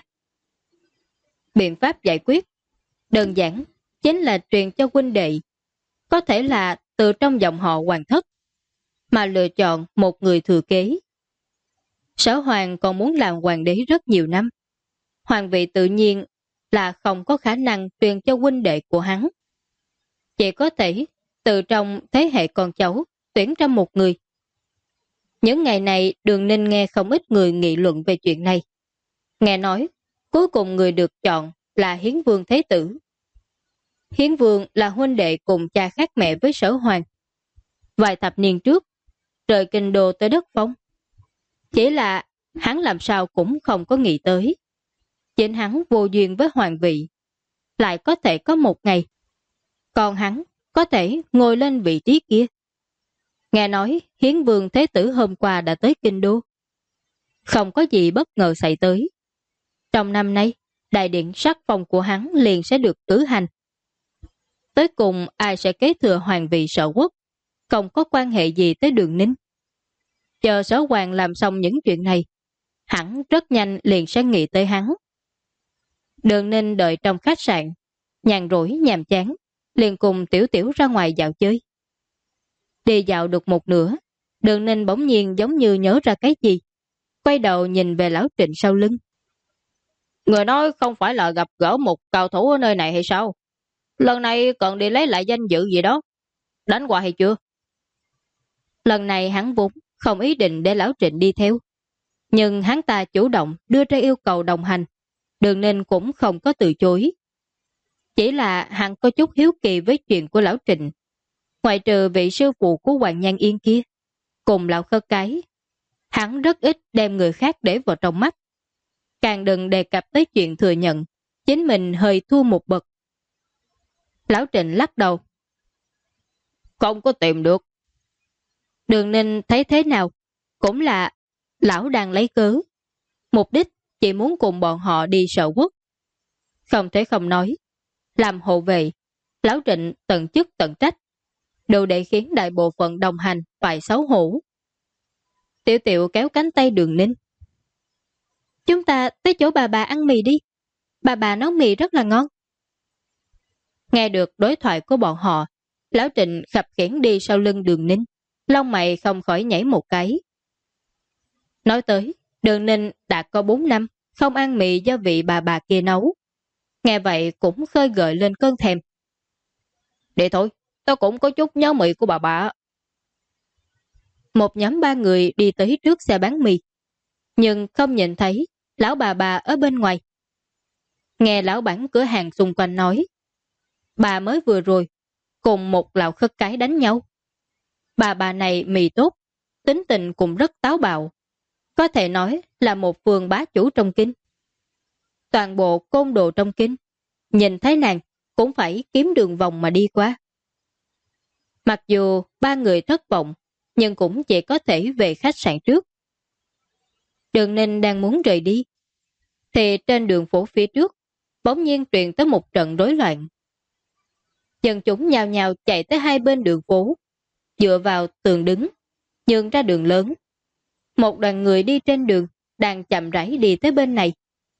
Biện pháp giải quyết đơn giản chính là truyền cho huynh đệ, có thể là từ trong dòng họ hoàng thất, mà lựa chọn một người thừa kế. Sở Hoàng còn muốn làm hoàng đế rất nhiều năm. Hoàng vị tự nhiên là không có khả năng truyền cho huynh đệ của hắn. Chỉ có thể từ trong thế hệ con cháu tuyển ra một người. Những ngày này Đường Ninh nghe không ít người nghị luận về chuyện này. Nghe nói cuối cùng người được chọn là Hiến Vương Thế Tử. Hiến Vương là huynh đệ cùng cha khác mẹ với Sở Hoàng. Vài thập niên trước rời kinh đô tới đất Phong. Chỉ là hắn làm sao cũng không có nghĩ tới, chính hắn vô duyên với hoàng vị lại có thể có một ngày còn hắn có thể ngồi lên vị trí kia. Nghe nói Hiến Vương Thế Tử hôm qua đã tới kinh đô, không có gì bất ngờ xảy tới. Trong năm nay, đại điện sắc phong của hắn liền sẽ được cử hành. Tới cùng ai sẽ kế thừa hoàng vị Sở Quốc không có quan hệ gì tới Đường Ninh. Chờ Sở Hoàng làm xong những chuyện này, hẳn rất nhanh liền sẽ nghĩ tới hắn. Đường Ninh đợi trong khách sạn, nhàn rỗi nhàm chán, liền cùng Tiểu Tiểu ra ngoài dạo chơi. Đi dạo được một nửa, Đường Ninh bỗng nhiên giống như nhớ ra cái gì, quay đầu nhìn về Lão Trịnh sau lưng. Người nói không phải là gặp gỡ một cao thủ ở nơi này hay sao? Lần này cần đi lấy lại danh dự gì đó, đánh qua hay chưa? Lần này hắn vốn không ý định để Lão Trịnh đi theo, nhưng hắn ta chủ động đưa ra yêu cầu đồng hành, Đường Ninh cũng không có từ chối. Chỉ là hắn có chút hiếu kỳ với chuyện của Lão Trịnh. Ngoại trừ vị sư phụ của Hoàng Nhan Yên kia cùng Lão Khất Cái, hắn rất ít đem người khác để vào trong mắt. Càng đừng đề cập tới chuyện thừa nhận chính mình hơi thua một bậc. Lão Trịnh lắc đầu. Không có tìm được. Đường Ninh thấy thế nào cũng là lão đang lấy cớ, mục đích chỉ muốn cùng bọn họ đi Sở Quốc. Không thể không nói, làm hộ vệ, Lão Trịnh tận chức tận trách, đủ để khiến đại bộ phận đồng hành phải xấu hổ. Tiểu Tiểu kéo cánh tay Đường Ninh. Chúng ta tới chỗ bà ăn mì đi. Bà nấu mì rất là ngon. Nghe được đối thoại của bọn họ, Lão Trịnh khập khiễng đi sau lưng Đường Ninh, lông mày không khỏi nhảy một cái. Nói tới, Đường Ninh đã có 4 năm không ăn mì do vị bà kia nấu. Nghe vậy cũng khơi gợi lên cơn thèm. Để thôi, tao cũng có chút nhớ mì của bà. Một nhóm 3 người đi tới trước xe bán mì, nhưng không nhìn thấy lão bà ở bên ngoài. Nghe lão bản cửa hàng xung quanh nói, bà mới vừa rồi cùng một lão khất cái đánh nhau. Bà này mì tốt, tính tình cũng rất táo bạo, có thể nói là một phường bá chủ trong kinh. Toàn bộ côn đồ trong kinh nhìn thấy nàng cũng phải kiếm đường vòng mà đi qua. Mặc dù 3 người thất vọng, nhưng cũng chỉ có thể về khách sạn trước. Đường Ninh đang muốn rời đi, thì trên đường phố phía trước bỗng nhiên truyền tới một trận rối loạn. Dân chúng nhào nhào chạy tới hai bên đường phố, dựa vào tường đứng, nhường ra đường lớn. Một đoàn người đi trên đường đang chậm rãi đi tới bên này.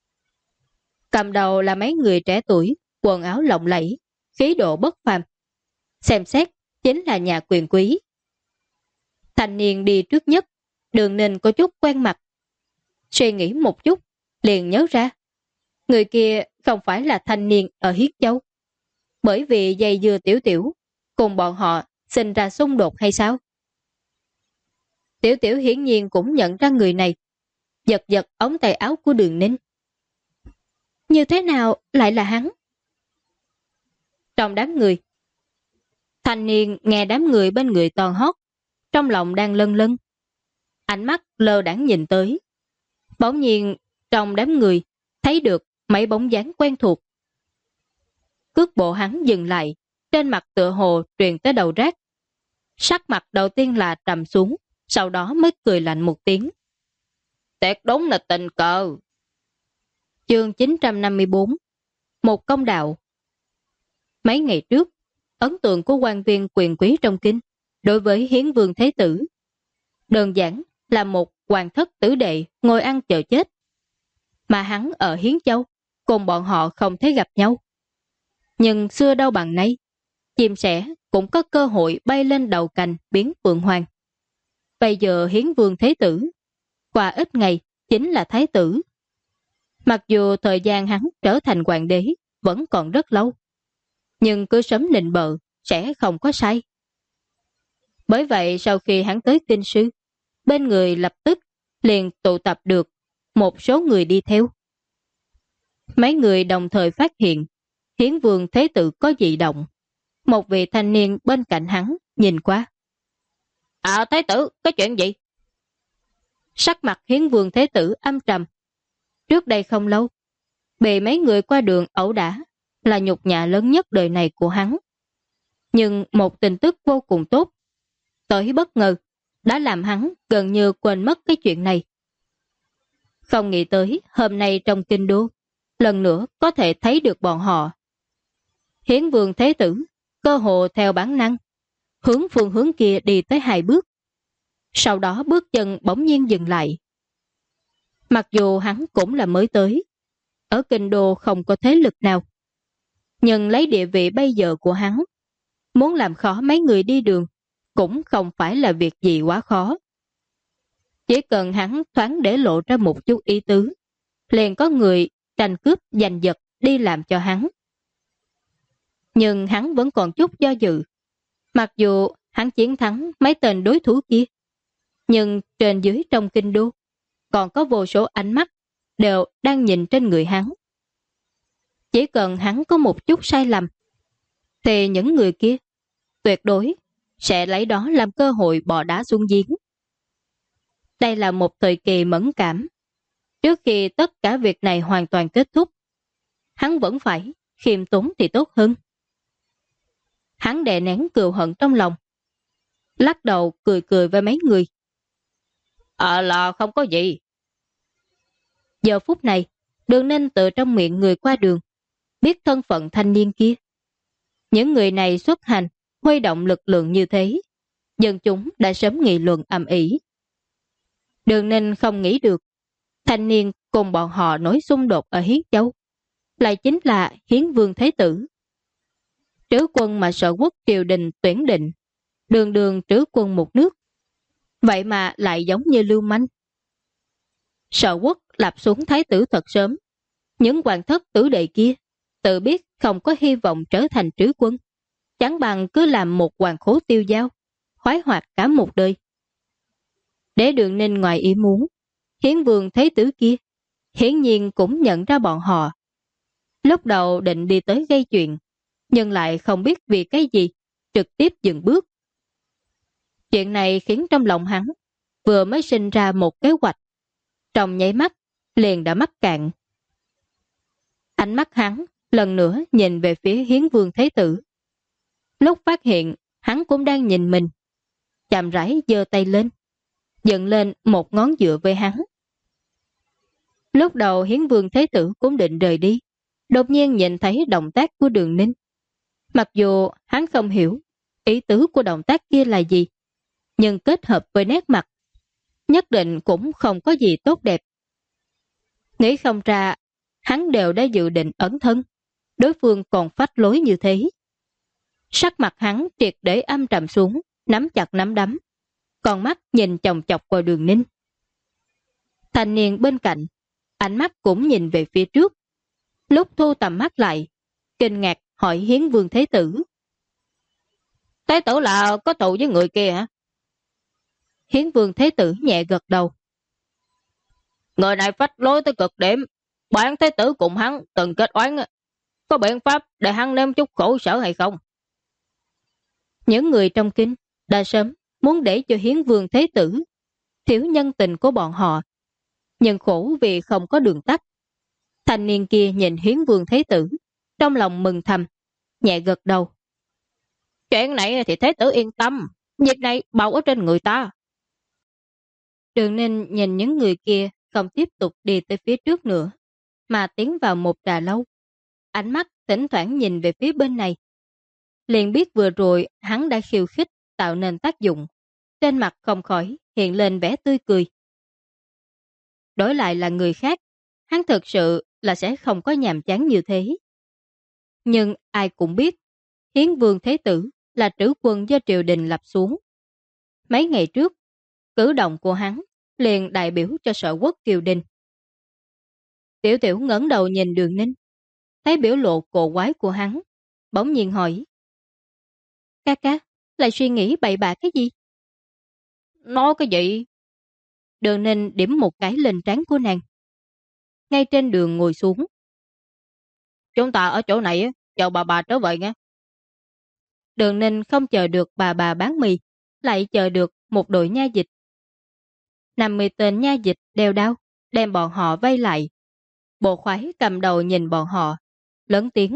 Cầm đầu là mấy người trẻ tuổi, quần áo lộng lẫy, khí độ bất phàm. Xem xét chính là nhà quyền quý. Thanh niên đi trước nhất, Đường Ninh có chút quen mặt. Suy nghĩ một chút, liền nhớ ra. Người kia không phải là thanh niên ở Hiết Châu. Bởi vì dây dưa Tiểu Tiểu, cùng bọn họ sinh ra xung đột hay sao? Tiểu Tiểu hiển nhiên cũng nhận ra người này, giật giật ống tay áo của Đường Ninh. Như thế nào lại là hắn? Trong đám người, thanh niên nghe đám người bên người toàn hót, trong lòng đang lân lân. Ánh mắt lơ đãng nhìn tới. Bỗng nhiên trong đám người thấy được mấy bóng dáng quen thuộc. Cước bộ hắn dừng lại, trên mặt tựa hồ truyền tới đầu rác. Sắc mặt đầu tiên là trầm xuống, sau đó mới cười lạnh một tiếng. Tuyệt đúng là tình cờ. Chương 954. Một công đạo. Mấy ngày trước, ấn tượng của quan viên quyền quý trong kinh đối với Hiến Vương Thế Tử đơn giản là một hoàng thất tử đệ ngồi ăn chờ chết. Mà hắn ở Hiến Châu, cùng bọn họ không thể gặp nhau. Nhưng xưa đâu bằng nay, chim sẻ cũng có cơ hội bay lên đầu cành biến phượng hoàng. Bây giờ Hiến Vương Thế Tử, qua ít ngày chính là Thái tử. Mặc dù thời gian hắn trở thành hoàng đế vẫn còn rất lâu, nhưng cứ sớm nịnh bợ sẽ không có sai. Bởi vậy sau khi hắn tới kinh sư, bên người lập tức liền tụ tập được một số người đi theo. Mấy người đồng thời phát hiện Hiến Vương Thế Tử có dị động. Một vị thanh niên bên cạnh hắn nhìn qua. Thái tử, có chuyện gì? Sắc mặt Hiến Vương Thế Tử âm trầm. Trước đây không lâu, bị mấy người qua đường ẩu đả là nhục nhã lớn nhất đời này của hắn. Nhưng một tin tức vô cùng tốt, tới bất ngờ, đã làm hắn gần như quên mất cái chuyện này. Không nghĩ tới hôm nay trong kinh đô, lần nữa có thể thấy được bọn họ. Hiến Vương Thế Tử cơ hồ theo bản năng hướng phương hướng kia đi tới 2 bước. Sau đó bước chân bỗng nhiên dừng lại. Mặc dù hắn cũng là mới tới, ở kinh đô không có thế lực nào, nhưng lấy địa vị bây giờ của hắn, muốn làm khó mấy người đi đường cũng không phải là việc gì quá khó. Chỉ cần hắn thoáng để lộ ra một chút ý tứ, liền có người tranh cướp giành giật đi làm cho hắn. Nhưng hắn vẫn còn chút do dự. Mặc dù hắn chiến thắng mấy tên đối thủ kia, nhưng trên dưới trong kinh đô còn có vô số ánh mắt đều đang nhìn trên người hắn. Chỉ cần hắn có một chút sai lầm, thì những người kia tuyệt đối sẽ lấy đó làm cơ hội bỏ đá xuống giếng. Đây là một thời kỳ mẫn cảm. Trước khi tất cả việc này hoàn toàn kết thúc, hắn vẫn phải khiêm tốn thì tốt hơn. Hắn đè nén cừu hận trong lòng, lắc đầu cười cười với mấy người. Là không có gì. Giờ phút này, Đường Ninh từ trong miệng người qua đường biết thân phận thanh niên kia. Những người này xuất hành, huy động lực lượng như thế, dân chúng đã sớm nghị luận ầm ĩ. Đường Ninh không nghĩ được, thanh niên cùng bọn họ nổi xung đột ở Hiến Châu lại chính là Hiến Vương Thế Tử. Trứ quân mà Sở Quốc triều đình tuyển định, đường đường trứ quân một nước, vậy mà lại giống như lưu manh. Sở Quốc lập xuống thái tử thật sớm, những hoàng thất tử đệ kia tự biết không có hy vọng trở thành trứ quân, chẳng bằng cứ làm một hoàng khố tiêu dao, khoái hoạt cả một đời. Để Đường Ninh ngoài ý muốn, Hiến Vương Thế Tử kia hiển nhiên cũng nhận ra bọn họ. Lúc đầu định đi tới gây chuyện, nhưng lại không biết vì cái gì, trực tiếp dừng bước. Chuyện này khiến trong lòng hắn vừa mới sinh ra một kế hoạch, trong nháy mắt liền đã mắc cạn. Ánh mắt hắn lần nữa nhìn về phía Hiến Vương Thế Tử. Lúc phát hiện hắn cũng đang nhìn mình, chậm rãi giơ tay lên, dựng lên một ngón giữa với hắn. Lúc đầu Hiến Vương Thế Tử cũng định rời đi, đột nhiên nhìn thấy động tác của Đường Ninh. Mặc dù hắn không hiểu ý tứ của động tác kia là gì, nhưng kết hợp với nét mặt, nhất định cũng không có gì tốt đẹp. Nghĩ không ra, hắn đều đã dự định ẩn thân, đối phương còn phách lối như thế. Sắc mặt hắn triệt để âm trầm xuống, nắm chặt nắm đấm, còn mắt nhìn chòng chọc vào Đường Ninh. Thanh niên bên cạnh, ánh mắt cũng nhìn về phía trước. Lúc thu tầm mắt lại, kinh ngạc hỏi Hiến Vương Thế Tử. Thế tử là có thù với người kia hả? Hiến Vương Thế Tử nhẹ gật đầu. Người này phách lối tới cực điểm, bản Thế Tử cùng hắn từng kết oán, có biện pháp để hắn nếm chút khổ sở hay không? Những người trong kinh đã sớm muốn để cho Hiến Vương Thế Tử thiếu nhân tình của bọn họ, nhưng khổ vì không có đường tắt. Thanh niên kia nhìn Hiến Vương Thế Tử, trong lòng mừng thầm, nhẹ gật đầu. Chuyện này thì Thế Tử yên tâm, việc này bảo ở trên người ta. Đường Ninh nhìn những người kia không tiếp tục đi tới phía trước nữa, mà tiến vào một trà lâu. Ánh mắt thỉnh thoảng nhìn về phía bên này. Liền biết vừa rồi hắn đã khiêu khích tạo nên tác dụng. Trên mặt không khỏi hiện lên vẻ tươi cười. Đổi lại là người khác, hắn thực sự là sẽ không có nhàm chán như thế. Nhưng ai cũng biết, Hiến Vương Thế Tử là trữ quân do triều đình lập xuống. Mấy ngày trước, cử động của hắn liền đại biểu cho Sở Quốc triều đình. Tiểu Tiểu ngẩng đầu nhìn Đường Ninh, thấy biểu lộ cổ quái của hắn, bỗng nhiên hỏi. Ca ca, lại suy nghĩ bậy bạ cái gì? Nói cái gì? Đường Ninh điểm một cái lên trán của nàng. Ngay trên đường ngồi xuống. Chúng ta ở chỗ này, chờ bà trở về nghe. Đường Ninh không chờ được bà bán mì, lại chờ được một đội nha dịch. 50 tên nha dịch đeo đao, đem bọn họ vây lại. Bộ khoái cầm đầu nhìn bọn họ, lớn tiếng.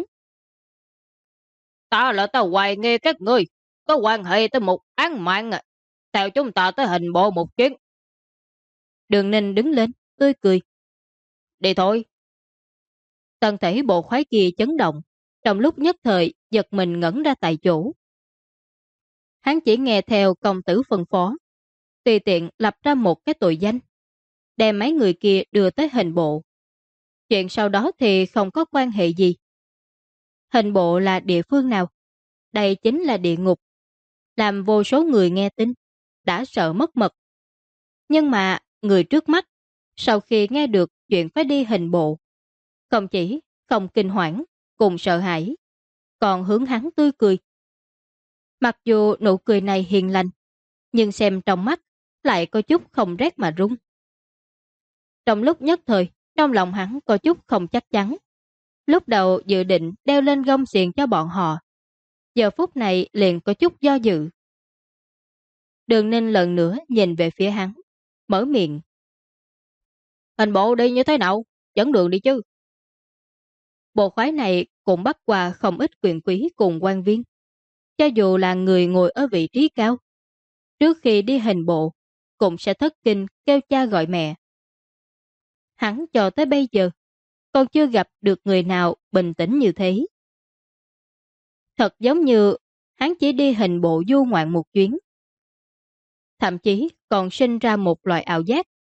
Ta là ta hoài nghi các ngươi có quan hệ tới một án mạng, theo chúng ta tới hình bộ một chuyến. Đường Ninh đứng lên, tươi cười. Đi thôi. Thân thể bộ khoái kia chấn động, trong lúc nhất thời giật mình ngẩn ra tại chỗ. Hắn chỉ nghe theo công tử phân phó, tùy tiện lập ra một cái tội danh, đem mấy người kia đưa tới hình bộ. Chuyện sau đó thì không có quan hệ gì. Hình bộ là địa phương nào? Đây chính là địa ngục. Làm vô số người nghe tin, đã sợ mất mật. Nhưng mà người trước mắt, sau khi nghe được chuyện phải đi hình bộ, không chỉ không kinh hoảng, cùng sợ hãi, còn hướng hắn tươi cười. Mặc dù nụ cười này hiền lành, nhưng xem trong mắt lại có chút không rét mà run. Trong lúc nhất thời, trong lòng hắn có chút không chắc chắn. Lúc đầu dự định đeo lên gông xiềng cho bọn họ, giờ phút này liền có chút do dự. Đường Ninh lần nữa nhìn về phía hắn, mở miệng. Hình bộ đi như thế nào? Dẫn đường đi chứ. Bộ khoái này cũng bắt qua không ít quyền quý cùng quan viên. Cho dù là người ngồi ở vị trí cao, trước khi đi hình bộ, cũng sẽ thất kinh kêu cha gọi mẹ. Hắn cho tới bây giờ, còn chưa gặp được người nào bình tĩnh như thế. Thật giống như hắn chỉ đi hình bộ du ngoạn một chuyến. Thậm chí còn sinh ra một loại ảo giác,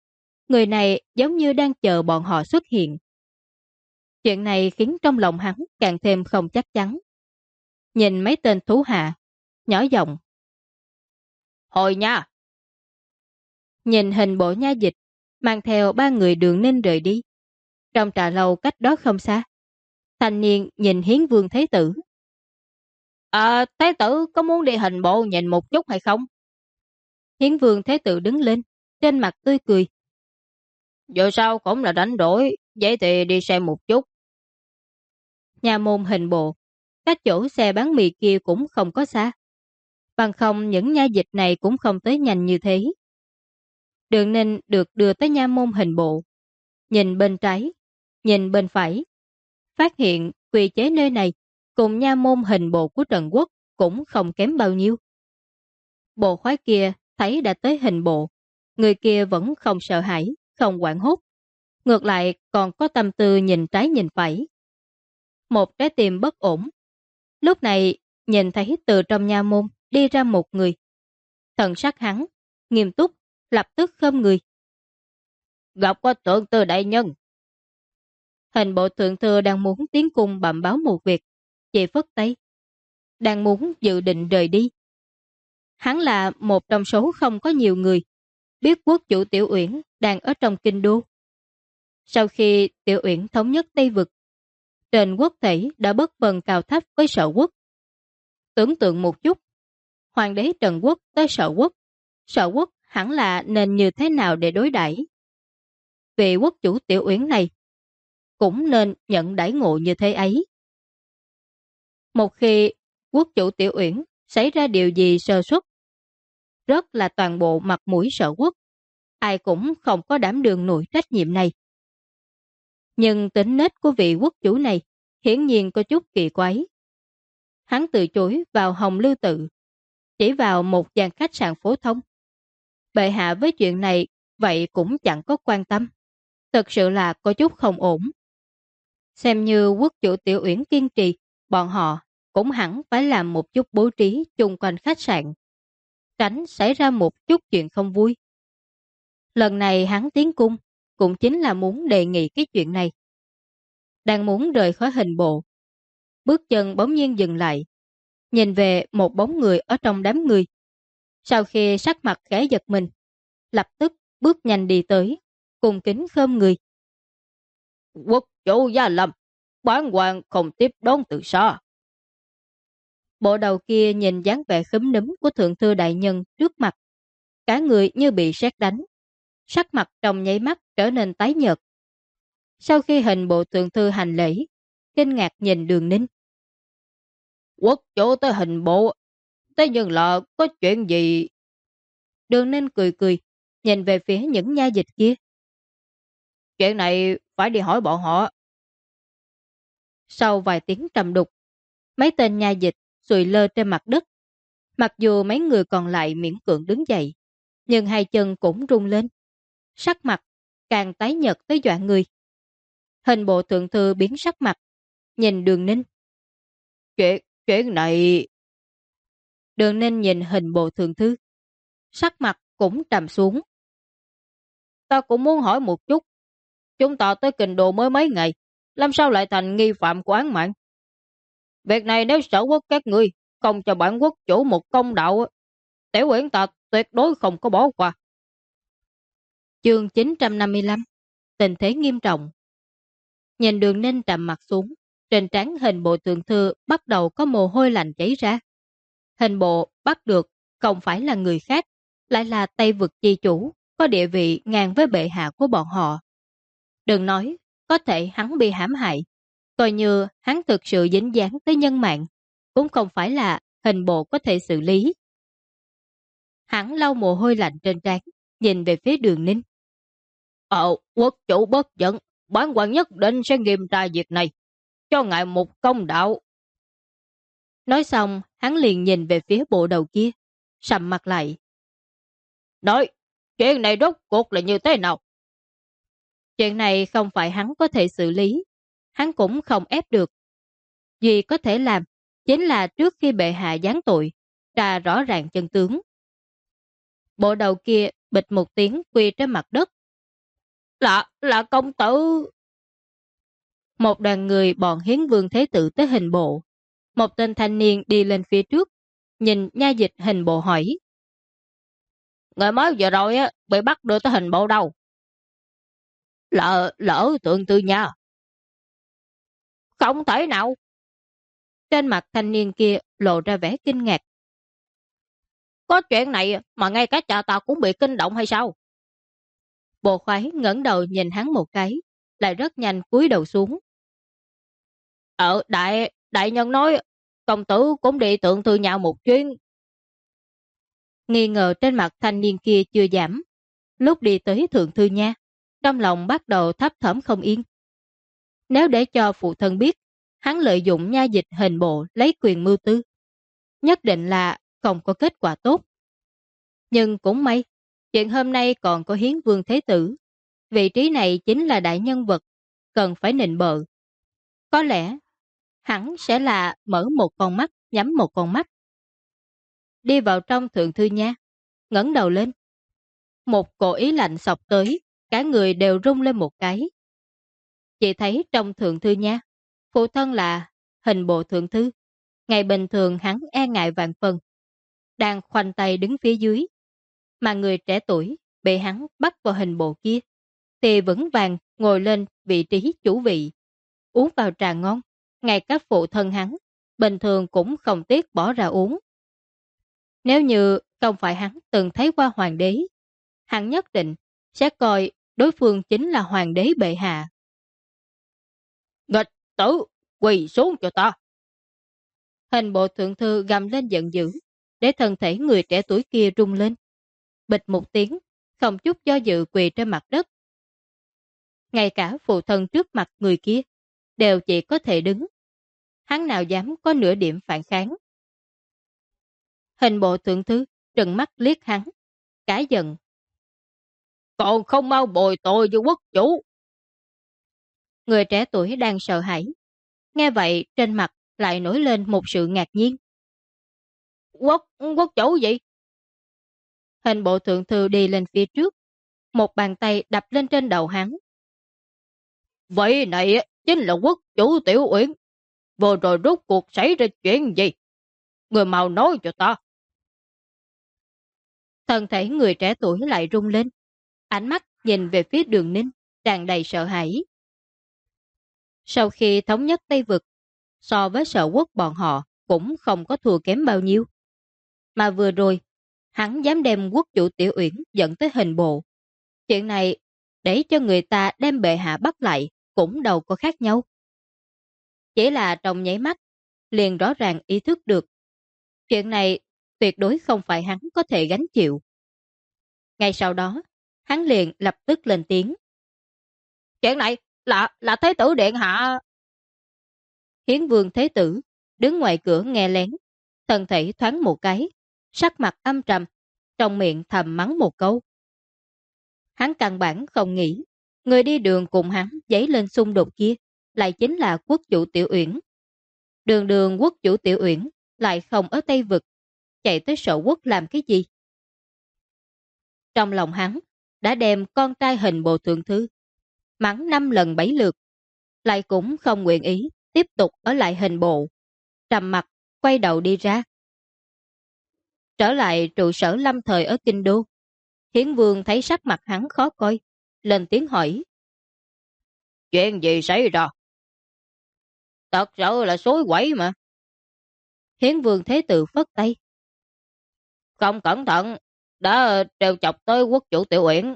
Người này giống như đang chờ bọn họ xuất hiện. Chuyện này khiến trong lòng hắn càng thêm không chắc chắn. Nhìn mấy tên thú hạ, nhỏ giọng: "Hồi nha!" Nhìn hình bộ nha dịch mang theo 3 người Đường Ninh rời đi. Trong trà lâu cách đó không xa, thanh niên nhìn Hiến Vương Thế Tử: Thế tử có muốn đi hình bộ nhìn một chút hay không?" Hiến Vương Thế Tử đứng lên, trên mặt tươi cười: "Dù sao cũng là đánh đổi, vậy thì đi xem một chút." Nhà môn hình bộ, cách chỗ xe bán mì kia cũng không có xa. Bằng không những nha dịch này cũng không tới nhanh như thế. Đường Ninh được đưa tới nha môn hình bộ. Nhìn bên trái, nhìn bên phải, phát hiện quy chế nơi này cùng nha môn hình bộ của Trần Quốc cũng không kém bao nhiêu. Bộ khoái kia thấy đã tới hình bộ, người kia vẫn không sợ hãi, không hoảng hốt. Ngược lại còn có tâm tư nhìn trái nhìn phải. Một trái tim bất ổn. Lúc này nhìn thấy từ trong nha môn đi ra một người. Thần sắc hắn nghiêm túc, lập tức khom người: "Gặp qua thượng thư đại nhân." Hình bộ thượng thư đang muốn tiến cung bẩm báo một việc, chỉ phất tay, đang muốn dự định rời đi. Hắn là một trong số không có nhiều người biết quốc chủ Tiểu Uyển đang ở trong kinh đô. Sau khi Tiểu Uyển thống nhất Tây Vực, trên quốc thể đã bất phần cào thấp với Sở Quốc. Tưởng tượng một chút, hoàng đế Trần Quốc tới Sở Quốc hẳn là nên như thế nào để đối đãi? Vị quốc chủ Tiểu Uyển này cũng nên nhận đãi ngộ như thế ấy. Một khi quốc chủ Tiểu Uyển xảy ra điều gì sơ suất, rất là toàn bộ mặt mũi Sở Quốc, ai cũng không có đảm đương nổi trách nhiệm này. Nhưng tính nết của vị quốc chủ này hiển nhiên có chút kỳ quái. Hắn từ chối vào Hồng Lưu Tự, chỉ vào một gian khách sạn phổ thông. Bệ hạ với chuyện này vậy cũng chẳng có quan tâm. Thực sự là có chút không ổn. Xem như quốc chủ Tiểu Uyển kiên trì, bọn họ cũng hẳn phải làm một chút bố trí chung quanh khách sạn, tránh xảy ra một chút chuyện không vui. Lần này hắn tiến cung cũng chính là muốn đề nghị cái chuyện này. Đang muốn rời khỏi hình bộ, bước chân bỗng nhiên dừng lại, nhìn về một bóng người ở trong đám người. Sau khi sắc mặt khẽ giật mình, lập tức bước nhanh đi tới, cung kính khom người: "Quốc chủ Gia Lâm, bản hoàng không tiếp đón từ xa." Bộ đầu kia nhìn dáng vẻ khúm núm của thượng thư đại nhân trước mặt, cả người như bị sét đánh, sắc mặt trong nháy mắt trở nên tái nhợt. Sau khi hình bộ thượng thư hành lễ, kinh ngạc nhìn Đường Ninh: "Quốc chủ tới hình bộ, thế nhưng là có chuyện gì?" Đường Ninh cười cười, nhìn về phía những nha dịch kia: "Chuyện này phải đi hỏi bọn họ." Sau vài tiếng trầm đục, mấy tên nha dịch sụi lơ trên mặt đất. Mặc dù mấy người còn lại miễn cưỡng đứng dậy, nhưng hai chân cũng rung lên, sắc mặt càng tái nhợt tới dọa người. Hình bộ thượng thư biến sắc mặt, nhìn Đường Ninh: Chuyện này..." Đường Ninh nhìn hình bộ thượng thư, sắc mặt cũng trầm xuống: "Ta cũng muốn hỏi một chút, chúng ta tới kinh đô mới mấy ngày, làm sao lại thành nghi phạm của án mạng? Việc này nếu Sở Quốc các ngươi không cho bản quốc chủ một công đạo, Tiểu Uyển ta tuyệt đối không có bỏ qua." Chương 955: Tình thế nghiêm trọng. Nhìn Đường Ninh trầm mặt xuống, trên trán hình bộ thượng thư bắt đầu có mồ hôi lạnh chảy ra. Hình bộ bắt được không phải là người khác, lại là Tây Vực chi chủ, có địa vị ngang với bệ hạ của bọn họ. Đừng nói, có thể hắn bị hãm hại, coi như hắn thực sự dính dáng tới nhân mạng, cũng không phải là hình bộ có thể xử lý. Hắn lau mồ hôi lạnh trên trán, nhìn về phía Đường Ninh: Quốc chủ bất giận, bản quan nhất định sẽ nghiêm tra việc này, cho ngài một công đạo." Nói xong, hắn liền nhìn về phía bộ đầu kia, sầm mặt lại: "Nói, chuyện này rốt cuộc là như thế nào?" Chuyện này không phải hắn có thể xử lý, hắn cũng không ép được. Duy có thể làm chính là trước khi bệ hạ giáng tội, tra rõ ràng chân tướng. Bộ đầu kia bịch một tiếng quỳ trên mặt đất. Là công tử. Một đoàn người bọn Hiến Vương Thế Tử tới hình bộ. Một tên thanh niên đi lên phía trước, nhìn nha dịch hình bộ hỏi. Người mới vừa rồi á bị bắt đưa tới hình bộ đâu? Lỡ Thượng Thư Nha. Không thể nào. Trên mặt thanh niên kia lộ ra vẻ kinh ngạc. Có chuyện này mà ngay cả cha ta cũng bị kinh động hay sao? Bộ khoái ngẩng đầu nhìn hắn một cái, lại rất nhanh cúi đầu xuống. Đại nhân nói công tử cũng đi Thượng Thư Nha một chuyến. Nghi ngờ trên mặt thanh niên kia chưa giảm. Lúc đi tới Thượng Thư Nha, trong lòng bắt đầu thấp thỏm không yên. Nếu để cho phụ thân biết, hắn lợi dụng nha dịch hình bộ lấy quyền mưu tư, nhất định là không có kết quả tốt. Nhưng cũng may, chuyện hôm nay còn có Hiến Vương Thế Tử. Vị trí này chính là đại nhân vật, cần phải nịnh bợ. Có lẽ, hắn sẽ là mở một con mắt, nhắm một con mắt. Đi vào trong Thượng Thư Nha, ngẩng đầu lên. Một cổ ý lạnh xộc tới, cả người đều rung lên một cái. Chỉ thấy trong Thượng Thư Nha, phụ thân là hình bộ thượng thư. Ngày bình thường hắn e ngại vạn phần, đang khoanh tay đứng phía dưới. Mà người trẻ tuổi bị hắn bắt vào hình bộ kia, thì vững vàng ngồi lên vị trí chủ vị, uống vào trà ngon. Ngay các phụ thân hắn, bình thường cũng không tiếc bỏ ra uống. Nếu như không phải hắn từng thấy qua hoàng đế, hắn nhất định sẽ coi đối phương chính là hoàng đế bệ hạ. Nghịch tử, quỳ xuống cho ta. Hình bộ thượng thư gầm lên giận dữ, để thân thể người trẻ tuổi kia rung lên. Bịch một tiếng, không chút do dự quỳ trên mặt đất. Ngay cả phụ thân trước mặt người kia, đều chỉ có thể đứng. Hắn nào dám có nửa điểm phản kháng. Hình bộ thượng thư trừng mắt liếc hắn, cả giận. Còn không mau bồi tội cho quốc chủ. Người trẻ tuổi đang sợ hãi. Nghe vậy trên mặt lại nổi lên một sự ngạc nhiên. Quốc chủ gì? Hình bộ thượng thư đi lên phía trước, một bàn tay đập lên trên đầu hắn. Vậy này chính là quốc chủ Tiểu Uyển. Vừa rồi rốt cuộc xảy ra chuyện gì? Người mau nói cho ta. Thân thể người trẻ tuổi lại rung lên, ánh mắt nhìn về phía Đường Ninh, tràn đầy sợ hãi. Sau khi thống nhất Tây Vực, so với Sở Quốc bọn họ cũng không có thua kém bao nhiêu. Mà vừa rồi, hắn dám đem quốc chủ Tiểu Uyển dẫn tới hình bộ. Chuyện này, để cho người ta đem bệ hạ bắt lại, cũng đâu có khác nhau. Chỉ là trong nháy mắt, liền rõ ràng ý thức được. Chuyện này tuyệt đối không phải hắn có thể gánh chịu. Ngay sau đó, hắn liền lập tức lên tiếng. Chuyện này là Thế tử điện hạ. Hiến Vương Thế Tử đứng ngoài cửa nghe lén, thân thể thoáng một cái, sắc mặt âm trầm, trong miệng thầm mắng một câu. Hắn căn bản không nghĩ, người đi đường cùng hắn dấy lên xung đột kia lại chính là quốc chủ Tiểu Uyển. Đường đường quốc chủ Tiểu Uyển lại không ở Tây Vực, chạy tới Sở Quốc làm cái gì? Trong lòng hắn đã đem con trai hình bộ thượng thư mắng 5 lần 7 lượt, lại cũng không nguyện ý tiếp tục ở lại hình bộ. Trầm mặt quay đầu đi ra. Trở lại trụ sở lâm thời ở Kinh Đô, Hiến Vương thấy sắc mặt hắn khó coi, lên tiếng hỏi. Chuyện gì xảy ra? Thật sự là xối quẩy mà. Hiến Vương Thế Tử phất tay. Không cẩn thận, đã trêu chọc tới quốc chủ Tiểu Uyển.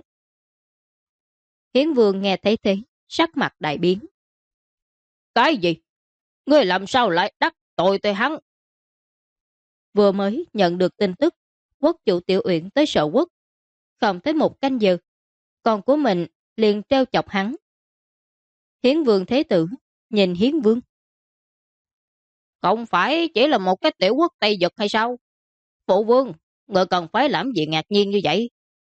Hiến Vương nghe thấy thế, sắc mặt đại biến. Cái gì? Ngươi làm sao lại đắc tội tới hắn? Vừa mới nhận được tin tức, quốc chủ Tiểu Uyển tới Sở Quốc. Không tới một canh giờ, con của mình liền trêu chọc hắn. Hiến Vương Thế Tử nhìn Hiến Vương. Không phải chỉ là một cái tiểu quốc Tây Vực hay sao? Phụ vương, người cần phải làm gì ngạc nhiên như vậy?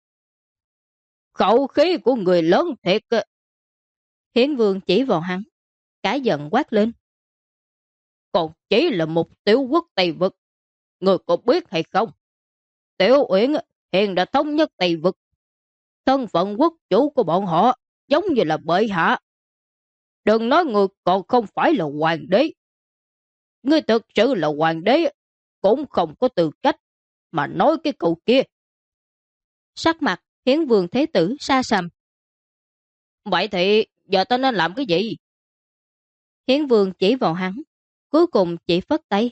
Khẩu khí của người lớn thiệt. Hiến Vương chỉ vào hắn, cả giận quát lên. Còn chỉ là một tiểu quốc Tây Vực. Người có biết hay không? Tiểu Uyển hiện đã thống nhất Tây Vực. Thân phận quốc chủ của bọn họ giống như là bệ hạ. Đừng nói người còn không phải là hoàng đế. Ngươi thực sự là hoàng đế, cũng không có tư cách mà nói cái câu kia. Sắc mặt Hiến Vương Thế Tử sa sầm. Vậy thì giờ ta nên làm cái gì? Hiến Vương chỉ vào hắn, cuối cùng chỉ phất tay.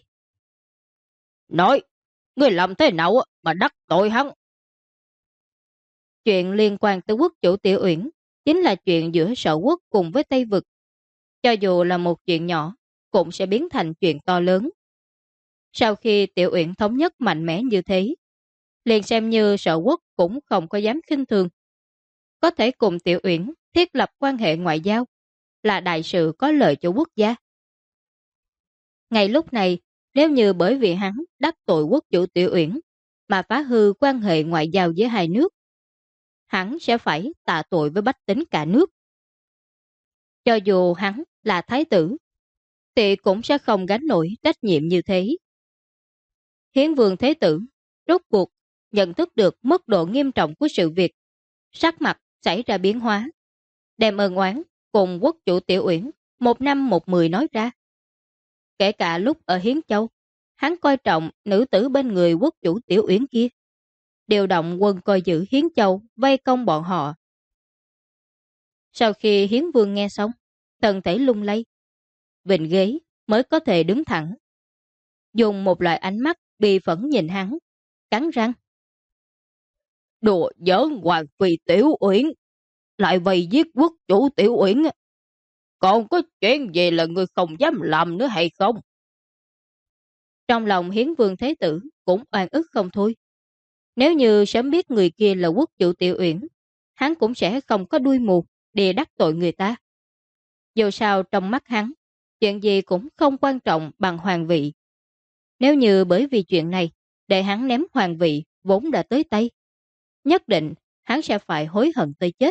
Nói, ngươi làm thế nào mà đắc tội hắn? Chuyện liên quan tới quốc chủ Tiểu Uyển chính là chuyện giữa Sở Quốc cùng với Tây Vực. Cho dù là một chuyện nhỏ, cũng sẽ biến thành chuyện to lớn. Sau khi Tiểu Uyển thống nhất mạnh mẽ như thế, liền xem như Sở Quốc cũng không có dám khinh thường. Có thể cùng Tiểu Uyển thiết lập quan hệ ngoại giao, là đại sự có lợi cho quốc gia. Ngay lúc này, nếu như bởi vì hắn đắc tội quốc chủ Tiểu Uyển mà phá hư quan hệ ngoại giao giữa hai nước, hắn sẽ phải tạ tội với bách tính cả nước. Cho dù hắn là thái tử, thì cũng sẽ không gánh nổi trách nhiệm như thế. Hiến Vương Thế Tử rốt cuộc nhận thức được mức độ nghiêm trọng của sự việc, sắc mặt xảy ra biến hóa, đem ơn oán cùng quốc chủ Tiểu Uyển một năm một mười nói ra. Kể cả lúc ở Hiến Châu, hắn coi trọng nữ tử bên người quốc chủ Tiểu Uyển kia, điều động quân coi giữ Hiến Châu vây công bọn họ. Sau khi Hiến Vương nghe xong, thân thể lung lay, vịnh ghế mới có thể đứng thẳng, dùng một loại ánh mắt bi phẫn nhìn hắn, cắn răng. Đùa giỡn hoàng phi Tiểu Uyển, lại vây giết quốc chủ Tiểu Uyển. Còn có chuyện gì là người không dám làm nữa hay không? Trong lòng Hiến Vương Thế Tử cũng oan ức không thôi. Nếu như sớm biết người kia là quốc chủ Tiểu Uyển, hắn cũng sẽ không có đuôi mù để đắc tội người ta. Dù sao trong mắt hắn, chuyện gì cũng không quan trọng bằng hoàng vị. Nếu như bởi vì chuyện này để hắn ném hoàng vị vốn đã tới tay, nhất định hắn sẽ phải hối hận tới chết.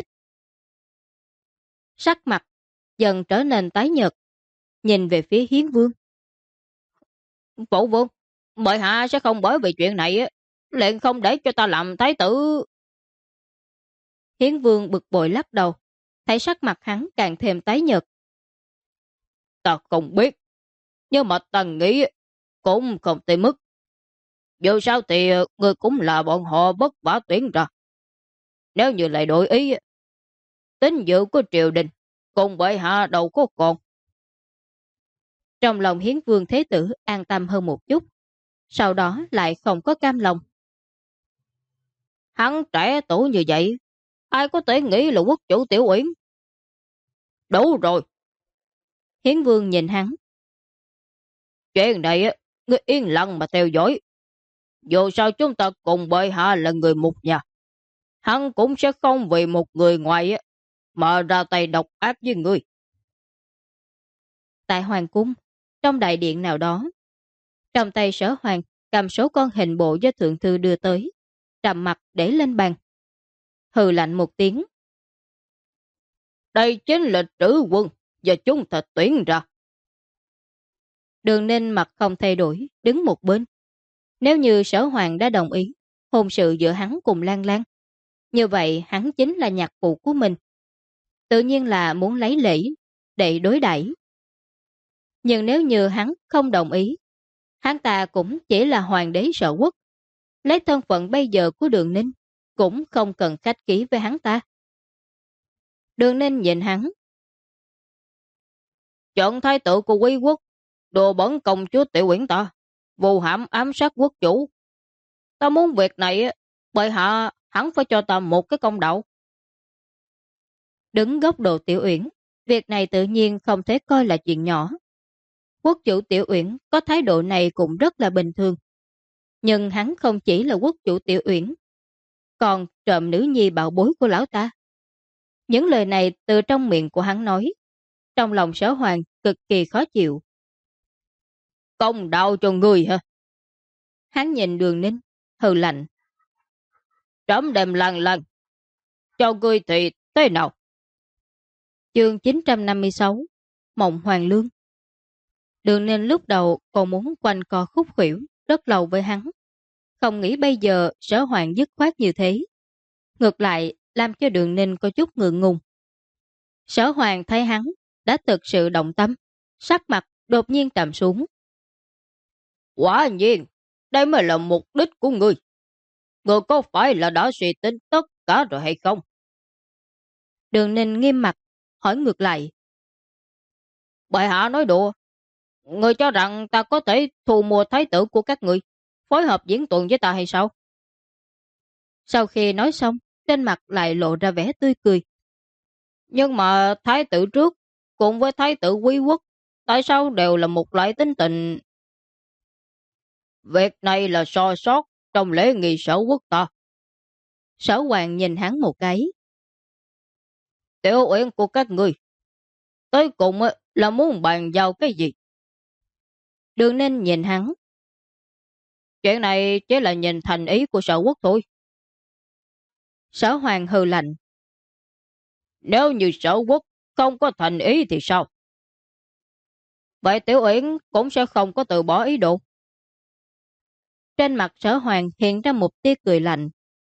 Sắc mặt dần trở nên tái nhợt, nhìn về phía Hiến Vương. Phụ vương, bệ hạ sẽ không bởi vì chuyện này liền không để cho ta làm thái tử. Hiến Vương bực bội lắc đầu, thấy sắc mặt hắn càng thêm tái nhợt. Ta không biết, nhưng mà ta nghĩ cũng không tới mức. Dù sao thì người cũng là bọn họ bất vả tuyển ra. Nếu như lại đổi ý, tín dự của triều đình cùng bệ hạ đâu có còn. Trong lòng Hiến Vương Thế Tử an tâm hơn một chút, sau đó lại không có cam lòng. Hắn trẻ tuổi như vậy, ai có thể nghĩ là quốc chủ Tiểu Uyển? Đủ rồi. Hiến Vương nhìn hắn. Chuyện này, người yên lặng mà theo dõi. Dù sao chúng ta cùng bệ hạ là người một nhà. Hắn cũng sẽ không vì một người ngoài mà ra tay độc ác với người. Tại Hoàng Cung, trong đại điện nào đó, trong tay Sở Hoàng cầm số con hình bộ do thượng thư đưa tới, trầm mặt để lên bàn. Hừ lạnh một tiếng. Đây chính là trữ quân và chúng ta tuyển ra. Đường Ninh mặt không thay đổi, đứng một bên. Nếu như Sở Hoàng đã đồng ý hôn sự giữa hắn cùng Lan Lan, như vậy hắn chính là nhạc phụ của mình. Tự nhiên là muốn lấy lễ để đối đãi. Nhưng nếu như hắn không đồng ý, hắn ta cũng chỉ là hoàng đế Sở Quốc. Lấy thân phận bây giờ của Đường Ninh, cũng không cần khách khí với hắn ta. Đường Ninh nhìn hắn. Chọn thái tử của quý quốc, đồ bẩn công chúa Tiểu Uyển ta, vô hãm ám sát quốc chủ. Ta muốn việc này, bệ hạ hắn phải cho ta một cái công đạo. Đứng góc độ Tiểu Uyển, việc này tự nhiên không thể coi là chuyện nhỏ. Quốc chủ Tiểu Uyển có thái độ này cũng rất là bình thường. Nhưng hắn không chỉ là quốc chủ Tiểu Uyển, còn trộm nữ nhi bảo bối của lão ta. Những lời này từ trong miệng của hắn nói, trong lòng Sở Hoàng cực kỳ khó chịu. Công đạo cho người hả? Hắn nhìn Đường Ninh, hừ lạnh. Trẫm đem lần cho ngươi thì thế nào? Chương 956 Mộng Hoàng Lương. Đường Ninh lúc đầu còn muốn quanh co khúc khuỷu rất lâu với hắn, không nghĩ bây giờ Sở Hoàng dứt khoát như thế. Ngược lại làm cho Đường Ninh có chút ngượng ngùng. Sở Hoàng thấy hắn đã thực sự động tâm, sắc mặt đột nhiên trầm xuống. Quả nhiên, đây mới là mục đích của ngươi. Ngươi có phải là đã suy tính tất cả rồi hay không? Đường Ninh nghiêm mặt, hỏi ngược lại. Bệ hạ nói đùa. Ngươi cho rằng ta có thể thu mua thái tử của các ngươi, phối hợp diễn tuần với ta hay sao? Sau khi nói xong, trên mặt lại lộ ra vẻ tươi cười. Nhưng mà thái tử trước cùng với thái tử quý quốc, tại sao đều là một loại tính tình? Việc này là so sót trong lễ nghi sở quốc ta. Sở Hoàng nhìn hắn một cái. Tiểu Uyển của các ngươi, tới cùng là muốn bàn giao cái gì? Đường Ninh nhìn hắn. Chuyện này chỉ là nhìn thành ý của sở quốc thôi. Sở Hoàng hừ lạnh. Nếu như sở quốc không có thành ý thì sao? Vậy Tiểu Uyển cũng sẽ không có từ bỏ ý đồ. Trên mặt Sở Hoàng hiện ra một tia cười lạnh.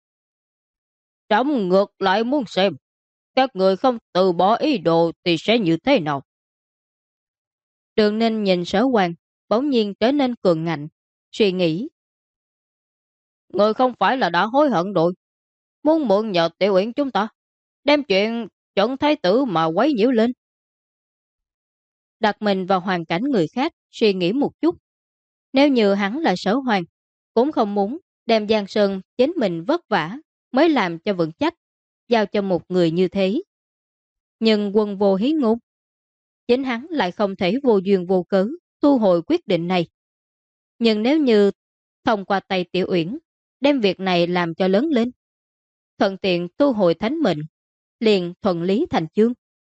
Trẫm ngược lại muốn xem các người không từ bỏ ý đồ thì sẽ như thế nào. Đường Ninh nhìn Sở Hoàng, bỗng nhiên trở nên cường ngạnh, suy nghĩ. Người không phải là đã hối hận rồi, muốn mượn nhờ Tiểu Uyển chúng ta, đem chuyện chuẩn thái tử mà quấy nhiễu lên. Đặt mình vào hoàn cảnh người khác, suy nghĩ một chút. Nếu như hắn là Sở Hoàng, cũng không muốn đem Giang Sơn chính mình vất vả mới làm cho vững chắc, giao cho một người như thế. Nhưng quân vô hí ngôn, chính hắn lại không thể vô duyên vô cớ thu hồi quyết định này. Nhưng nếu như thông qua tay Tiểu Uyển đem việc này làm cho lớn lên, thuận tiện thu hồi thánh mệnh, liền thuận lý thành chương.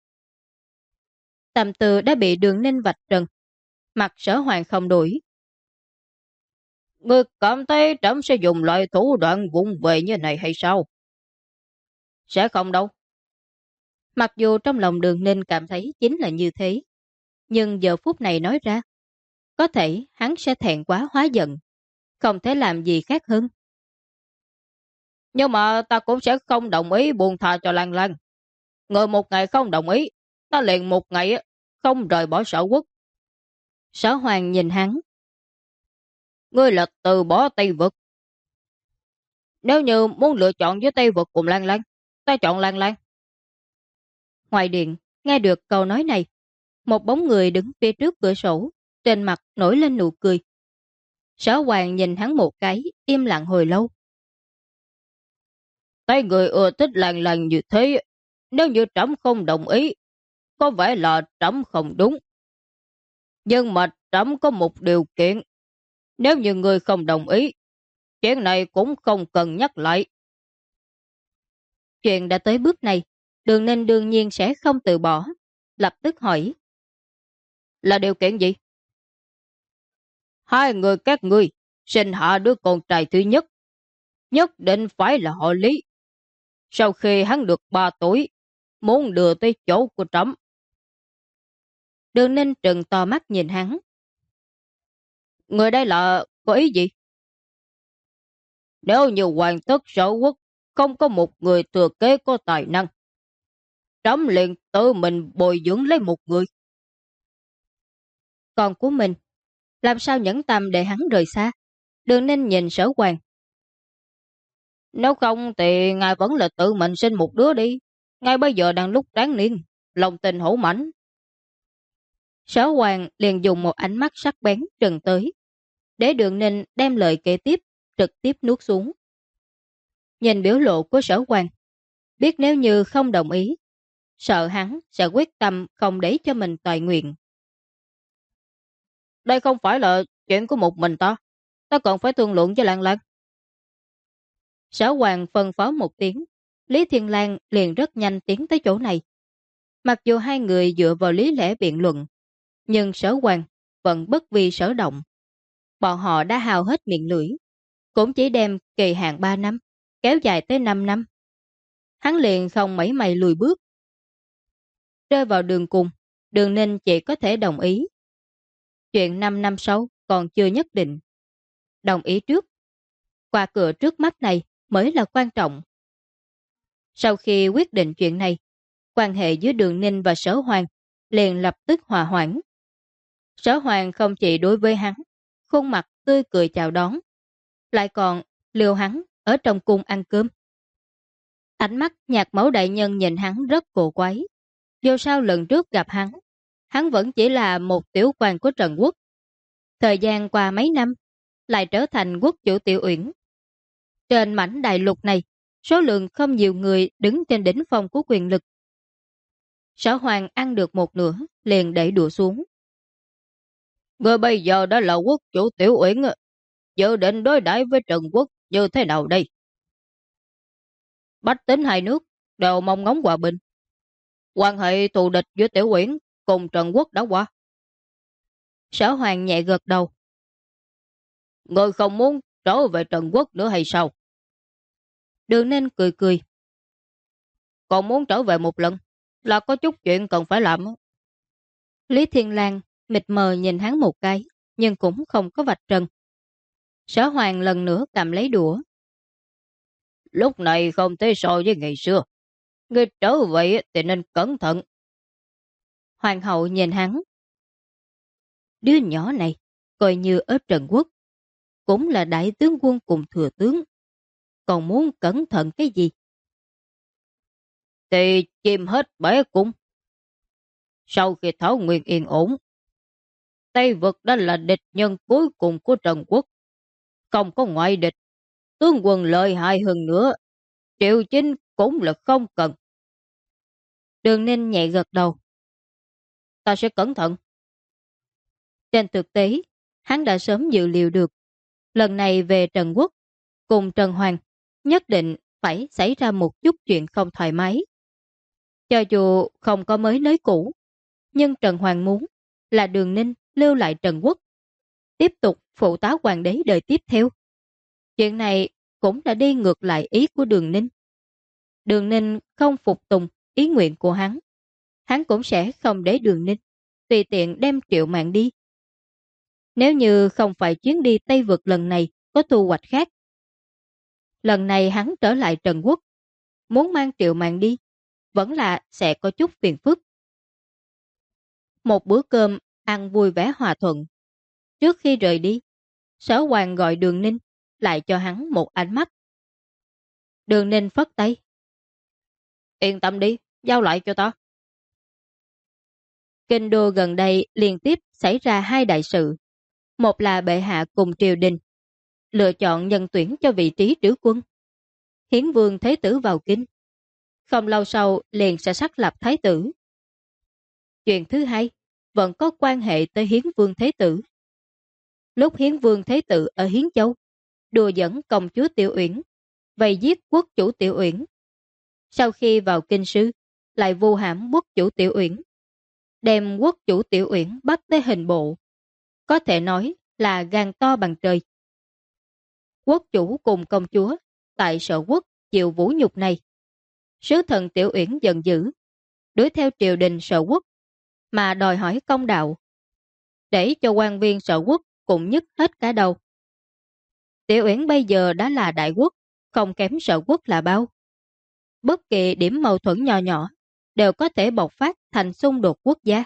Tâm tư đã bị Đường Ninh vạch trần, mặt Sở Hoàng không đổi. Ngươi cảm thấy trẫm sẽ dùng loại thủ đoạn vụng về như này hay sao? Sẽ không đâu. Mặc dù trong lòng Đường Ninh cảm thấy chính là như thế, nhưng giờ phút này nói ra, có thể hắn sẽ thẹn quá hóa giận, không thể làm gì khác hơn. Nhưng mà ta cũng sẽ không đồng ý buông tha cho Lan Lan. Người một ngày không đồng ý, ta liền một ngày không rời bỏ sở quốc. Sở Hoàng nhìn hắn. Ngươi là từ bỏ Tây Vực. Nếu như muốn lựa chọn với Tây Vực cùng Lan Lan, ta chọn Lan Lan. Ngoài điện, nghe được câu nói này, một bóng người đứng phía trước cửa sổ, trên mặt nổi lên nụ cười. Sở Hoàng nhìn hắn một cái, im lặng hồi lâu. Thấy người ưa thích Lan Lan như thế, nếu như trẫm không đồng ý, có vẻ là trẫm không đúng. Nhưng mà trẫm có một điều kiện. Nếu như người không đồng ý, chuyện này cũng không cần nhắc lại. Chuyện đã tới bước này, Đường Ninh đương nhiên sẽ không từ bỏ. Lập tức hỏi. Là điều kiện gì? Hai người các ngươi sinh hạ đứa con trai thứ nhất, nhất định phải là họ Lý. Sau khi hắn được 3 tuổi, muốn đưa tới chỗ của trẫm. Đường Ninh trừng to mắt nhìn hắn. Người đây là có ý gì? Nếu như hoàng thất sở quốc không có một người thừa kế có tài năng, trẫm liền tự mình bồi dưỡng lấy một người. Con của mình, làm sao nhẫn tâm để hắn rời xa? Đường Ninh nhìn Sở Hoàng. Nếu không thì ngài vẫn là tự mình sinh một đứa đi. Ngay bây giờ đang lúc đáng niên, lòng tình hổ mãnh. Sở Hoàng liền dùng một ánh mắt sắc bén trừng tới, để Đường Ninh đem lời kể tiếp, trực tiếp nuốt xuống. Nhìn biểu lộ của Sở Hoàng, biết nếu như không đồng ý, sợ hắn sẽ quyết tâm không để cho mình toại nguyện. Đây không phải là chuyện của một mình ta. Ta còn phải thương lượng với Lan Lan. Sở Hoàng phân phó một tiếng, Lý Thiên Lang liền rất nhanh tiến tới chỗ này. Mặc dù hai người dựa vào lý lẽ biện luận, nhưng Sở Hoàng vẫn bất vi sở động. Bọn họ đã hao hết miệng lưỡi, cũng chỉ đem kỳ hạn 3 năm, kéo dài tới 5 năm. Hắn liền không mấy mày lùi bước. Rơi vào đường cùng, Đường Ninh chỉ có thể đồng ý. Chuyện 5 năm sau còn chưa nhất định. Đồng ý trước. Qua cửa trước mắt này mới là quan trọng. Sau khi quyết định chuyện này, quan hệ giữa Đường Ninh và Sở Hoàng liền lập tức hòa hoãn. Sở Hoàng không chỉ đối với hắn, khuôn mặt tươi cười chào đón, lại còn liều hắn ở trong cung ăn cơm. Ánh mắt Nhạc Mẫu đại nhân nhìn hắn rất cổ quái. Dù sao lần trước gặp hắn vẫn chỉ là một tiểu quan của Trần Quốc. Thời gian qua mấy năm, lại trở thành quốc chủ Tiểu Uyển. Trên mảnh đại lục này, số lượng không nhiều người đứng trên đỉnh phong của quyền lực. Sở Hoàng ăn được một nửa, liền đẩy đũa xuống. Người bây giờ đã là quốc chủ Tiểu Uyển, dự định đối đãi với Trần Quốc như thế nào đây? Bách tính hai nước đều mong ngóng hòa bình. Quan hệ thù địch giữa Tiểu Uyển cùng Trần Quốc đã qua. Sở Hoàng nhẹ gật đầu. Người không muốn trở về Trần Quốc nữa hay sao? Đường Ninh cười cười. Còn muốn trở về một lần, là có chút chuyện cần phải làm. Lý Thiên Lang mịt mờ nhìn hắn một cái, nhưng cũng không có vạch trần. Sở Hoàng lần nữa cầm lấy đũa. Lúc này không thể so với ngày xưa. Người trở về thì nên cẩn thận. Hoàng hậu nhìn hắn. Đứa nhỏ này, coi như ở Trần Quốc, cũng là đại tướng quân cùng thừa tướng. Còn muốn cẩn thận cái gì? Thì chìm hết bể cung. Sau khi Thảo Nguyên yên ổn, Tây Vực đã là địch nhân cuối cùng của Trần Quốc. Không có ngoại địch, tướng quân lợi hại hơn nữa, Triệu Chính cũng là không cần. Đường Ninh nhẹ gật đầu. Ta sẽ cẩn thận. Trên thực tế, hắn đã sớm dự liệu được. Lần này về Trần Quốc, cùng Trần Hoàng, nhất định phải xảy ra một chút chuyện không thoải mái. Cho dù không có mới nới cũ, nhưng Trần Hoàng muốn là Đường Ninh lưu lại Trần Quốc, tiếp tục phụ tá hoàng đế đời tiếp theo. Chuyện này cũng đã đi ngược lại ý của Đường Ninh. Đường Ninh không phục tùng ý nguyện của hắn cũng sẽ không để Đường Ninh tùy tiện đem Triệu Mạn đi. Nếu như không phải chuyến đi Tây Vực lần này có thu hoạch khác, lần này hắn trở lại Trần Quốc, muốn mang Triệu Mạn đi, vẫn là sẽ có chút phiền phức. Một bữa cơm ăn vui vẻ hòa thuận. Trước khi rời đi, Sở Hoàng gọi Đường Ninh lại cho hắn một ánh mắt. Đường Ninh phất tay. Yên tâm đi, giao lại cho ta. Kinh đô gần đây liên tiếp xảy ra hai đại sự. Một là bệ hạ cùng triều đình lựa chọn nhân tuyển cho vị trí trữ quân. Hiến vương Thế tử vào kinh. Không lâu sau liền sẽ xác lập thái tử. Chuyện thứ hai vẫn có quan hệ tới Hiến vương Thế tử. Lúc Hiến vương Thế tử ở Hiến Châu đùa dẫn công chúa Tiểu Uyển, vây giết quốc chủ Tiểu Uyển. Sau khi vào kinh sư, lại vu hãm quốc chủ Tiểu Uyển, đem quốc chủ Tiểu Uyển bắt tới hình bộ. Có thể nói là gan to bằng trời. Quốc chủ cùng công chúa tại Sở Quốc chịu vũ nhục này. Sứ thần Tiểu Uyển giận dữ, đuổi theo triều đình Sở Quốc mà đòi hỏi công đạo, để cho quan viên Sở Quốc cũng nhức hết cả đầu. Tiểu Uyển bây giờ đã là đại quốc, không kém Sở Quốc là bao. Bất kỳ điểm mâu thuẫn nhỏ nhỏ đều có thể bộc phát thành xung đột quốc gia.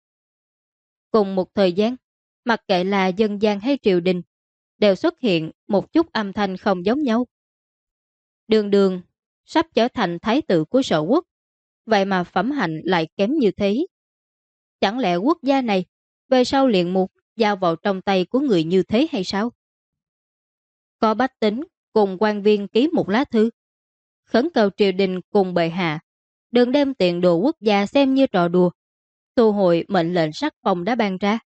Cùng một thời gian, mặc kệ là dân gian hay triều đình, đều xuất hiện một chút âm thanh không giống nhau. Đường Đường sắp trở thành thái tử của Sở Quốc, vậy mà phẩm hạnh lại kém như thế. Chẳng lẽ quốc gia này về sau liền muốn giao vào trong tay của người như thế hay sao? Có bách tính cùng quan viên ký một lá thư, khẩn cầu triều đình cùng bệ hạ đừng đem tiền đồ quốc gia xem như trò đùa, thu hồi mệnh lệnh sắc phong đã ban ra.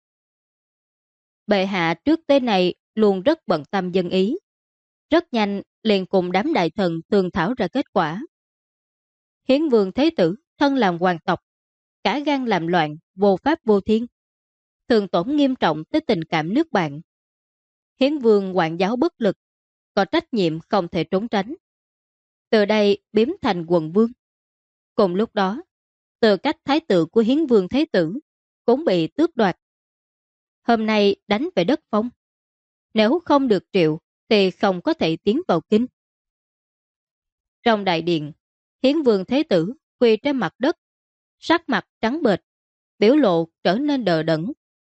Bệ hạ trước tới này luôn rất bận tâm dân ý, rất nhanh liền cùng đám đại thần thương thảo ra kết quả. Hiến vương Thế tử thân làm hoàng tộc, cả gan làm loạn, vô pháp vô thiên, thường tổn nghiêm trọng tới tình cảm nước bạn. Hiến vương quản giáo bất lực, có trách nhiệm không thể trốn tránh. Từ đây biếm thành quận vương. Cùng lúc đó, tư cách thái tử của Hiến vương Thế tử cũng bị tước đoạt. Hôm nay đánh về đất Phong. Nếu không được triệu thì không có thể tiến vào kinh. Trong đại điện, Hiến vương Thế tử quỳ trên mặt đất sắc mặt trắng bệch, biểu lộ trở nên đờ đẫn.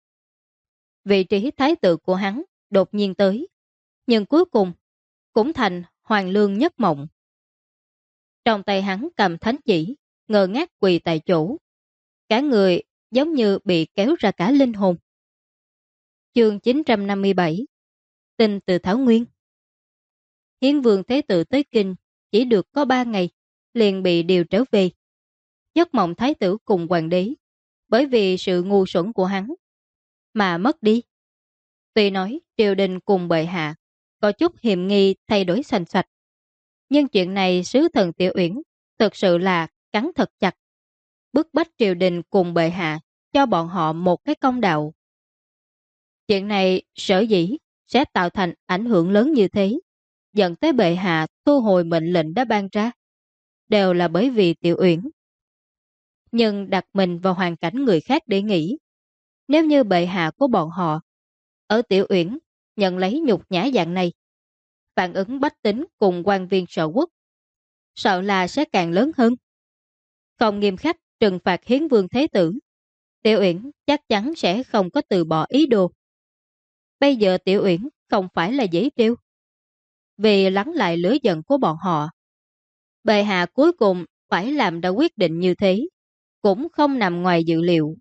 Vị trí thái tử của hắn đột nhiên tới, nhưng cuối cùng cũng thành hoàng lương nhất mộng. Trong tay hắn cầm thánh chỉ, ngơ ngác quỳ tại chỗ. Cả người giống như bị kéo ra cả linh hồn. Chương 957 Tin từ Thảo Nguyên. Hiến vương Thế Tử tới Kinh chỉ được có 3 ngày, liền bị điều trở về. Giấc mộng thái tử cùng hoàng đế, bởi vì sự ngu xuẩn của hắn mà mất đi. Tuy nói triều đình cùng bệ hạ có chút hiềm nghi thay đổi sành sạch, nhưng chuyện này sứ thần Tiểu Uyển thực sự là cắn thật chặt, bức bách triều đình cùng bệ hạ cho bọn họ một cái công đạo. Chuyện này sở dĩ sẽ tạo thành ảnh hưởng lớn như thế, dẫn tới bệ hạ thu hồi mệnh lệnh đã ban ra, đều là bởi vì Tiểu Uyển. Nhưng đặt mình vào hoàn cảnh người khác để nghĩ, nếu như bệ hạ của bọn họ ở Tiểu Uyển nhận lấy nhục nhã dạng này, phản ứng bách tính cùng quan viên sở quốc sợ là sẽ càng lớn hơn. Không nghiêm khắc trừng phạt Hiến vương Thế Tử, Tiểu Uyển chắc chắn sẽ không có từ bỏ ý đồ. Bây giờ Tiểu Uyển không phải là dễ trêu. Vì lắng lại lửa giận của bọn họ, bệ hạ cuối cùng phải làm ra quyết định như thế, cũng không nằm ngoài dự liệu.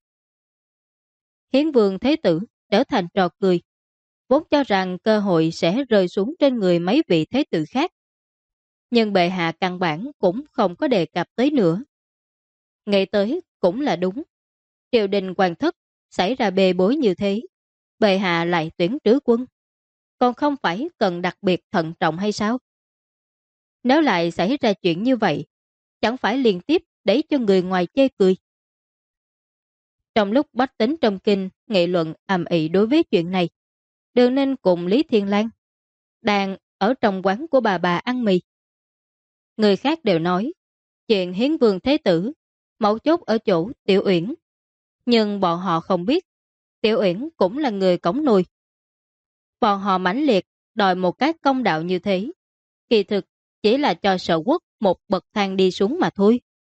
Hiến vương Thế Tử trở thành trò cười, vốn cho rằng cơ hội sẽ rơi xuống trên người mấy vị thế tử khác. Nhưng bệ hạ căn bản cũng không có đề cập tới nữa. Nghĩ tới cũng là đúng. Triều đình hoàng thất xảy ra bê bối như thế, bệ hạ lại tuyển trứ quân, còn không phải cần đặc biệt thận trọng hay sao? Nếu lại xảy ra chuyện như vậy, chẳng phải liên tiếp đẩy cho người ngoài chê cười. Trong lúc bách tính trong kinh nghị luận ầm ĩ đối với chuyện này, Đường Ninh cùng Lý Thiên Lang đang ở trong quán của bà ăn mì. Người khác đều nói chuyện Hiến vương Thế Tử mấu chốt ở chỗ Tiểu Uyển, nhưng bọn họ không biết Tiểu Uyển cũng là người cõng nồi. Bọn họ mãnh liệt đòi một cái công đạo như thế, kỳ thực chỉ là cho Sở Quốc một bậc thang đi xuống mà thôi.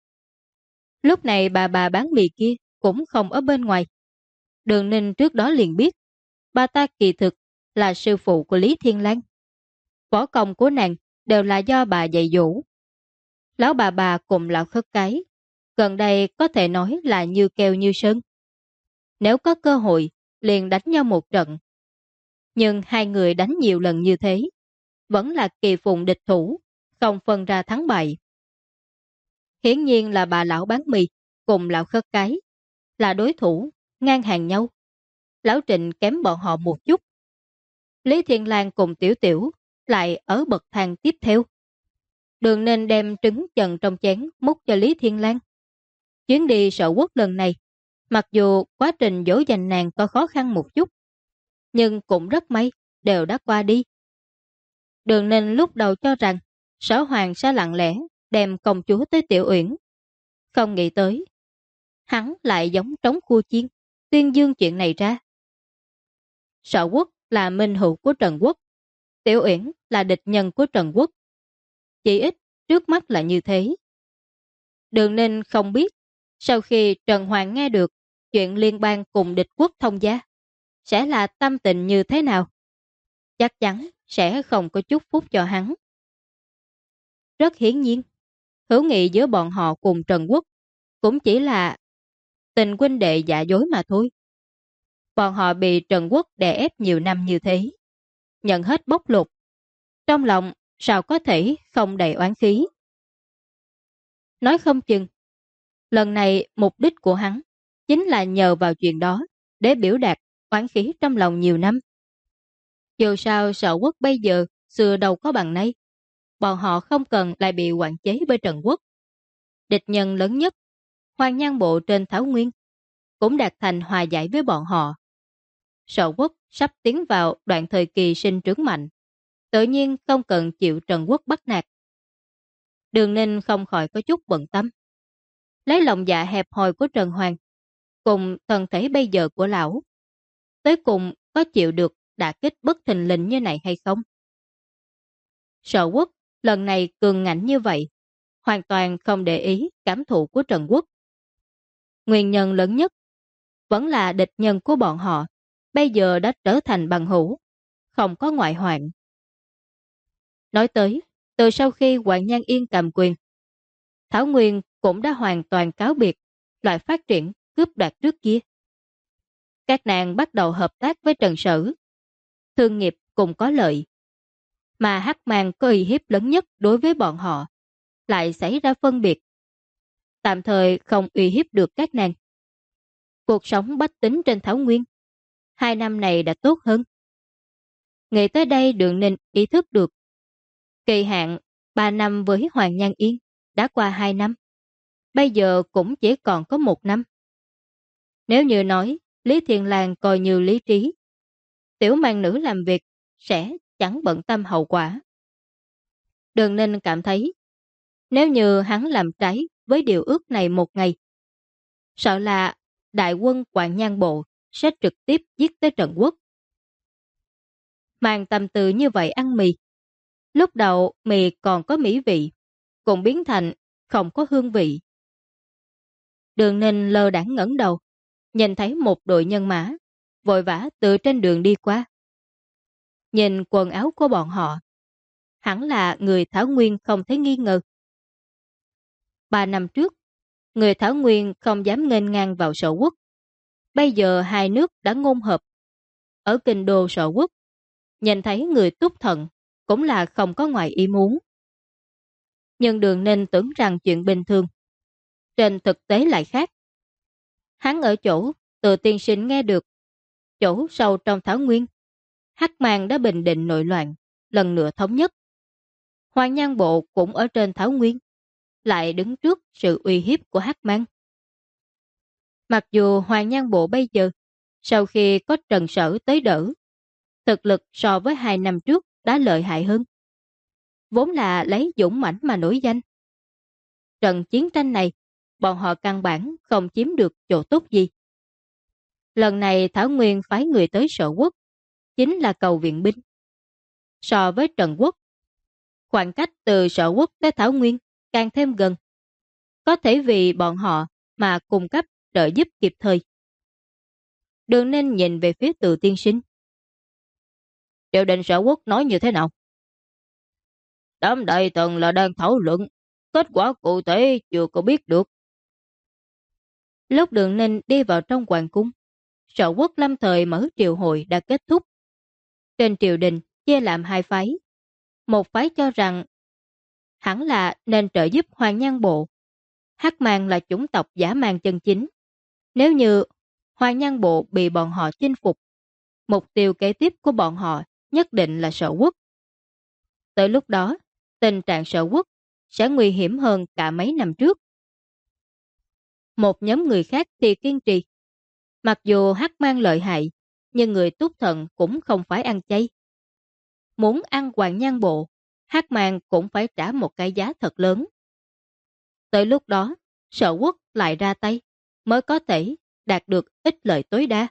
Lúc này bà bán mì kia cũng không ở bên ngoài. Đường Ninh trước đó liền biết bà ta kỳ thực là sư phụ của Lý Thiên Lang. Võ công của nàng đều là do bà dạy dỗ. Lão bà cùng lão khất cái gần đây có thể nói là như keo như sơn. Nếu có cơ hội liền đánh nhau một trận. Nhưng hai người đánh nhiều lần như thế, vẫn là kỳ phùng địch thủ, không phân ra thắng bại. Hiển nhiên là bà lão bán mì cùng lão khất cái là đối thủ ngang hàng nhau. Lão Trịnh kém bọn họ một chút. Lý Thiên Lang cùng Tiểu Tiểu lại ở bậc thang tiếp theo. Đường Ninh đem trứng chần trong chén múc cho Lý Thiên Lang. Chuyến đi Sở Quốc lần này, mặc dù quá trình dỗ dành nàng có khó khăn một chút, nhưng cũng rất may, đều đã qua đi. Đường Ninh lúc đầu cho rằng Sở Hoàng sẽ lặng lẽ đem công chúa tới Tiểu Uyển. Không nghĩ tới, hắn lại giống trống cua chiên, tuyên dương chuyện này ra. Sở Quốc là minh hữu của Trần Quốc, Tiểu Uyển là địch nhân của Trần Quốc. Chỉ ít trước mắt là như thế. Đường Ninh không biết sau khi Trần Hoàng nghe được chuyện liên bang cùng địch quốc thông gia sẽ là tâm tình như thế nào. Chắc chắn sẽ không có chúc phúc cho hắn. Rất hiển nhiên, hữu nghị giữa bọn họ cùng Trần Quốc cũng chỉ là tình huynh đệ giả dối mà thôi. Bọn họ bị Trần Quốc đè ép nhiều năm như thế, nhận hết bóc lột, trong lòng sao có thể không đầy oán khí. Nói không chừng, lần này mục đích của hắn chính là nhờ vào chuyện đó để biểu đạt oán khí trong lòng nhiều năm. Dù sao Sở Quốc bây giờ xưa đâu có bằng nay, bọn họ không cần lại bị quản chế bởi Trần Quốc. Địch nhân lớn nhất, Hoàng Nhan Bộ trên Thảo Nguyên, cũng đạt thành hòa giải với bọn họ. Sở Quốc sắp tiến vào đoạn thời kỳ sinh trưởng mạnh, tự nhiên không cần chịu Trần Quốc bắt nạt. Đường Ninh không khỏi có chút bận tâm. Lấy lòng dạ hẹp hòi của Trần Hoàng, cùng thân thể bây giờ của lão, tới cùng có chịu được đả kích bất thình lình như này hay không? Sở Quốc lần này cường ngạnh như vậy, hoàn toàn không để ý cảm thụ của Trần Quốc. Nguyên nhân lớn nhất vẫn là địch nhân của bọn họ bây giờ đã trở thành bằng hữu, không có ngoại hoạn. Nói tới, từ sau khi Hoàng Nhan Yên cầm quyền, Thảo Nguyên cũng đã hoàn toàn cáo biệt loại phát triển cướp đoạt trước kia. Các nàng bắt đầu hợp tác với Trần Sở, thương nghiệp cùng có lợi. Mà Hắc Mang có uy hiếp lớn nhất đối với bọn họ, lại xảy ra phân biệt. Tạm thời không uy hiếp được các nàng. Cuộc sống bách tính trên Thảo Nguyên 2 năm này đã tốt hơn. Nghĩ tới đây Đường Ninh ý thức được kỳ hạn 3 năm với Hoàng Nhan Yên đã qua 2 năm. Bây giờ cũng chỉ còn có 1 năm. Nếu như nói Lý Thiền Lang coi như lý trí, tiểu mang nữ làm việc sẽ chẳng bận tâm hậu quả. Đường Ninh cảm thấy nếu như hắn làm trái với điều ước này một ngày, sợ là đại quân Quảng Nhan Bộ sẽ trực tiếp giết tới Trần Quốc. Mang tâm tư như vậy ăn mì, lúc đầu mì còn có mỹ vị, cũng biến thành không có hương vị. Đường Ninh lơ đãng ngẩng đầu, nhìn thấy một đội nhân mã vội vã từ trên đường đi qua. Nhìn quần áo của bọn họ, hẳn là người Thảo Nguyên không thấy nghi ngờ. 3 năm trước, người Thảo Nguyên không dám nghênh ngang vào Sở Quốc. Bây giờ hai nước đã ngôn hợp. Ở kinh đô Sở Quốc, nhìn thấy người túc thận cũng là không có ngoài ý muốn. Nhưng Đường Ninh tưởng rằng chuyện bình thường. Trên thực tế lại khác. Hắn ở chỗ từ tiên sinh nghe được, chỗ sâu trong Thảo Nguyên, Hắc Mang đã bình định nội loạn, lần nữa thống nhất. Hoàng Nhan Bộ cũng ở trên Thảo Nguyên, lại đứng trước sự uy hiếp của Hắc Mang. Mặc dù Hoàng Nhan Bộ bây giờ, sau khi có Trần Sở tới đỡ, thực lực so với 2 năm trước đã lợi hại hơn. Vốn là lấy dũng mãnh mà nổi danh. Trận chiến tranh này, bọn họ căn bản không chiếm được chỗ tốt gì. Lần này Thảo Nguyên phái người tới Sở Quốc, chính là cầu viện binh. So với Trần Quốc, khoảng cách từ Sở Quốc tới Thảo Nguyên càng thêm gần. Có thể vì bọn họ mà cung cấp trợ giúp kịp thời. Đường Ninh nhìn về phía Từ tiên sinh. Triều đình Sở Quốc nói như thế nào? Đám đại thần là đang thảo luận, kết quả cụ thể chưa có biết được. Lúc Đường Ninh đi vào trong hoàng cung, Sở Quốc lâm thời mở triều hội đã kết thúc. Trên triều đình chia làm 2 phái. Một phái cho rằng hẳn là nên trợ giúp Hoàng Nhan Bộ. Hắc Mang là chủng tộc giả mang chân chính. Nếu như Hoàng Nhan Bộ bị bọn họ chinh phục, mục tiêu kế tiếp của bọn họ nhất định là Sở Quốc. Tới lúc đó, tình trạng Sở Quốc sẽ nguy hiểm hơn cả mấy năm trước. Một nhóm người khác thì kiên trì. Mặc dù Hắc Mang lợi hại, nhưng người túc thận cũng không phải ăn chay. Muốn ăn Hoàng Nhan Bộ, Hắc Mang cũng phải trả một cái giá thật lớn. Tới lúc đó, Sở Quốc lại ra tay, mới có thể đạt được ích lợi tối đa.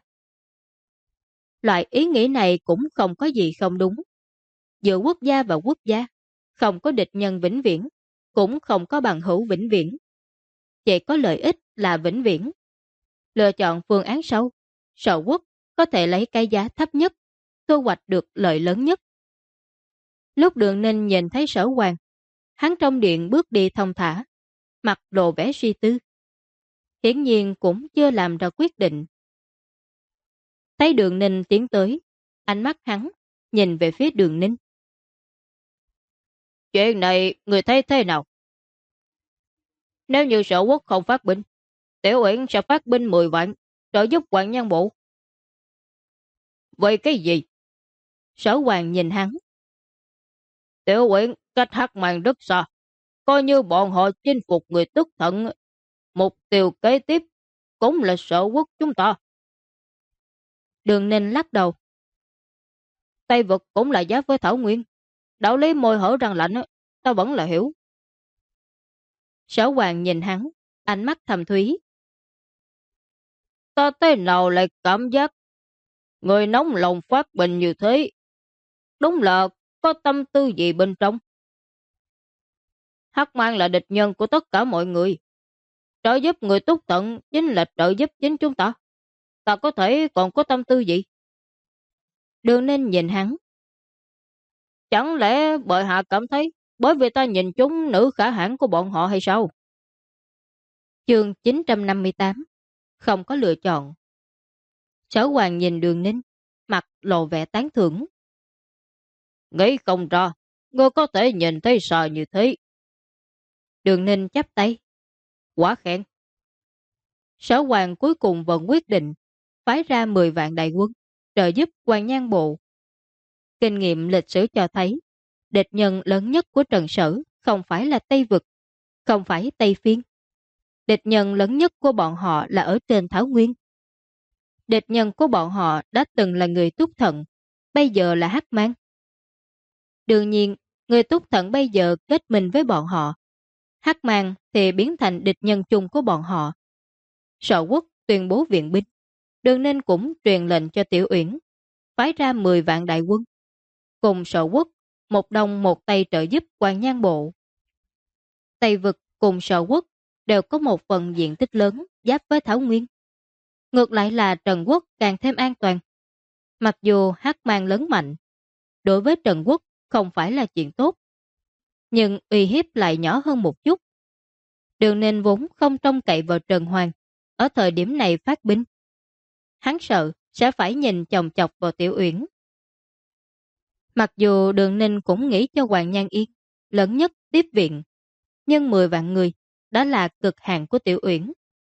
Loại ý nghĩ này cũng không có gì không đúng. Giữa quốc gia và quốc gia, không có địch nhân vĩnh viễn, cũng không có bằng hữu vĩnh viễn. Chỉ có lợi ích là vĩnh viễn. Lựa chọn phương án sau, Sở Quốc có thể lấy cái giá thấp nhất, thu hoạch được lợi lớn nhất. Lúc Đường Ninh nhìn thấy Sở Hoàng, hắn trong điện bước đi thông thả, mặt lộ vẻ suy tư. Hiển nhiên cũng chưa làm ra quyết định. Thấy Đường Ninh tiến tới, ánh mắt hắn nhìn về phía Đường Ninh. Chuyện này người thấy thế nào? Nếu như Sở Quốc không phát binh, Tiểu Uyển sẽ phát binh 10 vạn, trợ giúp Hoàng Nhan Bộ. Vậy cái gì? Sở Hoàng nhìn hắn. Tiểu Uyển cách Hắc Mang rất xa, coi như bọn họ chinh phục người tức thận. Mục tiêu kế tiếp cũng là Sở Quốc chúng ta. Đường Ninh lắc đầu. Tây vực cũng là giáp với Thảo Nguyên. Đạo lý môi hở răng lạnh, ta vẫn là hiểu. Sở Hoàng nhìn hắn, ánh mắt thầm thúy. Ta thế nào lại cảm giác người nóng lòng phát bình như thế? Đúng là có tâm tư gì bên trong? Hắc Mang là địch nhân của tất cả mọi người. Trợ giúp người Túc Tận chính là trợ giúp chính chúng ta. Ta có thể còn có tâm tư gì? Đường Ninh nhìn hắn. Chẳng lẽ bệ hạ cảm thấy bởi vì ta nhìn chúng nữ khả hãn của bọn họ hay sao? Chương 958. Không có lựa chọn. Sở Hoàng nhìn Đường Ninh, mặt lộ vẻ tán thưởng. Nghĩ không ra, ngươi có thể nhìn thấy sao như thế. Đường Ninh chắp tay. Quá khen. Sở Hoàng cuối cùng vẫn quyết định phái ra 10 vạn đại quân trợ giúp Hoàng Nhan Bộ. Kinh nghiệm lịch sử cho thấy địch nhân lớn nhất của Trần Sở không phải là Tây Vực, không phải Tây Phiên. Địch nhân lớn nhất của bọn họ là ở trên Thảo Nguyên. Địch nhân của bọn họ đã từng là người Túc Thận, bây giờ là Hắc Mang. Đương nhiên, người Túc Thận bây giờ kết minh với bọn họ. Hắc Mang thì biến thành địch nhân chung của bọn họ. Sở Quốc tuyên bố viện binh. Đường Ninh cũng truyền lệnh cho Tiểu Uyển phái ra 10 vạn đại quân. Cùng Sở Quốc, một đông một tây trợ giúp Hoàng Nhan Bộ. Tây Vực cùng Sở Quốc đều có một phần diện tích lớn giáp với Thảo Nguyên. Ngược lại là Trần Quốc càng thêm an toàn. Mặc dù Hắc Mang lớn mạnh, đối với Trần Quốc không phải là chuyện tốt, nhưng uy hiếp lại nhỏ hơn một chút. Đường Ninh vốn không trông cậy vào Trần Hoàng ở thời điểm này phát binh. Hắn sợ sẽ phải nhìn chòng chọc vào Tiểu Uyển. Mặc dù Đường Ninh cũng nghĩ cho Hoàng Nhan Yên lớn nhất tiếp viện, nhưng 10 vạn người đã là cực hạn của Tiểu Uyển.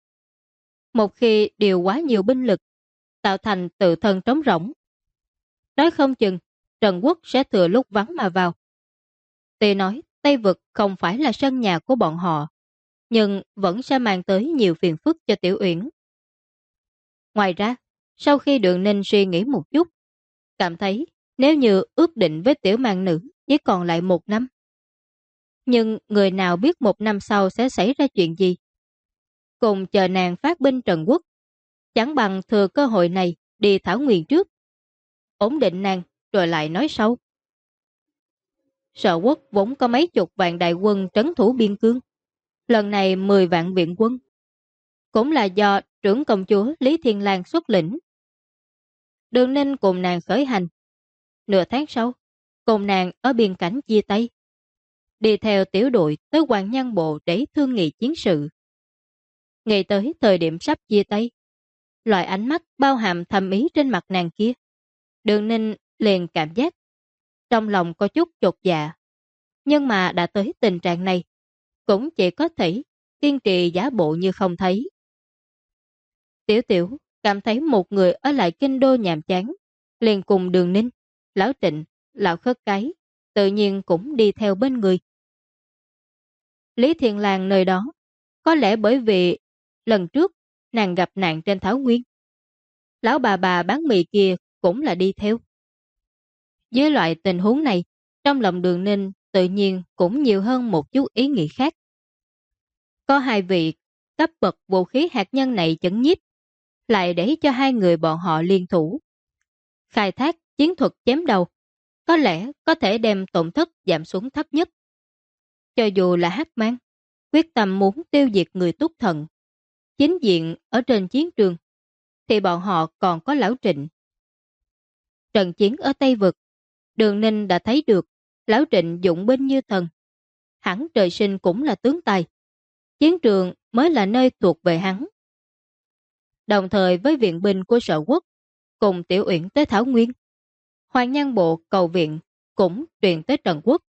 Một khi điều quá nhiều binh lực, tạo thành tự thân trống rỗng, nói không chừng Trần Quốc sẽ thừa lúc vắng mà vào. Tuy nói Tây Vực không phải là sân nhà của bọn họ, nhưng vẫn sẽ mang tới nhiều phiền phức cho Tiểu Uyển. Ngoài ra, sau khi Đường Ninh suy nghĩ một chút, cảm thấy nếu như ước định với Tiểu Mang Nữ chỉ còn lại 1 năm. Nhưng người nào biết 1 năm sau sẽ xảy ra chuyện gì? Cùng chờ nàng phát binh Trần Quốc, chẳng bằng thừa cơ hội này đi Thảo Nguyên trước, ổn định nàng rồi lại nói sau. Sở Quốc vốn có mấy chục vạn đại quân trấn thủ biên cương, lần này 10 vạn viện quân, cũng là do trưởng công chúa Lý Thiên Lang xuất lĩnh. Đường Ninh cùng nàng khởi hành. Nửa tháng sau, cùng nàng ở biên cảnh chia tay, đi theo tiểu đội tới Hoàng Nhan Bộ để thương nghị chiến sự. Ngay tới thời điểm sắp chia tay, loại ánh mắt bao hàm thầm ý trên mặt nàng kia, Đường Ninh liền cảm giác trong lòng có chút chột dạ. Nhưng mà đã tới tình trạng này, cũng chỉ có thể kiên trì giả bộ như không thấy. Tiểu Tiểu cảm thấy một người ở lại kinh đô nhàm chán, liền cùng Đường Ninh, Lão Trịnh, Lão Khất Cái tự nhiên cũng đi theo bên người. Lý Thiên Lang nơi đó, có lẽ bởi vì lần trước nàng gặp nạn trên Thảo Nguyên. Lão bà bán mì kia cũng là đi theo. Dưới loại tình huống này, trong lòng Đường Ninh tự nhiên cũng nhiều hơn một chút ý nghĩ khác. Có 2 vị cấp bậc vũ khí hạt nhân này chấn nhiếp, lại để cho 2 người bọn họ liên thủ khai thác chiến thuật chém đầu, có lẽ có thể đem tổn thất giảm xuống thấp nhất. Cho dù là Hắc Mang quyết tâm muốn tiêu diệt người Túc Thận chính diện ở trên chiến trường, thì bọn họ còn có Lão Trịnh. Trận chiến ở Tây Vực, Đường Ninh đã thấy được Lão Trịnh dụng binh như thần. Hắn trời sinh cũng là tướng tài, chiến trường mới là nơi thuộc về hắn. Đồng thời với viện binh của Sở Quốc cùng Tiểu Uyển tới Thảo Nguyên, Hoàng Nhan Bộ cầu viện cũng truyền tới Trần Quốc.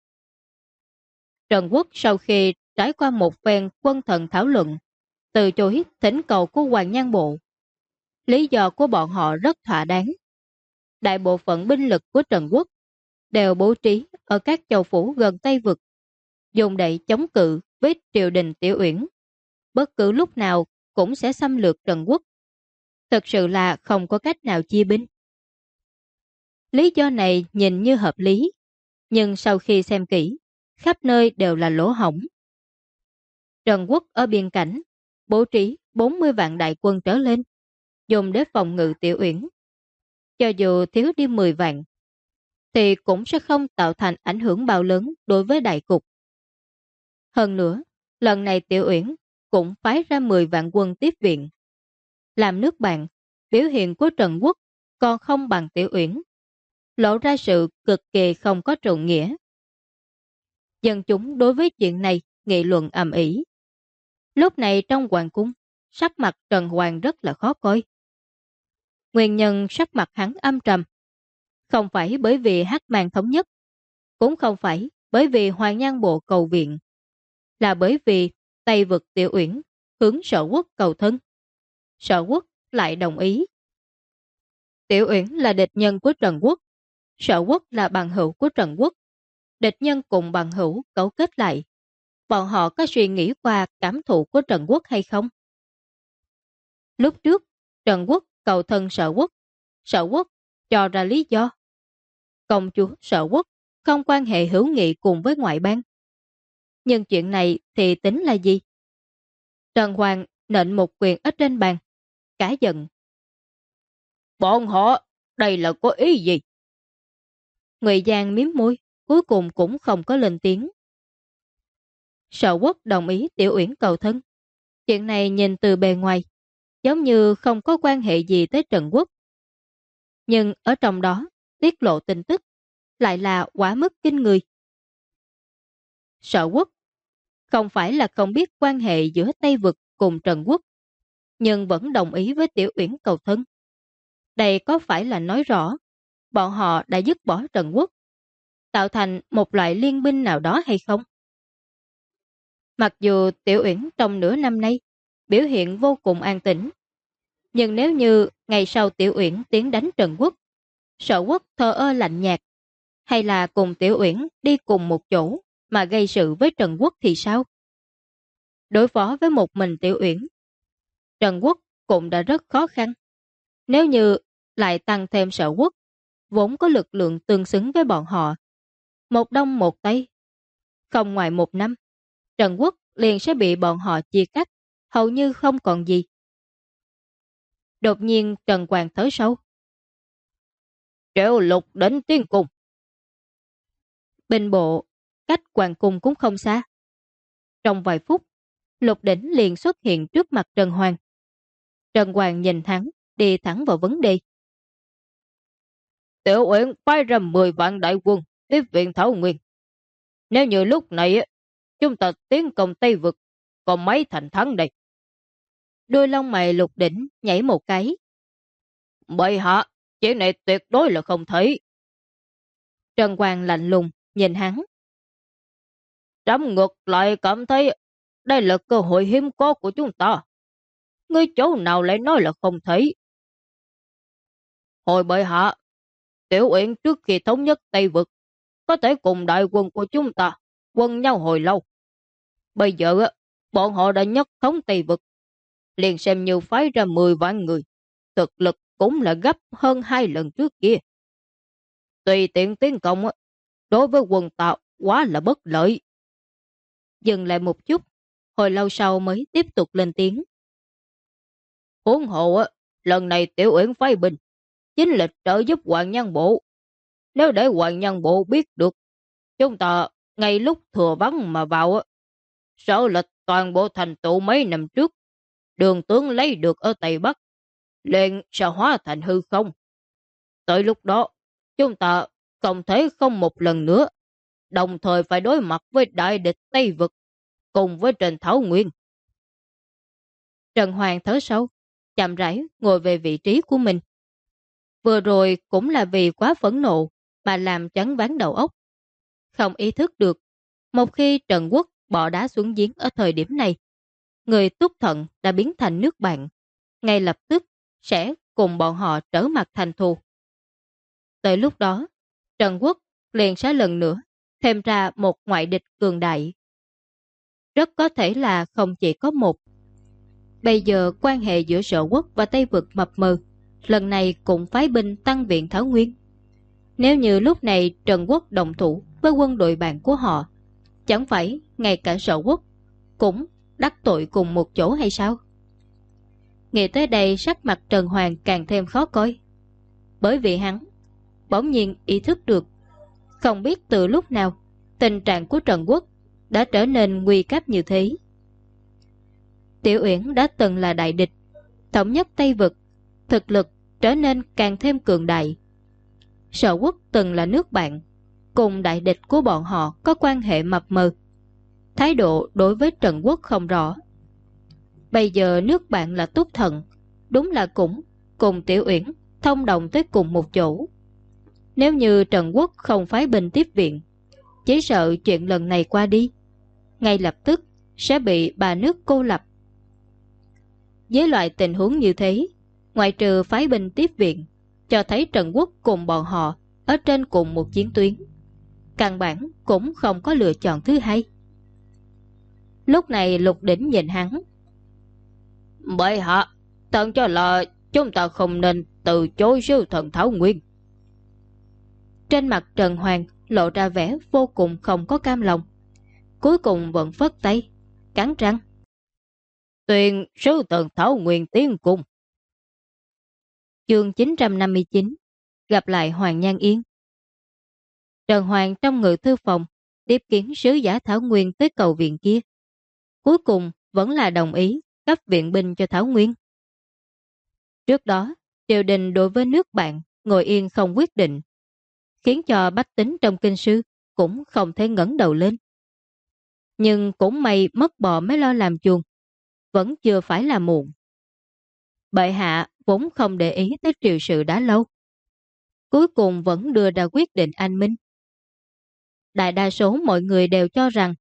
Trần Quốc sau khi trải qua một phen quân thần thảo luận, từ chối thỉnh cầu của Hoàng Nhan Bộ. Lý do của bọn họ rất thỏa đáng. Đại bộ phận binh lực của Trần Quốc đều bố trí ở các châu phủ gần Tây Vực, dùng để chống cự với triều đình Tiểu Uyển. Bất cứ lúc nào cũng sẽ xâm lược Trần Quốc. Thực sự là không có cách nào chia binh. Lý do này nhìn như hợp lý, nhưng sau khi xem kỹ, khắp nơi đều là lỗ hổng. Trần Quốc ở biên cảnh bố trí 40 vạn đại quân trở lên, dùng để phòng ngự Tiểu Uyển. Cho dù thiếu đi 10 vạn, thì cũng sẽ không tạo thành ảnh hưởng bao lớn đối với đại cục. Hơn nữa, lần này Tiểu Uyển cũng phái ra 10 vạn quân tiếp viện. Làm nước bạn, biểu hiện của Trần Quốc còn không bằng Tiểu Uyển, lộ ra sự cực kỳ không có trượng nghĩa. Dân chúng đối với chuyện này nghị luận ầm ĩ. Lúc này trong hoàng cung, sắc mặt Trần Hoàng rất là khó coi. Nguyên nhân sắc mặt hắn âm trầm, không phải bởi vì Hắc Mang thống nhất, cũng không phải bởi vì Hoàng Nhan Bộ cầu viện, là bởi vì Tây vực Tiểu Uyển hướng Sở Quốc cầu thân. Sở Quốc lại đồng ý. Tiểu Uyển là địch nhân của Trần Quốc, Sở Quốc là bằng hữu của Trần Quốc. Địch nhân cùng bằng hữu cấu kết lại. Bọn họ có suy nghĩ qua cảm thụ của Trần Quốc hay không? Lúc trước, Trần Quốc cầu thân Sở Quốc cho ra lý do. Công chúa Sở Quốc không quan hệ hữu nghị cùng với ngoại bang. Nhưng chuyện này thì tính là gì? Trần Hoàng nện một quyền ở trên bàn, cả giận. Bọn họ, đây là có ý gì? Ngụy Giang miếm môi, cuối cùng cũng không có lên tiếng. Sở Quốc đồng ý Tiểu Uyển cầu thân. Chuyện này nhìn từ bề ngoài, giống như không có quan hệ gì tới Trần Quốc. Nhưng ở trong đó, tiết lộ tin tức, lại là quá mức kinh người. Sở Quốc không phải là không biết quan hệ giữa Tây Vực cùng Trần Quốc, nhưng vẫn đồng ý với Tiểu Uyển cầu thân. Đây có phải là nói rõ bọn họ đã dứt bỏ Trần Quốc, tạo thành một loại liên minh nào đó hay không? Mặc dù Tiểu Uyển trong nửa năm nay biểu hiện vô cùng an tĩnh, nhưng nếu như ngày sau Tiểu Uyển tiến đánh Trần Quốc, Sở Quốc thờ ơ lạnh nhạt, hay là cùng Tiểu Uyển đi cùng một chỗ mà gây sự với Trần Quốc thì sao? Đối phó với một mình Tiểu Uyển, Trần Quốc cũng đã rất khó khăn. Nếu như lại tăng thêm Sở Quốc, vốn có lực lượng tương xứng với bọn họ, một đông một tây, không ngoài một năm, Trần Quốc liền sẽ bị bọn họ chia cắt, hầu như không còn gì. Đột nhiên Trần Hoàng thở sâu. Triệu Lục đến tiến cung. Bên bộ, cách hoàng cung cũng không xa. Trong vài phút, Lục Đỉnh liền xuất hiện trước mặt Trần Hoàng. Trần Hoàng nhìn hắn, đi thẳng vào vấn đề. Tiểu Uyển phái ra 10 vạn đại quân tiếp viện Thảo Nguyên. Nếu như lúc này chúng ta tiến công Tây Vực, còn mấy thành thắng đây? Đôi lông mày Lục Đỉnh nhảy một cái. Bậy hạ, chuyện này tuyệt đối là không thể. Trần Hoàng lạnh lùng nhìn hắn. Trẫm ngược lại cảm thấy đây là cơ hội hiếm có của chúng ta. Ngươi chỗ nào lại nói là không thể? Hồi bệ hạ, Tiểu Uyển trước khi thống nhất Tây Vực có thể cùng đại quân của chúng ta quân nhau hồi lâu. Bây giờ bọn họ đã nhất thống Tây Vực, liền xem như phái ra 10 vạn người, thực lực cũng là gấp hơn 2 lần trước kia. Tùy tiện tiến công đối với quân Tào quá là bất lợi. Dừng lại một chút, hồi lâu sau mới tiếp tục lên tiếng. Huống hồ lần này Tiểu Uyển phái binh chính là trợ giúp Hoàng Nhan Bộ. Nếu để Hoàng Nhan Bộ biết được chúng ta ngay lúc thừa vắng mà vào, sợ là toàn bộ thành tựu mấy năm trước Đường tướng lấy được ở Tây Bắc liền sẽ hóa thành hư không. Tới lúc đó chúng ta không thể không một lần nữa đồng thời phải đối mặt với đại địch Tây Vực cùng với Trần Thảo Nguyên. Trần Hoàng thở sâu, chậm rãi ngồi về vị trí của mình. Vừa rồi cũng là vì quá phẫn nộ mà làm chấn ván đầu óc. Không ý thức được, một khi Trần Quốc bỏ đá xuống giếng ở thời điểm này, người Túc Thận đã biến thành nước bạn, ngay lập tức sẽ cùng bọn họ trở mặt thành thù. Tới lúc đó, Trần Quốc liền sẽ lần nữa thêm ra một ngoại địch cường đại. Rất có thể là không chỉ có một. Bây giờ quan hệ giữa Sở Quốc và Tây Vực mập mờ, lần này cũng phái binh tăng viện Thảo Nguyên. Nếu như lúc này Trần Quốc đồng thủ với quân đội bạn của họ, chẳng phải ngay cả Sở Quốc cũng đắc tội cùng một chỗ hay sao? Nghĩ tới đây sắc mặt Trần Hoàng càng thêm khó coi. Bởi vì hắn bỗng nhiên ý thức được, không biết từ lúc nào tình trạng của Trần Quốc đã trở nên nguy cấp như thế. Tiểu Uyển đã từng là đại địch, thống nhất Tây Vực, thực lực trở nên càng thêm cường đại. Sở Quốc từng là nước bạn, cùng đại địch của bọn họ có quan hệ mập mờ. Thái độ đối với Trần Quốc không rõ. Bây giờ nước bạn là Túc Thần, đúng là cũng cùng Tiểu Uyển thông đồng tới cùng một chỗ. Nếu như Trần Quốc không phái binh tiếp viện, chỉ sợ chuyện lần này qua đi, ngay lập tức sẽ bị ba nước cô lập. Với loại tình huống như thế, ngoại trừ phái binh tiếp viện, cho thấy Trần Quốc cùng bọn họ ở trên cùng một chiến tuyến, căn bản cũng không có lựa chọn thứ hai. Lúc này Lục Đỉnh nhìn hắn. Bệ hạ, tận cho là chúng ta không nên từ chối siêu thần Thảo Nguyên. Trên mặt Trần Hoàng lộ ra vẻ vô cùng không có cam lòng, cuối cùng vẫn phất tay, cắn răng. Tuyên sứ thần Thảo Nguyên tiến cung. Chương 959. Gặp lại Hoàng Nhan Yên. Trần Hoàng trong ngự thư phòng tiếp kiến sứ giả Thảo Nguyên tới cầu viện kia, cuối cùng vẫn là đồng ý cấp viện binh cho Thảo Nguyên. Trước đó, triều đình đối với nước bạn ngồi yên không quyết định, khiến cho bách tính trong kinh sư cũng không thể ngẩng đầu lên. Nhưng cũng may mất bò mới lo làm chuồng, vẫn chưa phải là muộn. Bệ hạ vốn không để ý tới triều sự đã lâu, cuối cùng vẫn đưa ra quyết định anh minh. Đại đa số mọi người đều cho rằng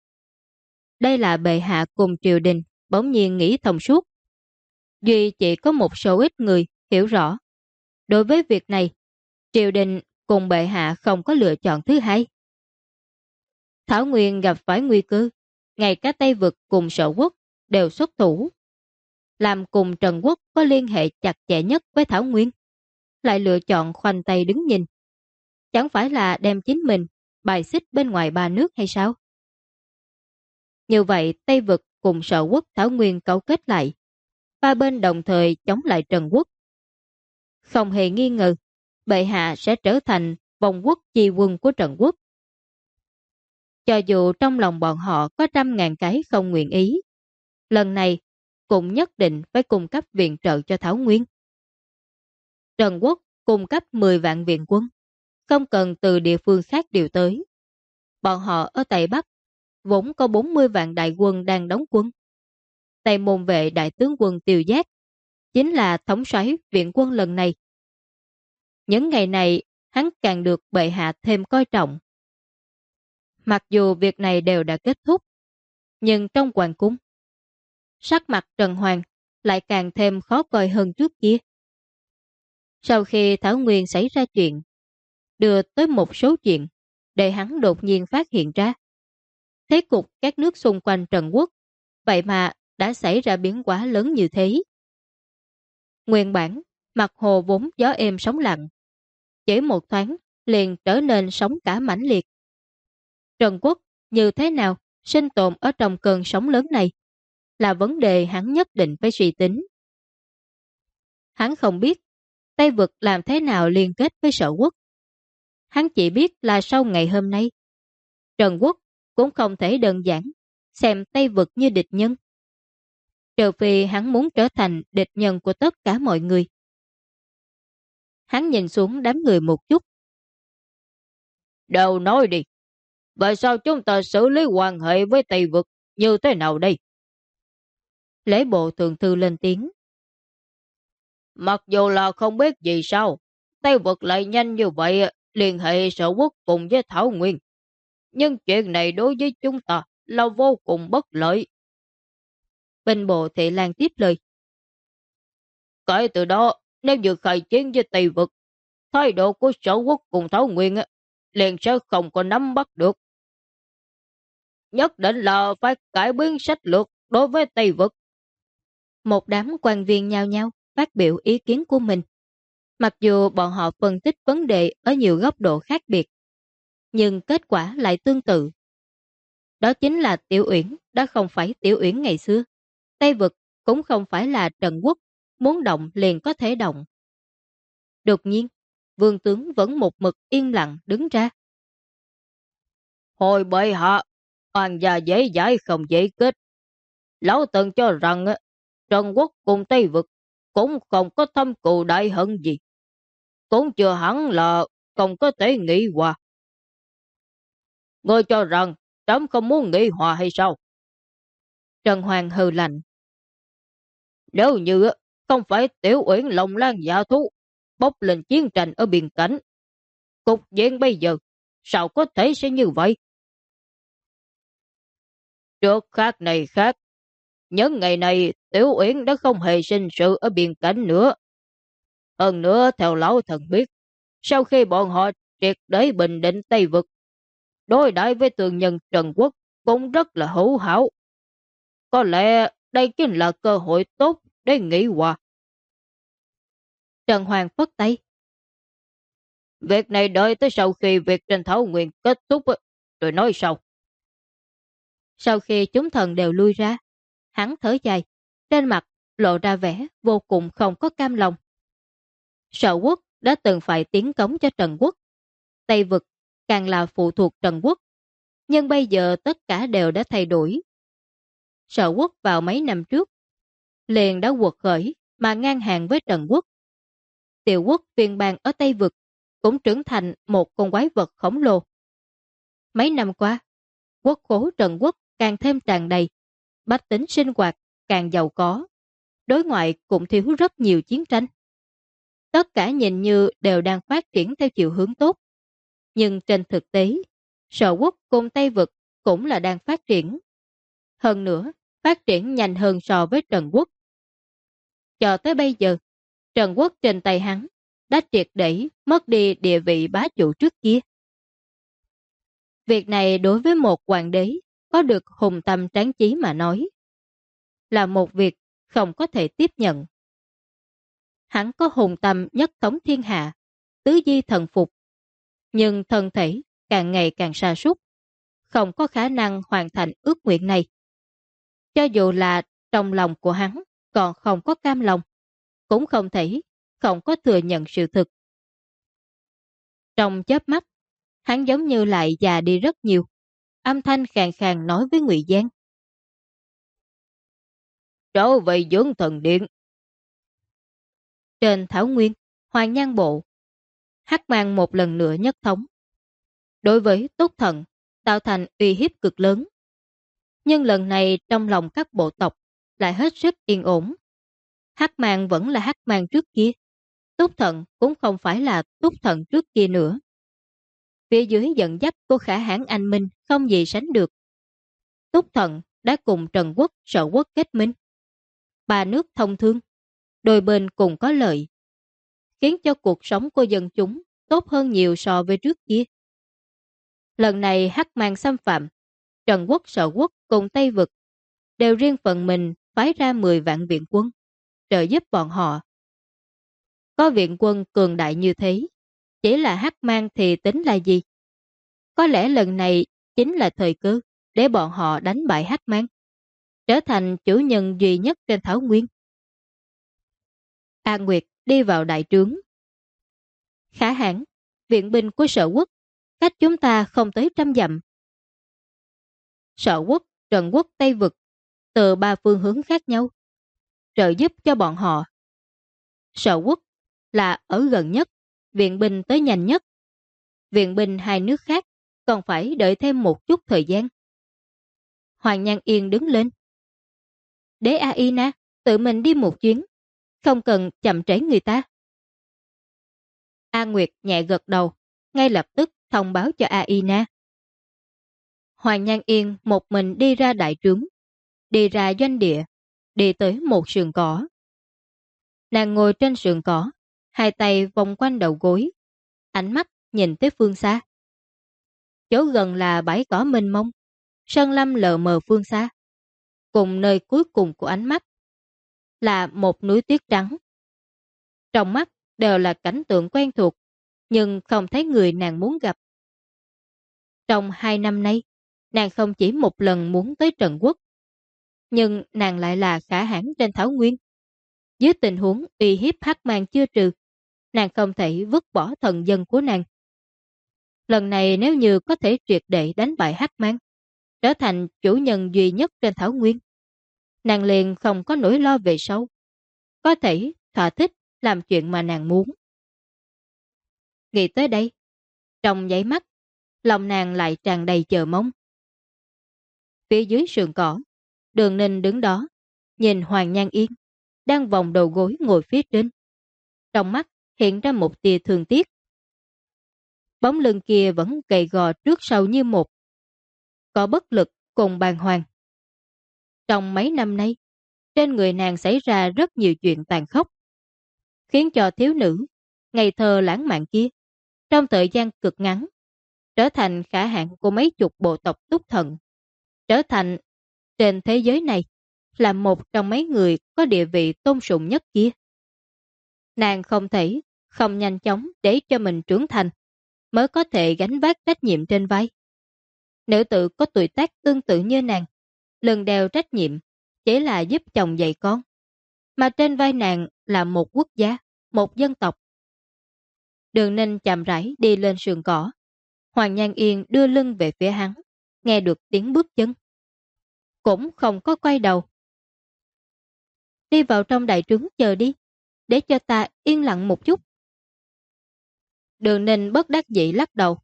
đây là bệ hạ cùng triều đình bỗng nhiên nghĩ thông suốt. Duy chỉ có một số ít người hiểu rõ. Đối với việc này, triều đình cùng bệ hạ không có lựa chọn thứ hai. Thảo Nguyên gặp phải nguy cơ, ngay cả Tây Vực cùng Sở Quốc đều xuất thủ. Làm cùng Trần Quốc có liên hệ chặt chẽ nhất với Thảo Nguyên, lại lựa chọn khoanh tay đứng nhìn. Chẳng phải là đem chính mình bài xích bên ngoài ba nước hay sao? Như vậy Tây Vực cùng Sở Quốc Thảo Nguyên cấu kết lại, ba bên đồng thời chống lại Trần Quốc. Không hề nghi ngờ, bệ hạ sẽ trở thành vòng quốc chi quân của Trần Quốc. Cho dù trong lòng bọn họ có 100.000 cái không nguyện ý, lần này cũng nhất định phải cung cấp viện trợ cho Thảo Nguyên. Trần Quốc cung cấp 10 vạn viện quân, không cần từ địa phương khác điều tới. Bọn họ ở Tây Bắc vốn có 40 vạn đại quân đang đóng quân. Tây Môn Vệ đại tướng quân Tiêu Giác chính là thống soái viện quân lần này. Những ngày này hắn càng được bệ hạ thêm coi trọng. Mặc dù việc này đều đã kết thúc, nhưng trong hoàng cung, sắc mặt Trần Hoàng lại càng thêm khó coi hơn trước kia. Sau khi Thảo Nguyên xảy ra chuyện, đưa tới một số chuyện để hắn đột nhiên phát hiện ra. Thế cục các nước xung quanh Trần Quốc vậy mà đã xảy ra biến hóa lớn như thế. Nguyên bản, mặt hồ vốn gió êm sóng lặng, chỉ một thoáng liền trở nên sóng cả mãnh liệt. Trần Quốc như thế nào sinh tồn ở trong cơn sóng lớn này là vấn đề hắn nhất định phải suy tính. Hắn không biết Tây Vực làm thế nào liên kết với Sở Quốc. Hắn chỉ biết là sau ngày hôm nay, Trần Quốc cũng không thể đơn giản xem Tây Vực như địch nhân. Trừ phi hắn muốn trở thành địch nhân của tất cả mọi người. Hắn nhìn xuống đám người một chút. Đâu nói đi, vậy sao chúng ta xử lý quan hệ với Tây Vực như thế nào đây? Lễ bộ thượng thư lên tiếng. Mặc dù là không biết gì sao, Tây Vực lại nhanh như vậy liên hệ Sở Quốc cùng với Thảo Nguyên. Nhưng chuyện này đối với chúng ta là vô cùng bất lợi. Bên bộ Thị Lan tiếp lời. Kể từ đó, nếu như khai chiến với Tây Vực, thái độ của Sở Quốc cùng Thảo Nguyên liền sẽ không có nắm bắt được. Nhất định là phải cải biến sách lược đối với Tây Vực. Một đám quan viên nhao nhao phát biểu ý kiến của mình. Mặc dù bọn họ phân tích vấn đề ở nhiều góc độ khác biệt, nhưng kết quả lại tương tự. Đó chính là Tiểu Uyển đã không phải Tiểu Uyển ngày xưa. Tây Vực cũng không phải là Trần Quốc, muốn động liền có thể động. Đột nhiên, vương tướng vẫn một mực yên lặng đứng ra. Hồi bệ hạ, oan gia dễ giải không dễ kết. Lão Tần cho rằng Trần Quốc cùng Tây Vực cũng không có thâm cừu đại hận gì. Cũng chưa hẳn là không có thể nghị hòa. Ngươi cho rằng trẫm không muốn nghị hòa hay sao? Trần Hoàng hừ lạnh. Nếu như không phải Tiểu Uyển lòng lan dạ thú bốc lên chiến tranh ở biên cảnh, cục diện bây giờ sao có thể sẽ như vậy? Trước khác này khác, những ngày này Tiểu Uyển đã không hề sinh sự ở biên cảnh nữa. Hơn nữa theo lão thần biết, sau khi bọn họ triệt để bình định Tây Vực, đối đãi với tường nhân Trần Quốc cũng rất là hữu hảo. Có lẽ đây chính là cơ hội tốt để nghị hòa. Trần Hoàng phất tay. Việc này đợi tới sau khi việc trên Thảo Nguyên kết thúc rồi nói sau. Sau khi chúng thần đều lui ra, hắn thở dài, trên mặt lộ ra vẻ vô cùng không có cam lòng. Sở Quốc đã từng phải tiến cống cho Trần Quốc. Tây Vực càng là phụ thuộc Trần Quốc. Nhưng bây giờ tất cả đều đã thay đổi. Sở Quốc vào mấy năm trước liền đã quật khởi mà ngang hàng với Trần Quốc. Tiểu quốc phiên bang ở Tây Vực cũng trưởng thành một con quái vật khổng lồ. Mấy năm qua, quốc khố Trần Quốc càng thêm tràn đầy, bách tính sinh hoạt càng giàu có, đối ngoại cũng thiếu rất nhiều chiến tranh. Tất cả nhìn như đều đang phát triển theo chiều hướng tốt. Nhưng trên thực tế, Sở Quốc cùng Tây Vực cũng là đang phát triển. Hơn nữa, phát triển nhanh hơn so với Trần Quốc. Cho tới bây giờ, Trần Quốc trên tay hắn đã triệt để mất đi địa vị bá chủ trước kia. Việc này đối với một hoàng đế có được hùng tâm tráng chí mà nói, là một việc không có thể tiếp nhận. Hắn có hùng tâm nhất thống thiên hạ, tứ di thần phục, nhưng thân thể càng ngày càng sa sút, không có khả năng hoàn thành ước nguyện này. Cho dù là trong lòng của hắn còn không có cam lòng, cũng không thể không có thừa nhận sự thực. Trong chớp mắt, hắn giống như lại già đi rất nhiều. Âm thanh khàn khàn nói với Ngụy Giang. Trở về dưỡng thần điện. Trên Thảo Nguyên, Hoàng Nhan Bộ, Hắc Mang một lần nữa nhất thống. Đối với Túc Thần, tạo thành uy hiếp cực lớn. Nhưng lần này trong lòng các bộ tộc lại hết sức yên ổn. Hắc Mang vẫn là Hắc Mang trước kia. Túc Thần cũng không phải là Túc Thần trước kia nữa. Phía dưới dẫn dắt của Khả Hãn Anh Minh không gì sánh được. Túc Thần đã cùng Trần Quốc, Sở Quốc kết minh. Ba nước thông thương, đôi bên cùng có lợi, khiến cho cuộc sống của dân chúng tốt hơn nhiều so với trước kia. Lần này Hắc Mang xâm phạm, Trần Quốc, Sở Quốc cùng Tây Vực đều riêng phần mình phái ra 10 vạn viện quân trợ giúp bọn họ. Có viện quân cường đại như thế, chỉ là Hắc Mang thì tính là gì? Có lẽ lần này chính là thời cơ để bọn họ đánh bại Hắc Mang, trở thành chủ nhân duy nhất trên Thảo Nguyên. A Nguyệt đi vào đại trướng. Khả Hãn, viện binh của Sở Quốc, cách chúng ta không tới 100 dặm. Sở Quốc, Trần Quốc, Tây Vực, từ 3 phương hướng khác nhau, trợ giúp cho bọn họ. Sở Quốc là ở gần nhất, viện binh tới nhanh nhất. Viện binh hai nước khác còn phải đợi thêm một chút thời gian. Hoàng Nhan Yên đứng lên. Đế Aina, tự mình đi một chuyến, không cần chậm trễ người ta. A Nguyệt nhẹ gật đầu, ngay lập tức thông báo cho Aina. Hoàng Nhan Yên một mình đi ra đại trướng, đi ra doanh địa, đi tới một sườn cỏ. Nàng ngồi trên sườn cỏ, hai tay vòng quanh đầu gối, ánh mắt nhìn tới phương xa. Chỗ gần là bãi cỏ mênh mông, sơn lâm lờ mờ phương xa. Cùng nơi cuối cùng của ánh mắt là một núi tuyết trắng. Trong mắt đều là cảnh tượng quen thuộc, nhưng không thấy người nàng muốn gặp. Trong 2 năm nay, nàng không chỉ một lần muốn tới Trần Quốc, nhưng nàng lại là Khả Hãn trên Thảo Nguyên. Dưới tình huống uy hiếp Hắc Mang chưa trừ, nàng không thể vứt bỏ thần dân của nàng. Lần này nếu như có thể triệt để đánh bại Hắc Mang, trở thành chủ nhân duy nhất trên Thảo Nguyên, nàng liền không có nỗi lo về sau. Có thể thỏa thích làm chuyện mà nàng muốn. Nghĩ tới đây, trong nháy mắt, lòng nàng lại tràn đầy chờ mong. Phía dưới sườn cỏ, Đường Ninh đứng đó, nhìn Hoàng Nhan Yên, đang vòng đầu gối ngồi phía trên. Trong mắt hiện ra một tia thương tiếc. Bóng lưng kia vẫn gầy gò trước sau như một. Có bất lực cùng bàng hoàng. Trong mấy năm nay, trên người nàng xảy ra rất nhiều chuyện tàn khốc, khiến cho thiếu nữ, ngây thơ lãng mạn kia, trong thời gian cực ngắn, trở thành khả hạng của mấy chục bộ tộc Túc Thần. Trở thành trên thế giới này là một trong mấy người có địa vị tôn sùng nhất kia. Nàng không thể không nhanh chóng để cho mình trưởng thành mới có thể gánh vác trách nhiệm trên vai. Nữ tử có tuổi tác tương tự như nàng, lần đeo trách nhiệm chỉ là giúp chồng dạy con, mà trên vai nàng là một quốc gia, một dân tộc. Đường Ninh chậm rãi đi lên sườn cỏ. Hoàng Nhan Yên đưa lưng về phía hắn, nghe được tiếng bước chân, cũng không có quay đầu. Đi vào trong đại trướng chờ đi, để cho ta yên lặng một chút. Đường Ninh bất đắc dĩ lắc đầu.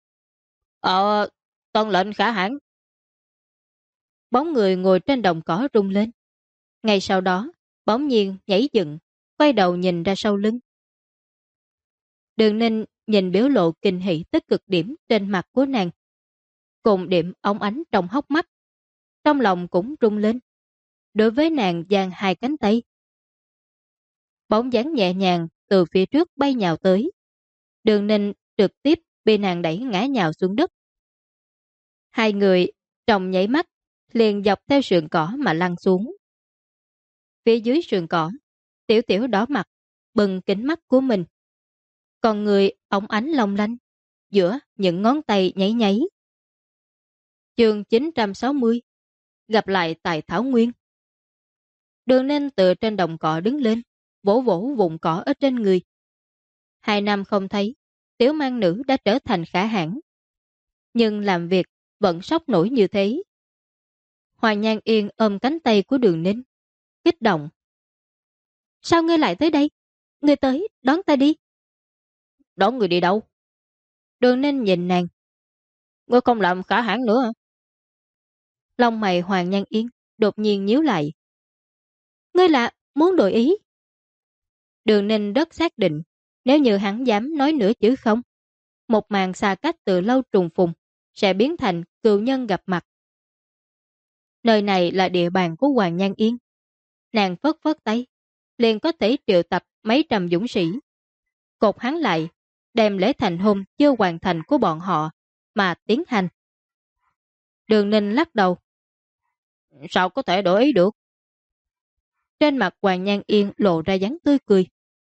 Tuân lệnh khả hãn. Bóng người ngồi trên đồng cỏ rung lên. Ngay sau đó, bỗng nhiên nhảy dựng, quay đầu nhìn ra sau lưng. Đường Ninh nhìn biểu lộ kinh hỉ tới cực điểm trên mặt của nàng, cùng điểm óng ánh trong hốc mắt. Trong lòng cũng rung lên. Đối với nàng giang hai cánh tay. Bóng dáng nhẹ nhàng từ phía trước bay nhào tới. Đường Ninh trực tiếp bị nàng đẩy ngã nhào xuống đất. Hai người trong nháy mắt liền dọc theo sườn cỏ mà lăn xuống. Phía dưới sườn cỏ, Tiểu Tiểu đỏ mặt, bừng kính mắt của mình. Còn người óng ánh long lanh, giữa những ngón tay nháy nháy. Chương 960, gặp lại tại Thảo Nguyên. Đường Ninh từ trên đồng cỏ đứng lên, vỗ vỗ vùng cỏ ở trên người. 2 năm không thấy, tiểu mang nữ đã trở thành khả hãn. Nhưng làm việc vẫn sốc nổi như thế. Hoàng Nhan Yên ôm cánh tay của Đường Ninh, kích động. Sao ngươi lại tới đây? Ngươi tới, đón ta đi. Đón người đi đâu? Đường Ninh nhìn nàng. Ngươi không làm khả hãn nữa hả? Lông mày Hoàng Nhan Yên đột nhiên nhíu lại. Ngươi là muốn đổi ý? Đường Ninh rất xác định, nếu như hắn dám nói nửa chữ không, một màn xa cách từ lâu trùng phùng sẽ biến thành cựu nhân gặp mặt. Nơi này là địa bàn của Hoàng Nhan Yên. Nàng phất phất tay, liền có thể triệu tập mấy trăm dũng sĩ, cột hắn lại, đem lễ thành hôn chưa hoàn thành của bọn họ mà tiến hành. Đường Ninh lắc đầu. Sao có thể đổi ý được? Trên mặt Hoàng Nhan Yên lộ ra dáng tươi cười.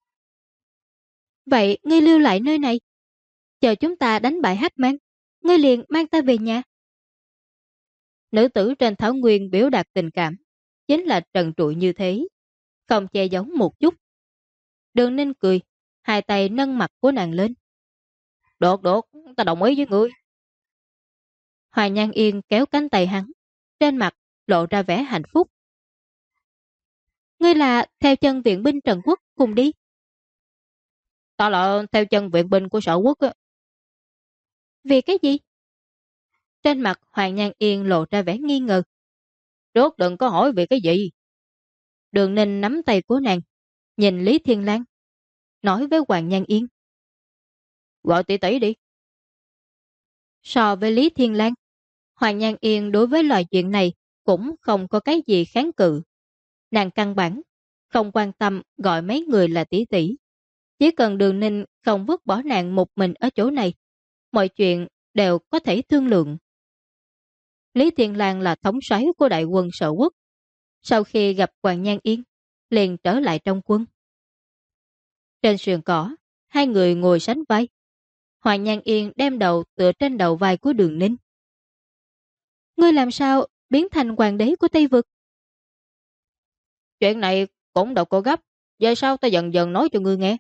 Vậy ngươi lưu lại nơi này, chờ chúng ta đánh bại Hách Mang, ngươi liền mang ta về nhà. Nữ tử trên Thảo Nguyên biểu đạt tình cảm, chính là trần trụi như thế, không che giấu một chút. Đường Ninh cười, hai tay nâng mặt của nàng lên. Được, ta đồng ý với ngươi. Hoàng Nhan Yên kéo cánh tay hắn, trên mặt lộ ra vẻ hạnh phúc. Ngươi là theo chân viện binh Trần Quốc cùng đi. Ta là theo chân viện binh của Sở Quốc á. Vì cái gì? Trên mặt Hoàng Nhan Yên lộ ra vẻ nghi ngờ. Trước đừng có hỏi vì cái gì. Đường Ninh nắm tay của nàng, nhìn Lý Thiên Lang, nói với Hoàng Nhan Yên. Gọi tỷ tỷ đi. So với Lý Thiên Lang, Hoàng Nhan Yên đối với loại chuyện này cũng không có cái gì kháng cự. Nàng căn bản không quan tâm gọi mấy người là tỷ tỷ. Chỉ cần Đường Ninh không vứt bỏ nàng một mình ở chỗ này, mọi chuyện đều có thể thương lượng. Lý Thiên Lang là thống soái của đại quân Sở Quốc. Sau khi gặp Hoàng Nhan Yên, liền trở lại trong quân. Trên sườn cỏ, hai người ngồi sánh vai. Hoàng Nhan Yên đem đầu tựa trên đầu vai của Đường Ninh. Ngươi làm sao biến thành hoàng đế của Tây Vực? Chuyện này cũng đâu có gấp, về sau ta dần dần nói cho ngươi nghe.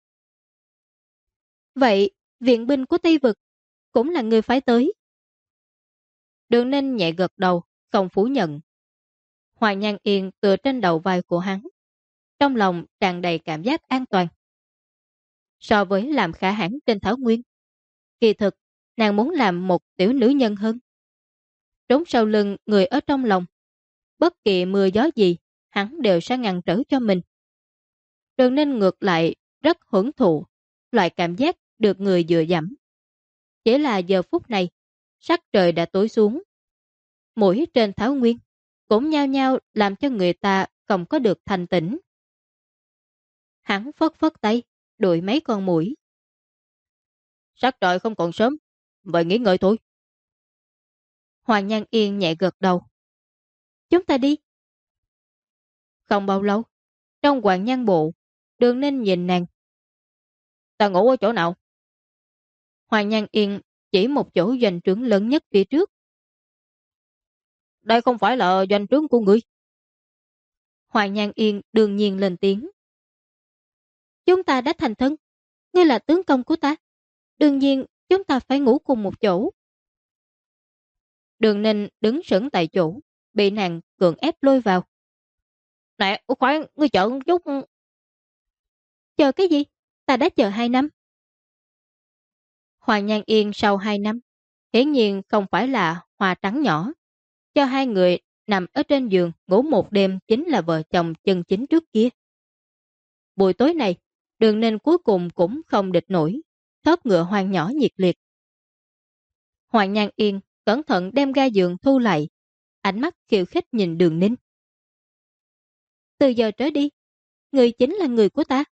Vậy, viện binh của Tây Vực cũng là người phải tới. Đường Ninh nhẹ gật đầu, không phủ nhận. Hoàng Nhan Yên tựa trên đầu vai của hắn, trong lòng tràn đầy cảm giác an toàn. So với làm khả hãn trên Thảo Nguyên, kỳ thực nàng muốn làm một tiểu nữ nhân hơn. Trốn sau lưng người ở trong lòng, bất kỳ mưa gió gì, hắn đều sẽ ngăn trở cho mình. Đường Ninh ngược lại rất hưởng thụ loại cảm giác được người dựa dẫm. Chỉ là giờ phút này, sắc trời đã tối xuống. Mũi trên Thảo Nguyên cũng nhao nhao làm cho người ta không có được thanh tĩnh. Hắn phất phất tay, đuổi mấy con muỗi. Sắc trời không còn sớm, vậy nghỉ ngơi thôi. Hoàng Nhan Yên nhẹ gật đầu. Chúng ta đi. Không bao lâu, trong Hoàng Nhan bộ, Đường Ninh nhìn nàng. Ta ngủ ở chỗ nào? Hoàng Nhan Yên chỉ một chỗ doanh trướng lớn nhất phía trước. Đây không phải là doanh trướng của ngươi. Hoàng Nhan Yên đương nhiên lên tiếng. Chúng ta đã thành thân. Ngươi là tướng công của ta. Đương nhiên chúng ta phải ngủ cùng một chỗ. Đường Ninh đứng sững tại chỗ, bị nàng cưỡng ép lôi vào. Nè, khoan, ngươi chờ một chút. Chờ cái gì? Ta đã chờ 2 năm. Hoàng Nhan Yên sau 2 năm, hiển nhiên không phải là hoa trắng nhỏ. Cho hai người nằm ở trên giường ngủ một đêm chính là vợ chồng chân chính trước kia. Buổi tối này, Đường Ninh cuối cùng cũng không địch nổi, thóp ngựa hoang nhỏ nhiệt liệt. Hoàng Nhan Yên cẩn thận đem ga giường thu lại, ánh mắt khiêu khích nhìn Đường Ninh. Từ giờ trở đi, người chính là người của ta.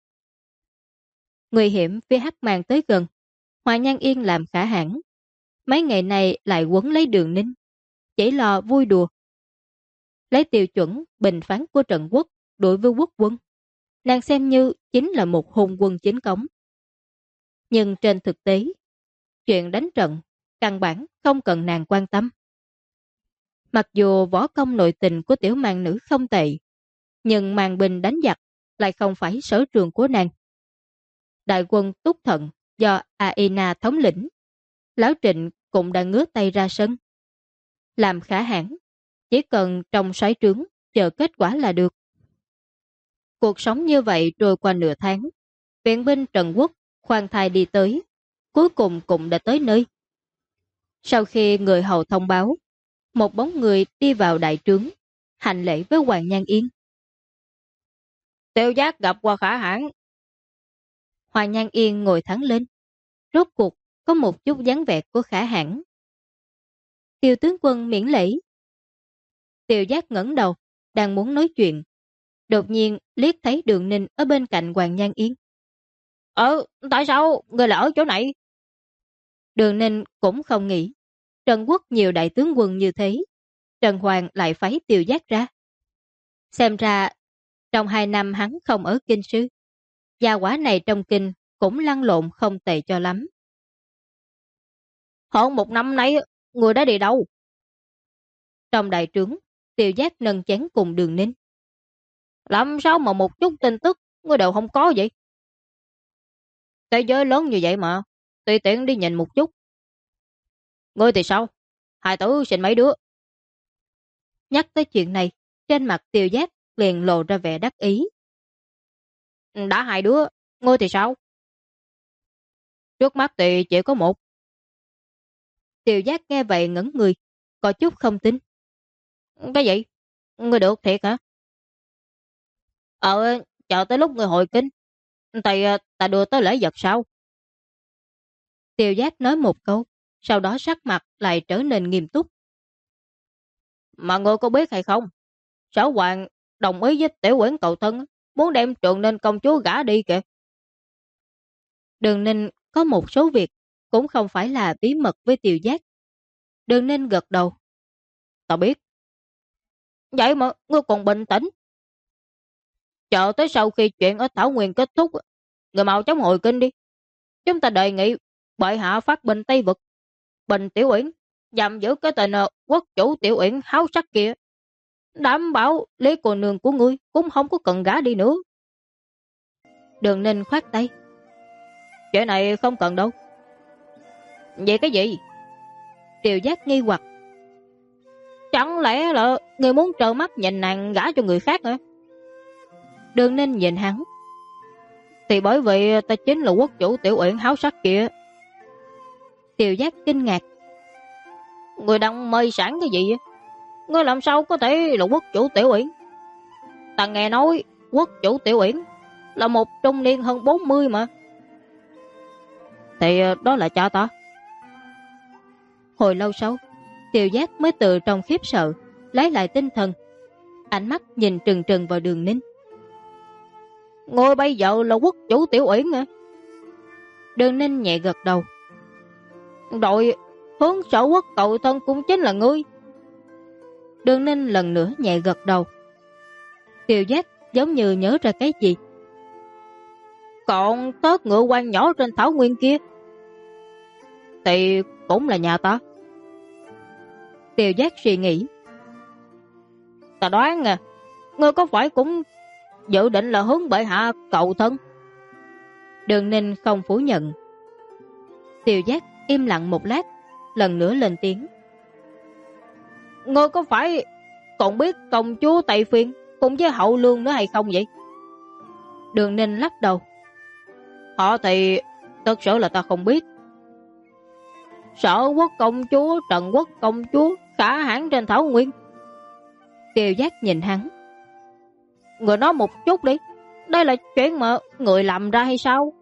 Nguy hiểm phía hắc mang tới gần, Hoàng Nhan Yên làm khả hãn. Mấy ngày này lại quấn lấy Đường Ninh, chỉ lo vui đùa. Lấy tiêu chuẩn bình phán của Trần Quốc đối với quốc quân, nàng xem như chính là một hôn quân chính cống. Nhưng trên thực tế, chuyện đánh trận căn bản không cần nàng quan tâm. Mặc dù võ công nội tình của tiểu mang nữ không tệ, nhưng mang binh đánh giặc lại không phải sở trường của nàng. Đại quân Túc Thận do Aina thống lĩnh, Lão Trịnh cũng đã ngứa tay ra sân. Làm khả hãn, chỉ cần trong xoáy trướng chờ kết quả là được. Cuộc sống như vậy trôi qua nửa tháng, viện binh Trần Quốc khoan thai đi tới, cuối cùng cũng đã tới nơi. Sau khi người hầu thông báo, một bóng người đi vào đại trướng, hành lễ với Hoàng Nhan Yên. Tiêu Giác gặp qua khả hãn. Hoàng Nhan Yên ngồi thẳng lên, rốt cuộc có một chút dáng vẻ của khả hãn. Tiêu tướng quân miễn lễ. Tiêu Giác ngẩng đầu, đang muốn nói chuyện. Đột nhiên liếc thấy Đường Ninh ở bên cạnh Hoàng Nhan Yên. Tại sao người lại ở chỗ này? Đường Ninh cũng không nghĩ Trần Quốc nhiều đại tướng quân như thế, Trần Hoàng lại phái Tiêu Giác ra. Xem ra trong 2 năm hắn không ở kinh sư, gia quả này trong kinh cũng lăn lộn không tệ cho lắm. Hơn 1 năm nay người đã đi đâu? Trong đại trướng, Tiêu Giác nâng chén cùng Đường Ninh. Làm sao mà một chút tin tức người đều không có vậy? Thế giới lớn như vậy mà, tùy tiện đi nhìn một chút. Ngươi thì sao? Hai tử sinh mấy đứa? Nhắc tới chuyện này, trên mặt Tiêu Giác liền lộ ra vẻ đắc ý. Đã 2 đứa, ngươi thì sao? Trước mắt thì chỉ có 1. Tiêu Giác nghe vậy ngẩn người, có chút không tin. Cái gì? Ngươi được thiệt hả? Chờ tới lúc ngươi hồi kinh, ta đưa tới lễ vật sao? Tiêu Giác nói một câu, sau đó sắc mặt lại trở nên nghiêm túc. Mà ngươi có biết hay không? Sở Hoàng đồng ý với Tiểu Uyển cầu thân, muốn đem Trường Ninh công chúa gả đi kìa. Đường Ninh có một số việc cũng không phải là bí mật với Tiêu Giác. Đường Ninh gật đầu. Ta biết. Vậy mà ngươi còn bình tĩnh. Chờ tới sau khi chuyện ở Thảo Nguyên kết thúc, người mau chóng hồi kinh đi. Chúng ta đề nghị bệ hạ phát binh Tây Vực. Bình Tiểu Uyển giam giữ cái tên quốc chủ Tiểu Uyển háo sắc kia. Đảm bảo Lý cô nương của ngươi cũng không có cần gả đi nữa. Đường Ninh khoát tay. Chuyện này không cần đâu. Vậy cái gì? Tiêu Giác nghi hoặc. Chẳng lẽ là người muốn trợn mắt nhìn nàng gả cho người khác hả? Đường Ninh nhìn hắn. Thì bởi vì ta chính là quốc chủ Tiểu Uyển háo sắc kia. Tiêu Giác kinh ngạc. Người đang mê sản cái gì vậy? Ngươi làm sao có thể là quốc chủ Tiểu Uyển? Ta nghe nói quốc chủ Tiểu Uyển là một trung niên hơn 40 mà. Thì đó là cha ta. Hồi lâu sau, Tiêu Giác mới từ trong khiếp sợ lấy lại tinh thần, ánh mắt nhìn trừng trừng vào Đường Ninh. Ngươi bây giờ là quốc chủ Tiểu Uyển hả? Đường Ninh nhẹ gật đầu. Đội hướng sở quốc cậu thân cũng chính là ngươi. Đường Ninh lần nữa nhẹ gật đầu. Tiêu Giác giống như nhớ ra cái gì. Còn tớt ngựa quan nhỏ trên thảo nguyên kia thì cũng là nhà ta. Tiêu Giác suy nghĩ. Ta đoán à, ngươi có phải cũng dự định là hướng bệ hạ cậu thân? Đường Ninh không phủ nhận. Tiêu Giác im lặng một lát, lần nữa lên tiếng. Ngươi có phải còn biết công chúa Tây Phiên cùng với hậu lương nữa hay không vậy? Đường Ninh lắc đầu. Họ thì thật sự là ta không biết. Sở quốc công chúa, Trần quốc công chúa khả hãn trên thảo nguyên. Tiêu Giác nhìn hắn. Người nói một chút đi, đây là chuyện mà người làm ra hay sao?